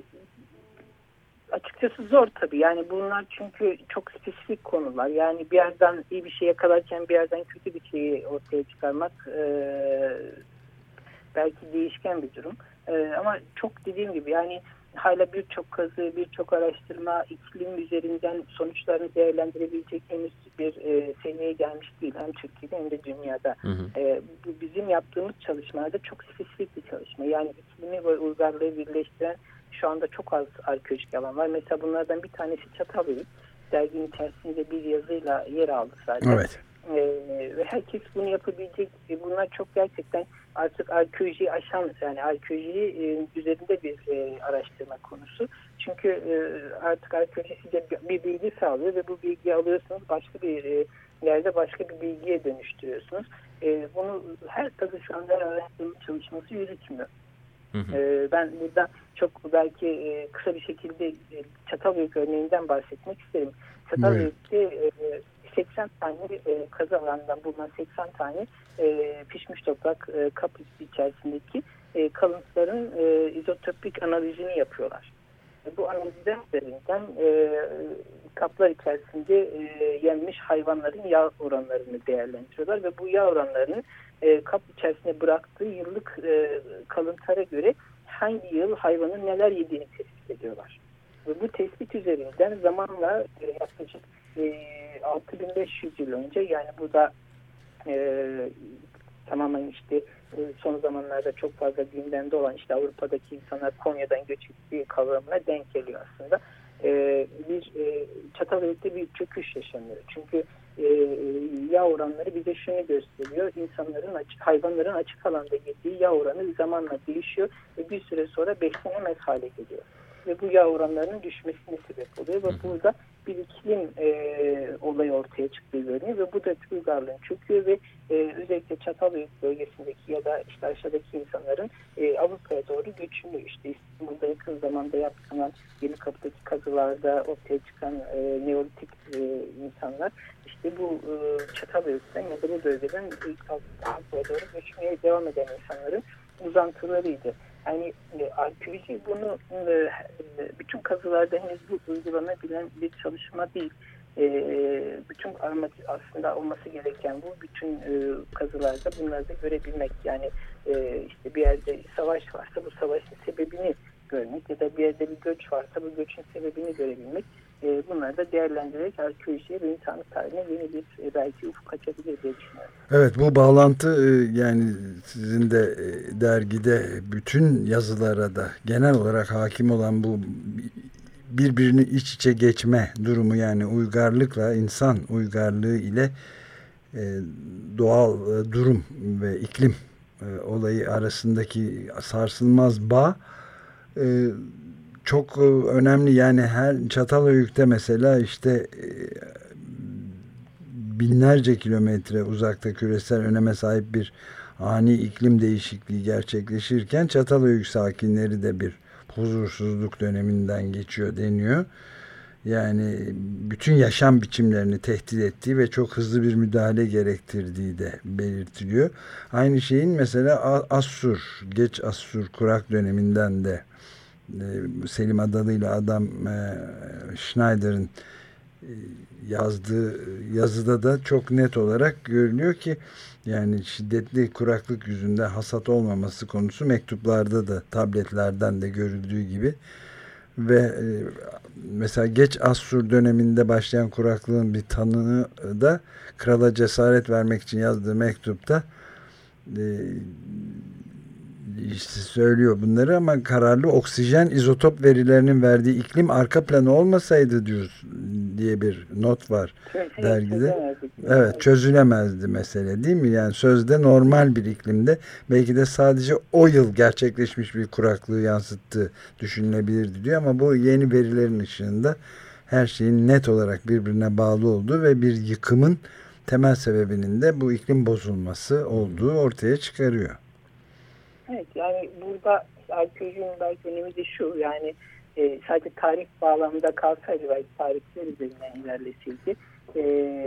açıkçası zor tabii. Yani bunlar çünkü çok spesifik konular. Yani bir yerden iyi bir şey yakalarken bir yerden kötü bir şeyi ortaya çıkarmak e, belki değişken bir durum. E, ama çok dediğim gibi yani hala birçok kazı, birçok araştırma iklim üzerinden sonuçlarını değerlendirebilecek henüz bir e, seviyeye gelmiş değil. Hem Türkiye'de hem de dünyada. Hı hı. E, bu bizim yaptığımız çalışmalarda çok spesifik bir çalışma. Yani iklimi ve uygarlığı birleştiren şu anda çok az arkeolojik alan var. Mesela bunlardan bir tanesi Çatalhöyük. Derginin içerisinde bir yazıyla yer aldı zaten. Evet. Ee, ve herkes bunu yapabilecek. Bunlar çok gerçekten artık arkeolojiyi aşan, yani arkeoloji e, üzerinde bir e, araştırma konusu. Çünkü e, artık arkeoloji size bir bilgi sağlıyor ve bu bilgiyi alıyorsunuz, başka bir e, yerde başka bir bilgiye dönüştürüyorsunuz. E, bunu her kazı şu anda araştırma çalışması yürütmüyor. Hı hı. E, ben burada çok belki e, kısa bir şekilde e, Çatalhöyük örneğinden bahsetmek isterim. Çatalhöyük'te e, seksen tane e, kazı alanından bulunan seksen tane e, pişmiş toprak e, kap içerisindeki e, kalıntıların e, izotopik analizini yapıyorlar. E, bu analizler üzerinden e, kaplar içerisinde e, yenmiş hayvanların yağ oranlarını değerlendiriyorlar ve bu yağ oranlarının e, kap içerisinde bıraktığı yıllık e, kalıntılara göre hangi yıl hayvanın neler yediğini tespit ediyorlar. Ve bu tespit üzerinden zamanla e, yaklaşık e, altı bin beş yüz yıl önce, yani burada e, tamamen işte e, son zamanlarda çok fazla gündemde olan işte Avrupa'daki insanlar Konya'dan göç ettiği kavramına denk geliyor aslında. E, bir e, Çatalhöyük'te bir çöküş yaşanıyor. Çünkü e, yağ oranları bize şunu gösteriyor. İnsanların, açık, hayvanların açık alanda yediği yağ oranı zamanla değişiyor ve bir süre sonra beslenemez hale geliyor. Ve bu yağ oranlarının düşmesine sebep oluyor ve burada bir iklim e, olayı ortaya çıktığı görünüyor ve bu da uygarlığın çöküyor ve e, özellikle Çatalhöyük bölgesindeki ya da işte aşağıdaki insanların e, Avrupa'ya doğru göçünü, işte İstanbul'da yakın zamanda yapılan Yenikapı'daki kazılarda ortaya çıkan e, Neolitik e, insanlar işte bu e, Çatalhöyük'ten ya da bu bölgeden Avrupa'ya doğru göçmeye devam eden insanların uzantılarıydı. Yani e, arkeoloji bunu e, bütün kazılarda henüz bu uygulanabilen bir çalışma değil. E, bütün aslında olması gereken bu, bütün e, kazılarda bunları da görebilmek. Yani e, işte bir yerde savaş varsa bu savaşın sebebini görmek ya da bir yerde bir göç varsa bu göçün sebebini görebilmek. E, bunları da değerlendirerek arkeolojiye ve insanlık tarihine yeni bir e, belki ufuk açabilir diye düşünüyorum. Evet, bu bağlantı e, yani sizin de e, dergide bütün yazılara da genel olarak hakim olan bu birbirini iç içe geçme durumu, yani uygarlıkla, insan uygarlığı ile e, doğal e, durum ve iklim e, olayı arasındaki sarsılmaz bağ e, çok önemli. Yani her Çatalhöyük'te mesela işte binlerce kilometre uzakta küresel öneme sahip bir ani iklim değişikliği gerçekleşirken Çatalhöyük sakinleri de bir huzursuzluk döneminden geçiyor deniyor. Yani bütün yaşam biçimlerini tehdit ettiği ve çok hızlı bir müdahale gerektirdiği de belirtiliyor. Aynı şeyin mesela Assur, geç Assur kurak döneminden de Selim Adalı ile adam e, Schneider'in yazdığı yazıda da çok net olarak görünüyor ki yani şiddetli kuraklık yüzünden hasat olmaması konusu mektuplarda da tabletlerden de görüldüğü gibi ve mesela geç Assur döneminde başlayan kuraklığın bir tanını da krala cesaret vermek için yazdığı mektupta işte söylüyor bunları ama kararlı oksijen izotop verilerinin verdiği iklim arka planı olmasaydı diyor diye bir not var Çözüm, dergide. Evet, çözülemezdi mesele değil mi? Yani sözde normal bir iklimde belki de sadece o yıl gerçekleşmiş bir kuraklığı yansıttığı düşünülebilirdi diyor ama bu yeni verilerin ışığında her şeyin net olarak birbirine bağlı olduğu ve bir yıkımın temel sebebinin de bu iklim bozulması olduğu ortaya çıkarıyor. Evet, yani burada arkeolojinin belki önemi de şu, yani e, sadece tarih bağlamında kalsaydı belki tarihler üzerinden ilerleseydi e,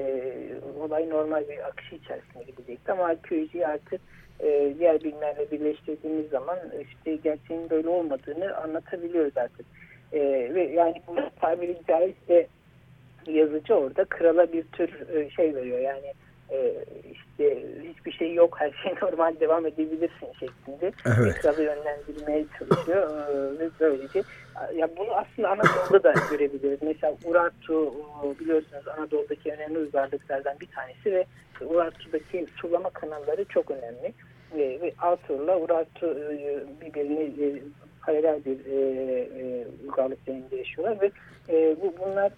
olay normal bir akışı içerisinde gidecekti ama arkeolojiyi artık e, diğer bilimlerle birleştirdiğimiz zaman işte gerçeğin böyle olmadığını anlatabiliyoruz artık. E, ve yani bu tabiri caizse yazıcı orada krala bir tür e, şey veriyor, yani e, işte hiçbir şey yok, her şey normal devam edebilirsin şeklinde evet. Kralı yönlendirmeye çalışıyor e, ve böylece ya bunu aslında Anadolu'da da görebiliriz. Mesela Urartu biliyorsunuz Anadolu'daki önemli uygarlıklardan bir tanesi ve Urartu'daki sulama kanalları çok önemli. E, ve Asur'la Urartu e, birbirini e, paralel bir e, e, uygarlık döneminde yaşıyorlar ve e, bu bunlar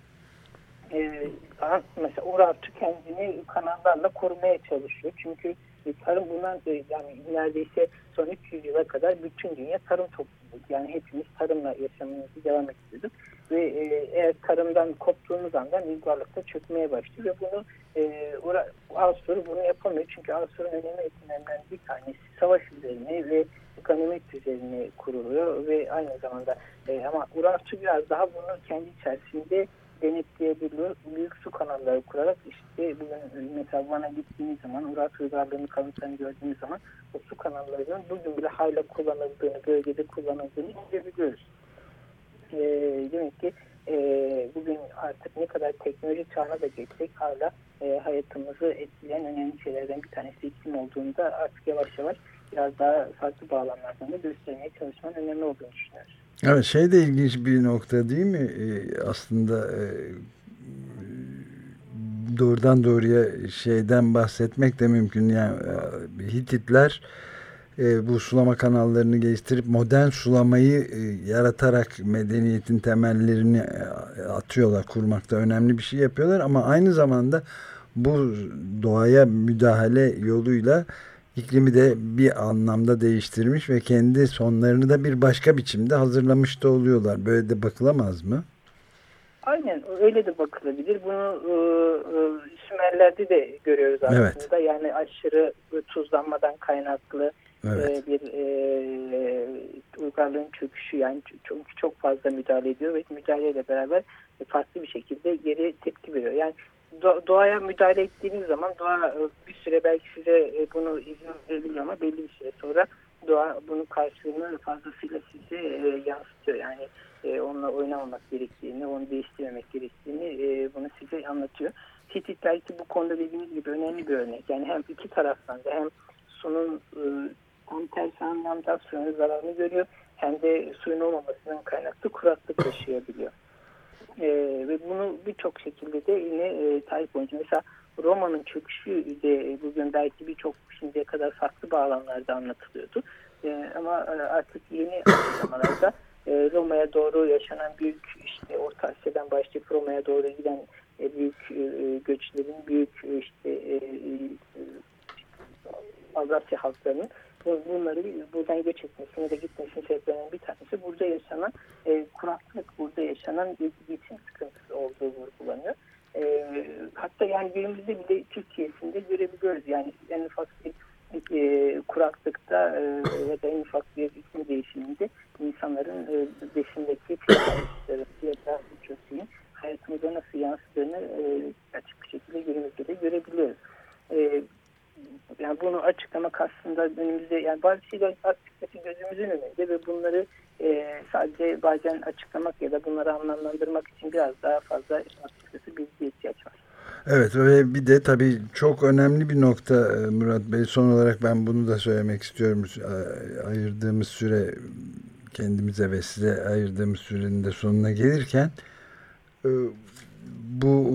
Ee, mesela Urartu kendini kanallarla korumaya çalışıyor. Çünkü tarım bundan yani neredeyse son üç yüz yıla kadar bütün dünya tarım toplumuydu. Yani hepimiz tarımla yaşamımızı devam ediyorduk. Ve e, eğer tarımdan koptuğumuz andan uygarlıkta çökmeye başlıyor. Ve bunu e, Asur bunu yapamıyor. Çünkü Asur'un önemli etkilerinden bir tanesi savaş üzerine ve ganimet üzerine kuruluyor. Ve aynı zamanda e, ama Urartu biraz daha bunu kendi içerisinde denetleyebiliyor. Büyük su kanalları kurarak işte bugün mesela Van'a gittiğimiz zaman Urartu uygarlığının kalıntılarını gördüğümüz zaman o su kanallarının bugün bile hala kullanıldığını, bölgede kullanıldığını görebiliyoruz. E, demek ki e, bugün artık ne kadar teknoloji çağına da geçsek hala e, hayatımızı etkileyen önemli şeylerden bir tanesi iklim olduğunda artık yavaş yavaş biraz daha farklı bağlamlardan da göstermeye çalışmanın önemli olduğunu düşünüyoruz. Evet, şey de ilginç bir nokta değil mi? Ee, aslında e, doğrudan doğruya şeyden bahsetmek de mümkün. Yani e, Hititler e, bu sulama kanallarını geliştirip modern sulamayı e, yaratarak medeniyetin temellerini e, atıyorlar, kurmakta önemli bir şey yapıyorlar. Ama aynı zamanda bu doğaya müdahale yoluyla İklimi de bir anlamda değiştirmiş ve kendi sonlarını da bir başka biçimde hazırlamış da oluyorlar. Böyle de bakılamaz mı? Aynen öyle de bakılabilir. Bunu e, e, Sümerler'de de görüyoruz aslında. Evet. Yani aşırı tuzlanmadan kaynaklı evet. e, bir e, uygarlığın çöküşü, yani çok, çok fazla müdahale ediyor ve müdahaleyle beraber farklı bir şekilde geri tepki veriyor. Yani doğaya müdahale ettiğiniz zaman doğa bir süre belki size bunu izin verebilir ama belli bir süre sonra doğa bunun karşılığını fazlasıyla size yansıtıyor. Yani onunla oynamamak gerektiğini, onu değiştirmemek gerektiğini bunu size anlatıyor. Hitit belki bu konuda dediğimiz gibi önemli bir örnek. Yani hem iki taraftan da hem sunun tam tersi anlamda suyun zararını görüyor hem de suyun olmamasından kaynaklı kuraklık yaşayabiliyor. Ee, ve bunu birçok şekilde de yine e, tarih boyunca mesela Roma'nın çöküşü de bugün belki birçok şimdiye kadar farklı bağlamlarda anlatılıyordu. E, ama artık yeni zamanlarda e, Roma'ya doğru yaşanan büyük işte Orta Asya'dan başlayıp Roma'ya doğru giden e, büyük e, göçlerin büyük işte e, e, Avrasya halklarının bunları buradan göç etmesine de gitmesine sebeplenen bir tanesi burada yaşanan e, kuraklık, burada yaşanan geçim sıkıntısı olduğu vurgulanıyor. E, hatta yani günümüzde bile Türkiye'sinde görebiliyoruz. Yani en ufak bir e, kuraklıkta e, ya da en ufak bir iklim değişiminde insanların e, beşindeki psikolojikleri ya da birçok şeyin hayatımıza nasıl yansıdığını e, açık bir şekilde günümüzde de görebiliyoruz. E, Yani bunu açıklamak aslında önümüzde, yani bazı şeyler açıkçası gözümüzün önünde ve bunları e, sadece bazen açıklamak ya da bunları anlamlandırmak için biraz daha fazla açıkçası bir bilgiye ihtiyaç var. Evet ve bir de tabii çok önemli bir nokta Murat Bey. Son olarak ben bunu da söylemek istiyorum. Ayırdığımız süre, kendimize ve size ayırdığımız sürenin de sonuna gelirken bu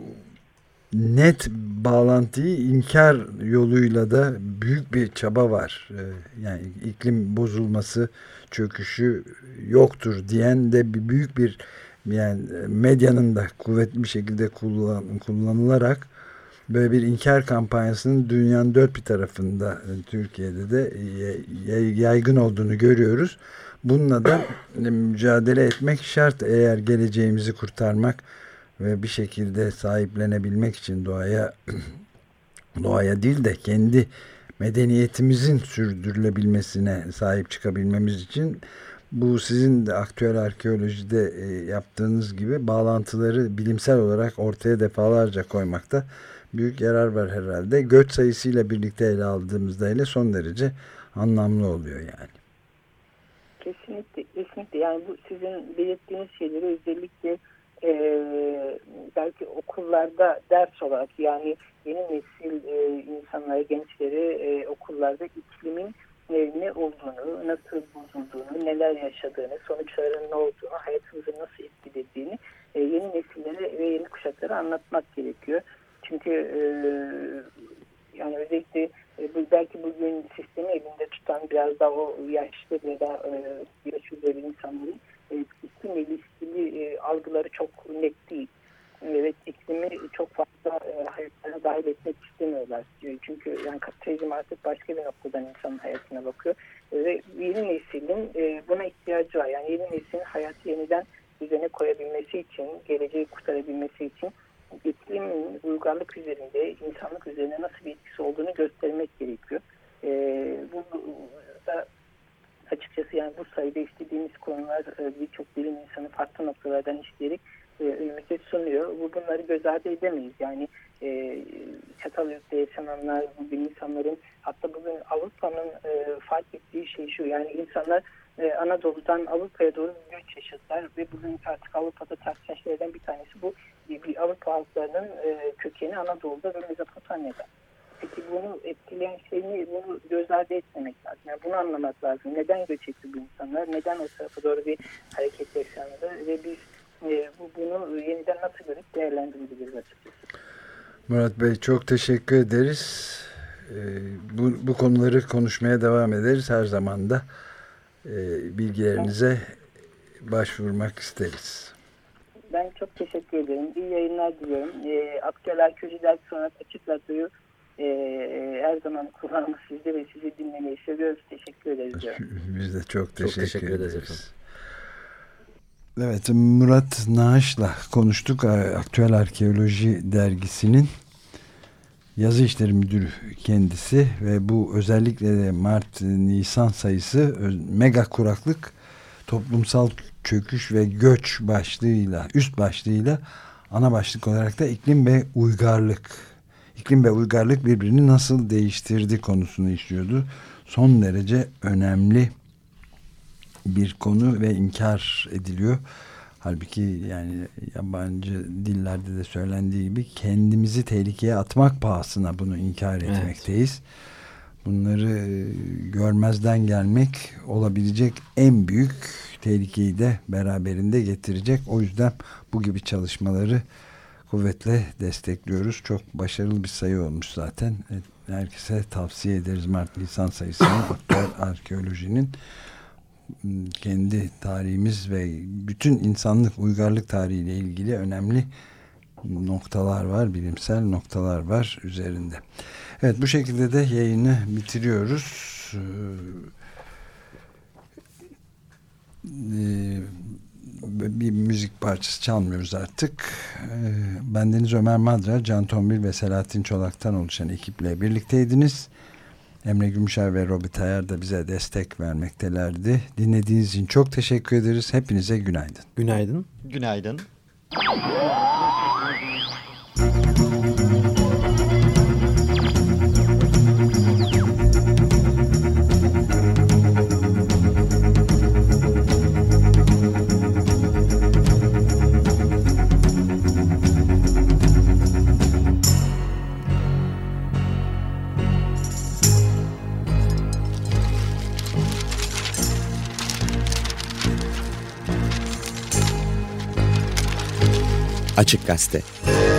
net bağlantıyı inkar yoluyla da büyük bir çaba var. Yani iklim bozulması, çöküşü yoktur diyen de bir büyük bir, yani medyanın da kuvvetli bir şekilde kullan, kullanılarak böyle bir inkar kampanyasının dünyanın dört bir tarafında, Türkiye'de de yaygın olduğunu görüyoruz. Bununla da mücadele etmek şart eğer geleceğimizi kurtarmak ve bir şekilde sahiplenebilmek için doğaya doğaya değil de kendi medeniyetimizin sürdürülebilmesine sahip çıkabilmemiz için bu sizin de aktüel arkeolojide yaptığınız gibi bağlantıları bilimsel olarak ortaya defalarca koymakta büyük yarar var herhalde. Göç sayısıyla birlikte ele aldığımızda ile son derece anlamlı oluyor yani. Kesinlikle, kesinlikle. Yani bu sizin belirttiğiniz şeyleri özellikle e, belki okullarda ders olarak, yani yeni nesil e, insanlara, gençleri e, okullarda iklimin e, ne olduğunu, nasıl bozulduğunu, neler yaşadığını, sonuçlarının ne olduğunu, hayatımızı nasıl etkilediğini e, yeni nesillere ve yeni kuşaklara anlatmak gerekiyor. Çünkü e, yani özellikle e, belki bugün sistemi elinde tutan biraz daha o yaşlı ya da e, yaş üzeri insanların e, iklimle ilişkili e, algıları çok net değil. Evet, iklimi çok fazla e, hayatlarına dahil etmek istemiyorlar. Çünkü yani kapitalizm artık başka bir noktadan insanın hayatına bakıyor. E, ve yeni neslin e, buna ihtiyacı var. Yani yeni neslin hayatı yeniden düzene koyabilmesi için, geleceği kurtarabilmesi için iklimin uygarlık üzerinde, insanlık üzerine nasıl bir etkisi olduğunu göstermek gerekiyor. E, bu da açıkçası yani bu sayıda istediğimiz konular e, birçok bilim insanı farklı noktalardan işleyerek e, önümüze sunuyor. Bu bunları göz ardı edemeyiz. Yani e, Çatalhöyük'te yaşananlar, bugün insanların, hatta bugün Avrupa'nın e, fark ettiği şey şu, yani insanlar e, Anadolu'dan Avrupa'ya doğru göç yaşadılar ve bugün artık Avrupa'da tartışan şeylerden bir tanesi bu. Bir Avrupa halklarının e, kökeni Anadolu'da ve Mezopotamya'da. Peki bunu etkileyen şeyini, bunu göz ardı etmemek lazım. Yani bunu anlamak lazım. Neden göç etti bu insanlar? Neden o tarafa doğru bir hareket yaşandı? Ve biz e, bu, bunu yeniden nasıl görüp değerlendirebiliriz açıkçası? Murat Bey, çok teşekkür ederiz. E, bu, bu konuları konuşmaya devam ederiz. Her zaman da e, bilgilerinize başvurmak isteriz. Ben çok teşekkür ederim. İyi yayınlar diliyorum. E, Aktüel Arkeoloji'den sonra Açık Radyo'yu e, her zaman kulağımız sizde ve sizi dinlemeyi seviyoruz. Teşekkür ederiz. Biz de çok teşekkür, çok teşekkür ederiz. ederiz. Evet, Murat Naaş'la konuştuk. Aktüel Arkeoloji dergisinin yazı işleri müdürü kendisi ve bu özellikle de Mart-Nisan sayısı mega kuraklık, toplumsal çöküş ve göç başlığıyla, üst başlığıyla ana başlık olarak da iklim ve uygarlık. İklim ve uygarlık birbirini nasıl değiştirdi konusunu işliyordu. Son derece önemli bir konu ve inkar ediliyor. Halbuki yani yabancı dillerde de söylendiği gibi kendimizi tehlikeye atmak pahasına bunu inkar etmekteyiz. Evet. Bunları görmezden gelmek olabilecek en büyük tehlikeyi de beraberinde getirecek. O yüzden bu gibi çalışmaları kuvvetle destekliyoruz. Çok başarılı bir sayı olmuş zaten. Herkese tavsiye ederiz Mart-Nisan sayısını. Aktüel Arkeoloji'nin kendi tarihimiz ve bütün insanlık, uygarlık tarihiyle ilgili önemli noktalar var, bilimsel noktalar var üzerinde. Evet, bu şekilde de yayını bitiriyoruz. Bir müzik parçası çalmıyoruz artık. Bendeniz Ömer Madra, Can Tombil ve Selahattin Çolak'tan oluşan ekiple birlikteydiniz. Emre Gümüşer ve Robert Ayar da bize destek vermektelerdi. Dinlediğiniz için çok teşekkür ederiz. Hepinize günaydın. Günaydın. Günaydın. Açık Gazete.